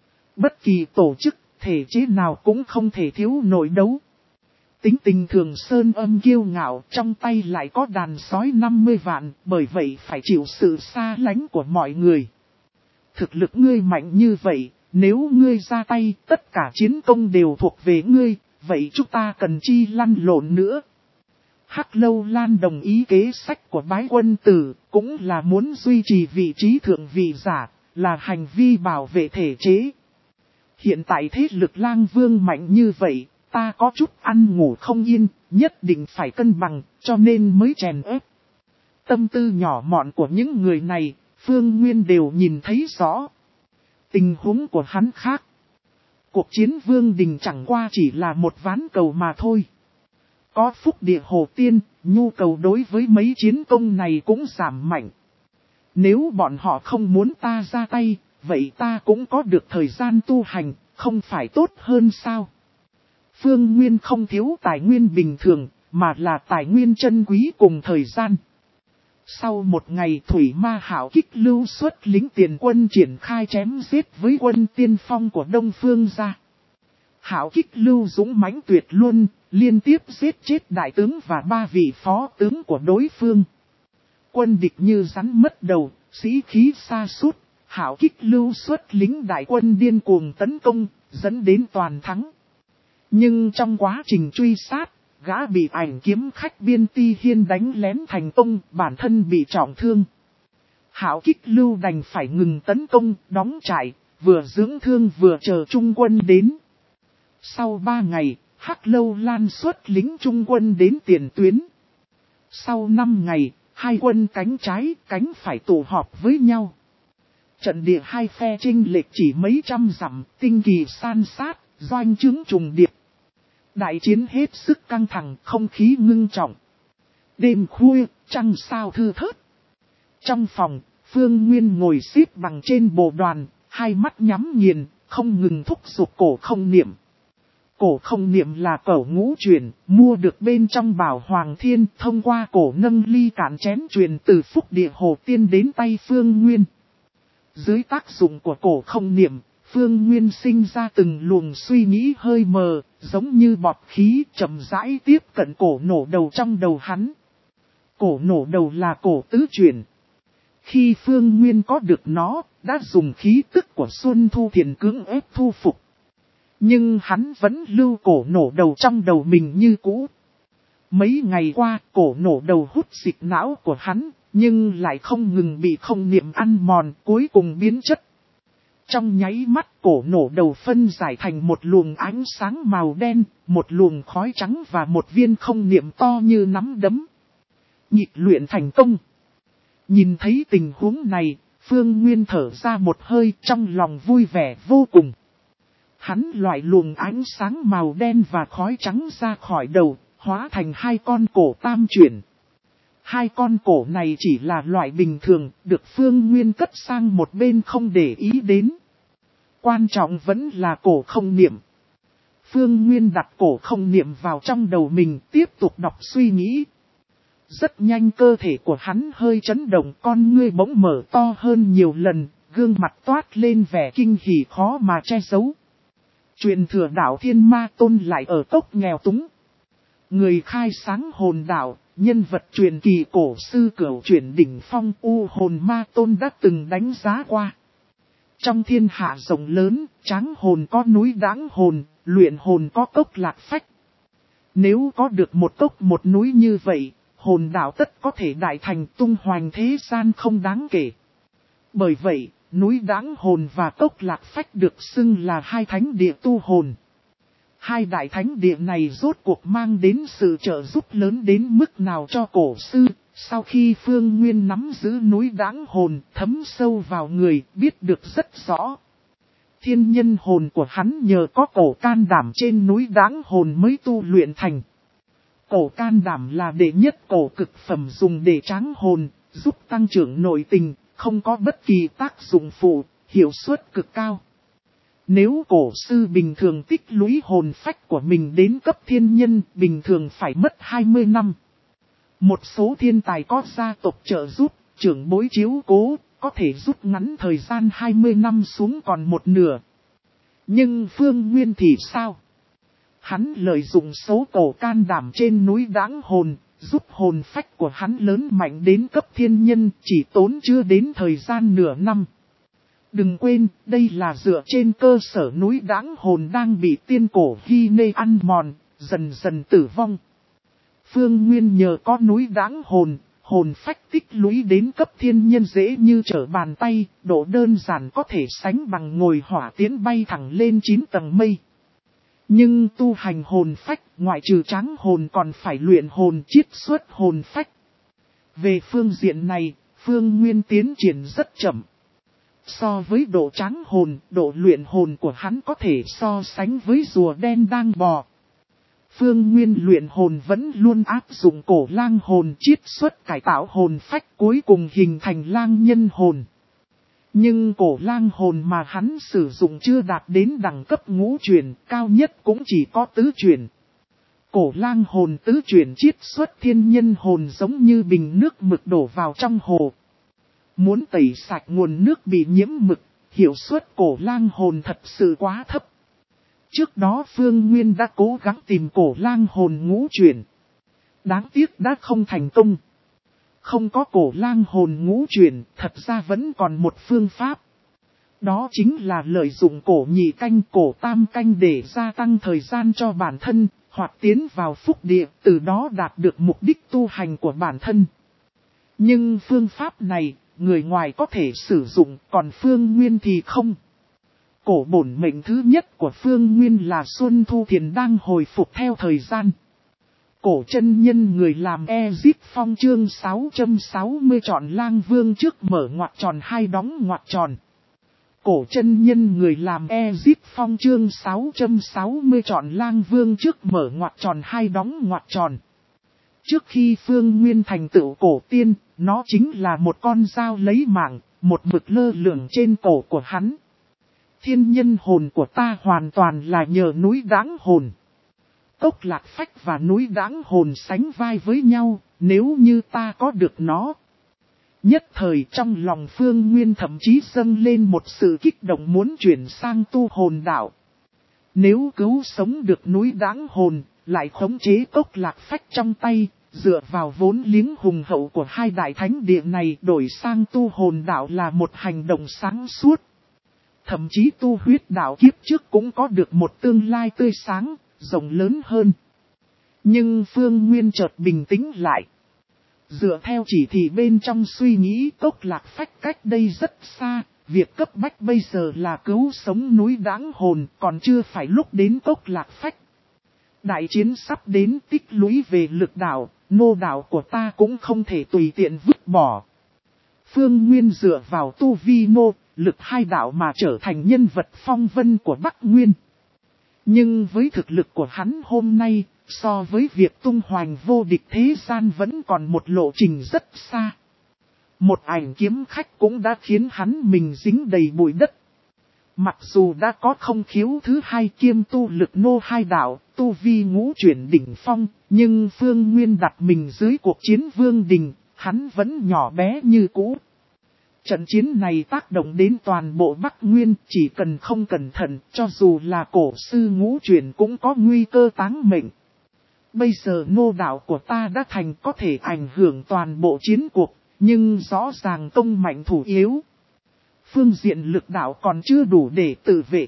Bất kỳ tổ chức, thể chế nào cũng không thể thiếu nội đấu. Tính tình Thường Sơn Âm kiêu ngạo, trong tay lại có đàn sói năm mươi vạn, bởi vậy phải chịu sự xa lánh của mọi người. Thực lực ngươi mạnh như vậy, nếu ngươi ra tay, tất cả chiến công đều thuộc về ngươi, vậy chúng ta cần chi lăn lộn nữa. Hắc Lâu Lan đồng ý kế sách của Bái Quân Tử, cũng là muốn duy trì vị trí thượng vị giả, là hành vi bảo vệ thể chế. Hiện tại thế lực lang vương mạnh như vậy, ta có chút ăn ngủ không yên, nhất định phải cân bằng, cho nên mới chèn ép. Tâm tư nhỏ mọn của những người này, Phương Nguyên đều nhìn thấy rõ. Tình huống của hắn khác. Cuộc chiến Vương Đình chẳng qua chỉ là một ván cầu mà thôi. Có phúc địa hồ tiên, nhu cầu đối với mấy chiến công này cũng giảm mạnh. Nếu bọn họ không muốn ta ra tay, vậy ta cũng có được thời gian tu hành, không phải tốt hơn sao? Phương Nguyên không thiếu tài nguyên bình thường, mà là tài nguyên chân quý cùng thời gian. Sau một ngày Thủy Ma Hảo Kích Lưu xuất lính tiền quân triển khai chém giết với quân tiên phong của Đông Phương gia. Hảo Kích Lưu dũng mãnh tuyệt luôn, liên tiếp giết chết đại tướng và ba vị phó tướng của đối phương. Quân địch như rắn mất đầu, sĩ khí sa sút, Hảo Kích Lưu xuất lính đại quân điên cuồng tấn công, dẫn đến toàn thắng. Nhưng trong quá trình truy sát, gã bị ảnh kiếm khách Biên Ti Hiên đánh lén thành công, bản thân bị trọng thương. Hảo Kích Lưu đành phải ngừng tấn công, đóng trại, vừa dưỡng thương vừa chờ Trung quân đến. Sau ba ngày, Hắc Lâu Lan xuất lính Trung quân đến tiền tuyến. Sau năm ngày, hai quân cánh trái, cánh phải tụ họp với nhau. Trận địa hai phe chênh lệch chỉ mấy trăm dặm, tinh kỳ san sát, doanh chứng trùng điệp. Đại chiến hết sức căng thẳng, không khí ngưng trọng. Đêm khuya, trăng sao thư thớt. Trong phòng, Phương Nguyên ngồi xếp bằng trên bộ đoàn, hai mắt nhắm nghiền, không ngừng thúc giục cổ không niệm. Cổ không niệm là cẩu ngũ truyền, mua được bên trong Bảo Hoàng Thiên, thông qua cổ nâng ly cạn chén truyền từ phúc địa hồ tiên đến tay Phương Nguyên. Dưới tác dụng của cổ không niệm, Phương Nguyên sinh ra từng luồng suy nghĩ hơi mờ, giống như bọt khí chậm rãi tiếp cận cổ nổ đầu trong đầu hắn. Cổ nổ đầu là cổ tứ truyền. Khi Phương Nguyên có được nó, đã dùng khí tức của Xuân Thu Thiền cưỡng ép thu phục. Nhưng hắn vẫn lưu cổ nổ đầu trong đầu mình như cũ. Mấy ngày qua, cổ nổ đầu hút dịch não của hắn, nhưng lại không ngừng bị không niệm ăn mòn, cuối cùng biến chất. Trong nháy mắt, cổ nổ đầu phân giải thành một luồng ánh sáng màu đen, một luồng khói trắng và một viên không niệm to như nắm đấm. Nhịp luyện thành công. Nhìn thấy tình huống này, Phương Nguyên thở ra một hơi, trong lòng vui vẻ vô cùng. Hắn loại luồng ánh sáng màu đen và khói trắng ra khỏi đầu, hóa thành hai con cổ tam chuyển. Hai con cổ này chỉ là loại bình thường, được Phương Nguyên cất sang một bên không để ý đến. Quan trọng vẫn là cổ không niệm. Phương Nguyên đặt cổ không niệm vào trong đầu mình, tiếp tục đọc suy nghĩ. Rất nhanh cơ thể của hắn hơi chấn động, con ngươi bỗng mở to hơn nhiều lần, gương mặt toát lên vẻ kinh hỉ khó mà che giấu. Truyền thừa đạo Thiên Ma Tôn lại ở cốc nghèo túng. Người khai sáng hồn đạo, nhân vật truyền kỳ cổ sư cửu chuyển đỉnh phong U Hồn Ma Tôn đã từng đánh giá qua. Trong thiên hạ rộng lớn, tráng hồn có núi Đãng Hồn, luyện hồn có cốc Lạc Phách. Nếu có được một cốc một núi như vậy, hồn đạo tất có thể đại thành tung hoành thế gian không đáng kể. Bởi vậy, núi Đãng Hồn và cốc Lạc Phách được xưng là hai thánh địa tu hồn. Hai đại thánh địa này rốt cuộc mang đến sự trợ giúp lớn đến mức nào cho cổ sư. Sau khi Phương Nguyên nắm giữ núi Đãng Hồn thấm sâu vào người, biết được rất rõ. Thiên nhân hồn của hắn nhờ có cổ can đảm trên núi Đãng Hồn mới tu luyện thành. Cổ can đảm là đệ nhất cổ cực phẩm dùng để tráng hồn, giúp tăng trưởng nội tình, không có bất kỳ tác dụng phụ, hiệu suất cực cao. Nếu cổ sư bình thường tích lũy hồn phách của mình đến cấp thiên nhân, bình thường phải mất hai mươi năm. Một số thiên tài có gia tộc trợ giúp, trưởng bối chiếu cố, có thể rút ngắn thời gian hai mươi năm xuống còn một nửa. Nhưng Phương Nguyên thì sao? Hắn lợi dụng số cổ can đảm trên núi Đãng Hồn, giúp hồn phách của hắn lớn mạnh đến cấp thiên nhân, chỉ tốn chưa đến thời gian nửa năm. Đừng quên, đây là dựa trên cơ sở núi Đãng Hồn đang bị tiên cổ Hy Nê ăn mòn, dần dần tử vong. Phương Nguyên nhờ có núi Đãng Hồn, hồn phách tích lũy đến cấp thiên nhân dễ như trở bàn tay, độ đơn giản có thể sánh bằng ngồi hỏa tiến bay thẳng lên chín tầng mây. Nhưng tu hành hồn phách, ngoại trừ tráng hồn còn phải luyện hồn chiết xuất hồn phách. Về phương diện này, Phương Nguyên tiến triển rất chậm. So với độ tráng hồn, độ luyện hồn của hắn có thể so sánh với rùa đen đang bò. Phương Nguyên luyện hồn vẫn luôn áp dụng cổ lang hồn chiết xuất cải tạo hồn phách cuối cùng hình thành lang nhân hồn. Nhưng cổ lang hồn mà hắn sử dụng chưa đạt đến đẳng cấp ngũ chuyển, cao nhất cũng chỉ có tứ chuyển. Cổ lang hồn tứ chuyển chiết xuất thiên nhân hồn giống như bình nước mực đổ vào trong hồ. Muốn tẩy sạch nguồn nước bị nhiễm mực, hiệu suất cổ lang hồn thật sự quá thấp. Trước đó Phương Nguyên đã cố gắng tìm cổ lang hồn ngũ chuyển. Đáng tiếc đã không thành công. Không có cổ lang hồn ngũ chuyển, thật ra vẫn còn một phương pháp. Đó chính là lợi dụng cổ nhị canh cổ tam canh để gia tăng thời gian cho bản thân, hoặc tiến vào phúc địa, từ đó đạt được mục đích tu hành của bản thân. Nhưng phương pháp này, người ngoài có thể sử dụng, còn Phương Nguyên thì không. Cổ bổn mệnh thứ nhất của Phương Nguyên là Xuân Thu Thiền đang hồi phục theo thời gian. Cổ chân nhân người làm Ezip Phong chương sáu trăm sáu mươi chọn lang vương trước mở ngoặc tròn hai đóng ngoặc tròn. Cổ chân nhân người làm Ezip Phong chương sáu trăm sáu mươi chọn lang vương trước mở ngoặc tròn hai đóng ngoặc tròn. Trước khi Phương Nguyên thành tựu cổ tiên, nó chính là một con dao lấy mạng, một mực lơ lửng trên cổ của hắn. Thiên nhân hồn của ta hoàn toàn là nhờ núi Đáng hồn. Cốc Lạc Phách và núi Đáng hồn sánh vai với nhau, nếu như ta có được nó. Nhất thời trong lòng Phương Nguyên thậm chí dâng lên một sự kích động muốn chuyển sang tu hồn đạo. Nếu cứu sống được núi Đáng hồn, lại khống chế Cốc Lạc Phách trong tay, dựa vào vốn liếng hùng hậu của hai đại thánh địa này đổi sang tu hồn đạo là một hành động sáng suốt. Thậm chí tu huyết đạo kiếp trước cũng có được một tương lai tươi sáng, rộng lớn hơn. Nhưng Phương Nguyên chợt bình tĩnh lại. Dựa theo chỉ thị bên trong suy nghĩ Cốc Lạc Phách cách đây rất xa, việc cấp bách bây giờ là cứu sống núi Đáng hồn còn chưa phải lúc đến Cốc Lạc Phách. Đại chiến sắp đến tích lũy về lực đạo, nô đạo của ta cũng không thể tùy tiện vứt bỏ. Phương Nguyên dựa vào tu vi nô, lực hai đạo mà trở thành nhân vật phong vân của Bắc Nguyên. Nhưng với thực lực của hắn hôm nay, so với việc tung hoành vô địch thế gian vẫn còn một lộ trình rất xa. Một ảnh kiếm khách cũng đã khiến hắn mình dính đầy bụi đất. Mặc dù đã có không khiếu thứ hai kiêm tu lực nô hai đạo, tu vi ngũ chuyển đỉnh phong, nhưng Phương Nguyên đặt mình dưới cuộc chiến vương đình, hắn vẫn nhỏ bé như cũ. Trận chiến này tác động đến toàn bộ Bắc Nguyên, chỉ cần không cẩn thận, cho dù là cổ sư ngũ chuyển cũng có nguy cơ táng mệnh. Bây giờ nô đạo của ta đã thành có thể ảnh hưởng toàn bộ chiến cuộc, nhưng rõ ràng công mạnh thủ yếu. Phương diện lực đạo còn chưa đủ để tự vệ.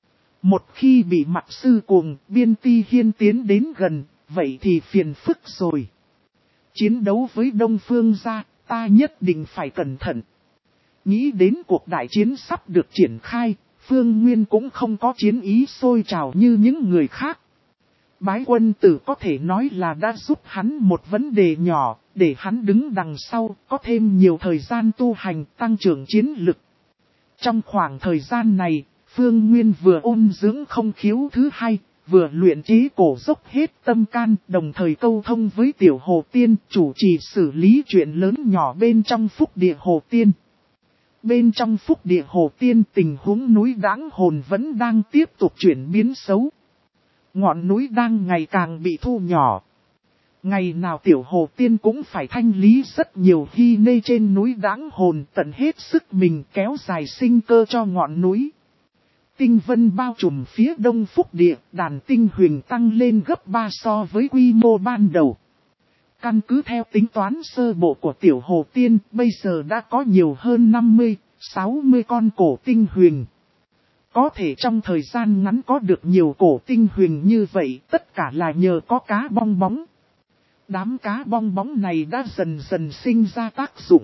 Một khi bị mặt sư cuồng, Biên Ti Hiên tiến đến gần, vậy thì phiền phức rồi. Chiến đấu với Đông Phương gia, ta nhất định phải cẩn thận. Nghĩ đến cuộc đại chiến sắp được triển khai, Phương Nguyên cũng không có chiến ý sôi trào như những người khác. Bái Quân Tử có thể nói là đã giúp hắn một vấn đề nhỏ, để hắn đứng đằng sau, có thêm nhiều thời gian tu hành, tăng trưởng chiến lực. Trong khoảng thời gian này, Phương Nguyên vừa ôn dưỡng không khiếu thứ hai, vừa luyện chế cổ dốc hết tâm can, đồng thời câu thông với Tiểu Hồ Tiên, chủ trì xử lý chuyện lớn nhỏ bên trong Phúc Địa Hồ Tiên. Bên trong Phúc Địa Hồ Tiên tình huống núi Đáng hồn vẫn đang tiếp tục chuyển biến xấu. Ngọn núi đang ngày càng bị thu nhỏ. Ngày nào Tiểu Hồ Tiên cũng phải thanh lý rất nhiều hy nê trên núi Đáng hồn, tận hết sức mình kéo dài sinh cơ cho ngọn núi. Tinh vân bao trùm phía đông Phúc Địa, đàn tinh huyền tăng lên gấp ba so với quy mô ban đầu. Căn cứ theo tính toán sơ bộ của Tiểu Hồ Tiên, bây giờ đã có nhiều hơn năm mươi, sáu mươi con cổ tinh huyền. Có thể trong thời gian ngắn có được nhiều cổ tinh huyền như vậy, tất cả là nhờ có cá bong bóng. Đám cá bong bóng này đã dần dần sinh ra tác dụng.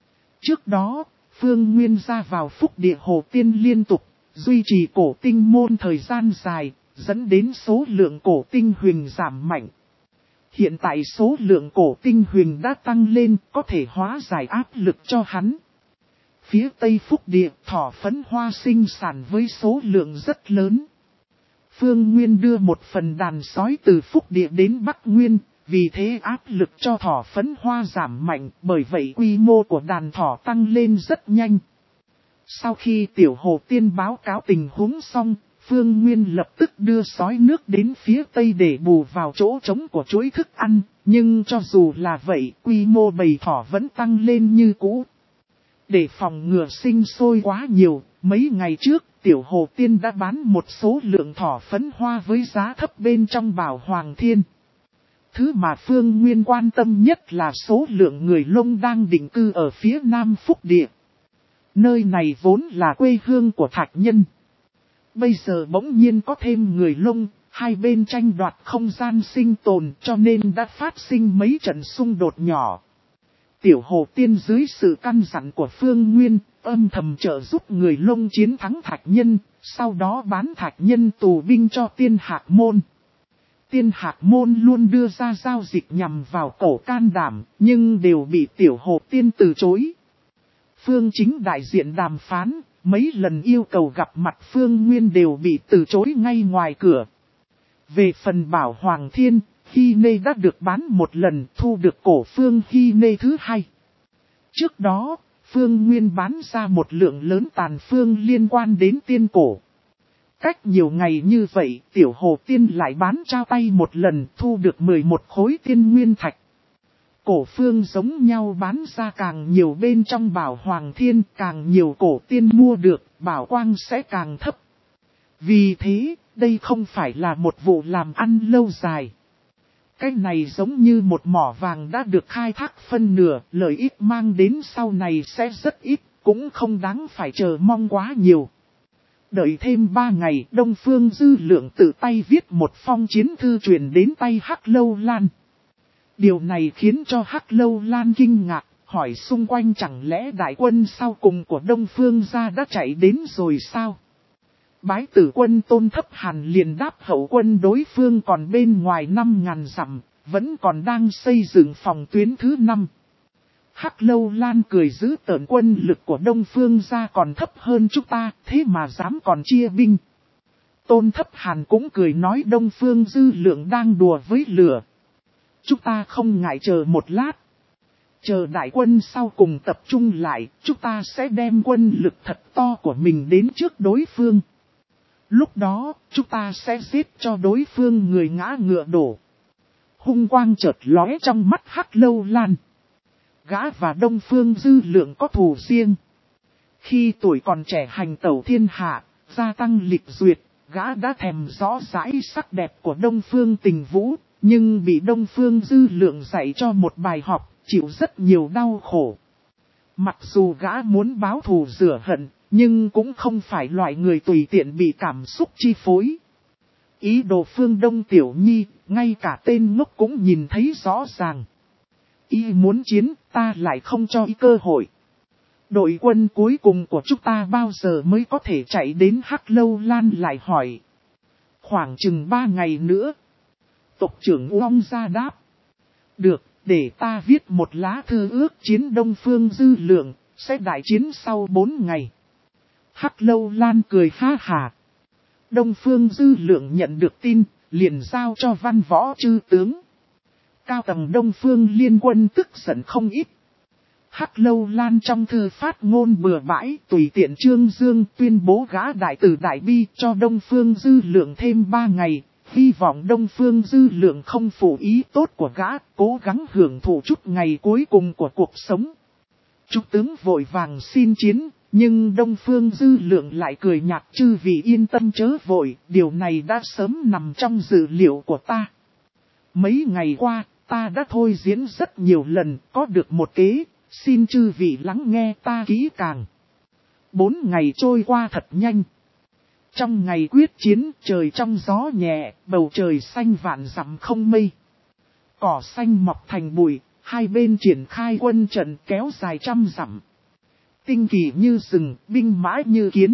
Trước đó, Phương Nguyên ra vào Phúc Địa Hồ Tiên liên tục, duy trì cổ tinh môn thời gian dài, dẫn đến số lượng cổ tinh huyền giảm mạnh. Hiện tại số lượng cổ tinh huyền đã tăng lên, có thể hóa giải áp lực cho hắn. Phía Tây Phúc Địa, thỏ phấn hoa sinh sản với số lượng rất lớn. Phương Nguyên đưa một phần đàn sói từ Phúc Địa đến Bắc Nguyên, vì thế áp lực cho thỏ phấn hoa giảm mạnh, bởi vậy quy mô của đàn thỏ tăng lên rất nhanh. Sau khi Tiểu Hồ Tiên báo cáo tình huống xong, Phương Nguyên lập tức đưa sói nước đến phía Tây để bù vào chỗ trống của chuỗi thức ăn, nhưng cho dù là vậy, quy mô bầy thỏ vẫn tăng lên như cũ. Để phòng ngừa sinh sôi quá nhiều, mấy ngày trước, Tiểu Hồ Tiên đã bán một số lượng thỏ phấn hoa với giá thấp bên trong Bảo Hoàng Thiên. Thứ mà Phương Nguyên quan tâm nhất là số lượng người Lông đang định cư ở phía Nam Phúc Địa. Nơi này vốn là quê hương của Thạch Nhân. Bây giờ bỗng nhiên có thêm người Lông, hai bên tranh đoạt không gian sinh tồn cho nên đã phát sinh mấy trận xung đột nhỏ. Tiểu Hồ Tiên dưới sự căn dặn của Phương Nguyên, âm thầm trợ giúp người Lông chiến thắng Thạch Nhân, sau đó bán Thạch Nhân tù binh cho Tiên Hạc Môn. Tiên Hạc Môn luôn đưa ra giao dịch nhằm vào cổ can đảm, nhưng đều bị Tiểu Hồ Tiên từ chối. Phương Chính đại diện đàm phán, mấy lần yêu cầu gặp mặt Phương Nguyên đều bị từ chối ngay ngoài cửa. Về phần Bảo Hoàng Thiên, Hy Nê đã được bán một lần, thu được cổ Phương Hy Nê thứ hai. Trước đó, Phương Nguyên bán ra một lượng lớn tàn phương liên quan đến tiên cổ. Cách nhiều ngày như vậy, tiểu hồ tiên lại bán trao tay một lần thu được mười một khối tiên nguyên thạch. Cổ phương giống nhau bán ra càng nhiều bên trong bảo hoàng thiên, càng nhiều cổ tiên mua được, bảo quang sẽ càng thấp. Vì thế, đây không phải là một vụ làm ăn lâu dài. Cái này giống như một mỏ vàng đã được khai thác phân nửa, lợi ích mang đến sau này sẽ rất ít, cũng không đáng phải chờ mong quá nhiều. Đợi thêm ba ngày, Đông Phương Dư Lượng tự tay viết một phong chiến thư truyền đến tay Hắc Lâu Lan. Điều này khiến cho Hắc Lâu Lan kinh ngạc, hỏi xung quanh chẳng lẽ đại quân sau cùng của Đông Phương gia đã chạy đến rồi sao? Bái tử quân Tôn Thấp Hàn liền đáp hậu quân đối phương còn bên ngoài năm ngàn dặm, vẫn còn đang xây dựng phòng tuyến thứ năm. Hắc Lâu Lan cười giữ tợn, quân lực của Đông Phương gia còn thấp hơn chúng ta, thế mà dám còn chia binh. Tôn Thấp Hàn cũng cười nói Đông Phương Dư Lượng đang đùa với lửa. Chúng ta không ngại chờ một lát. Chờ đại quân sau cùng tập trung lại, chúng ta sẽ đem quân lực thật to của mình đến trước đối phương. Lúc đó, chúng ta sẽ giết cho đối phương người ngã ngựa đổ. Hung quang chợt lóe trong mắt Hắc Lâu Lan. Gã và Đông Phương Dư Lượng có thù riêng. Khi tuổi còn trẻ hành tẩu thiên hạ, gia tăng lịch duyệt, gã đã thèm rõ rãi sắc đẹp của Đông Phương Tình Vũ, nhưng bị Đông Phương Dư Lượng dạy cho một bài học, chịu rất nhiều đau khổ. Mặc dù gã muốn báo thù rửa hận, nhưng cũng không phải loại người tùy tiện bị cảm xúc chi phối. Ý đồ Phương Đông Tiểu Nhi, ngay cả tên ngốc cũng nhìn thấy rõ ràng. Y muốn chiến, ta lại không cho y cơ hội. Đội quân cuối cùng của chúng ta bao giờ mới có thể chạy đến? Hắc Lâu Lan lại hỏi. Khoảng chừng ba ngày nữa. Tộc trưởng Uông ra đáp. Được, để ta viết một lá thư ước chiến Đông Phương Dư Lượng, sẽ đại chiến sau bốn ngày. Hắc Lâu Lan cười ha hà. Đông Phương Dư Lượng nhận được tin, liền giao cho Văn Võ chư tướng. Cao tầng Đông Phương liên quân tức giận không ít. Hắc Lâu Lan trong thư phát ngôn bừa bãi, tùy tiện trương dương tuyên bố gã đại tử đại bi cho Đông Phương Dư Lượng thêm ba ngày. Hy vọng Đông Phương Dư Lượng không phụ ý tốt của gã, cố gắng hưởng thụ chút ngày cuối cùng của cuộc sống. Chúng tướng vội vàng xin chiến, nhưng Đông Phương Dư Lượng lại cười nhạt, chư vị yên tâm chớ vội, điều này đã sớm nằm trong dự liệu của ta. Mấy ngày qua, ta đã thôi diễn rất nhiều lần, có được một kế, xin chư vị lắng nghe ta kỹ càng. Bốn ngày trôi qua thật nhanh. Trong ngày quyết chiến, trời trong gió nhẹ, bầu trời xanh vạn dặm không mây. Cỏ xanh mọc thành bụi, hai bên triển khai quân trận kéo dài trăm dặm. Tinh kỳ như rừng, binh mã như kiến.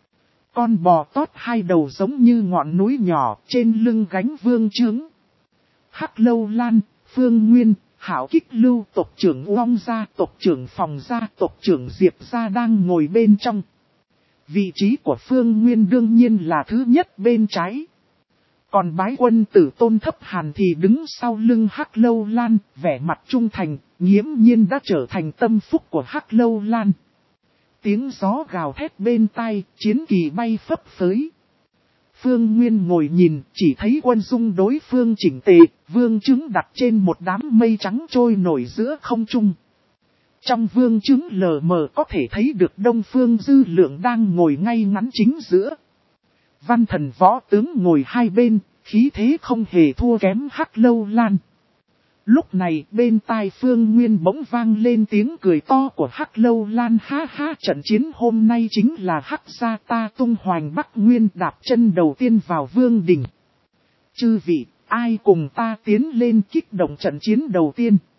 Con bò tót hai đầu giống như ngọn núi nhỏ, trên lưng gánh vương trướng. Hắc Lâu Lan, Phương Nguyên, Hảo Kích Lưu, tộc trưởng Uông gia, tộc trưởng Phòng gia, tộc trưởng Diệp gia đang ngồi bên trong. Vị trí của Phương Nguyên đương nhiên là thứ nhất bên trái. Còn bái quân tử Tôn Thấp Hàn thì đứng sau lưng Hắc Lâu Lan, vẻ mặt trung thành, nghiễm nhiên đã trở thành tâm phúc của Hắc Lâu Lan. Tiếng gió gào thét bên tai, chiến kỳ bay phấp phới. Phương Nguyên ngồi nhìn, chỉ thấy quân dung đối phương chỉnh tề, vương trứng đặt trên một đám mây trắng trôi nổi giữa không trung. Trong vương trứng lờ mờ có thể thấy được Đông Phương Dư Lượng đang ngồi ngay ngắn chính giữa. Văn thần võ tướng ngồi hai bên, khí thế không hề thua kém Hắc Lâu Lan. Lúc này bên tai Phương Nguyên bỗng vang lên tiếng cười to của Hắc Lâu Lan, ha ha, trận chiến hôm nay chính là Hắc gia ta tung hoành Bắc Nguyên đạp chân đầu tiên vào vương đỉnh. Chư vị, ai cùng ta tiến lên kích động trận chiến đầu tiên?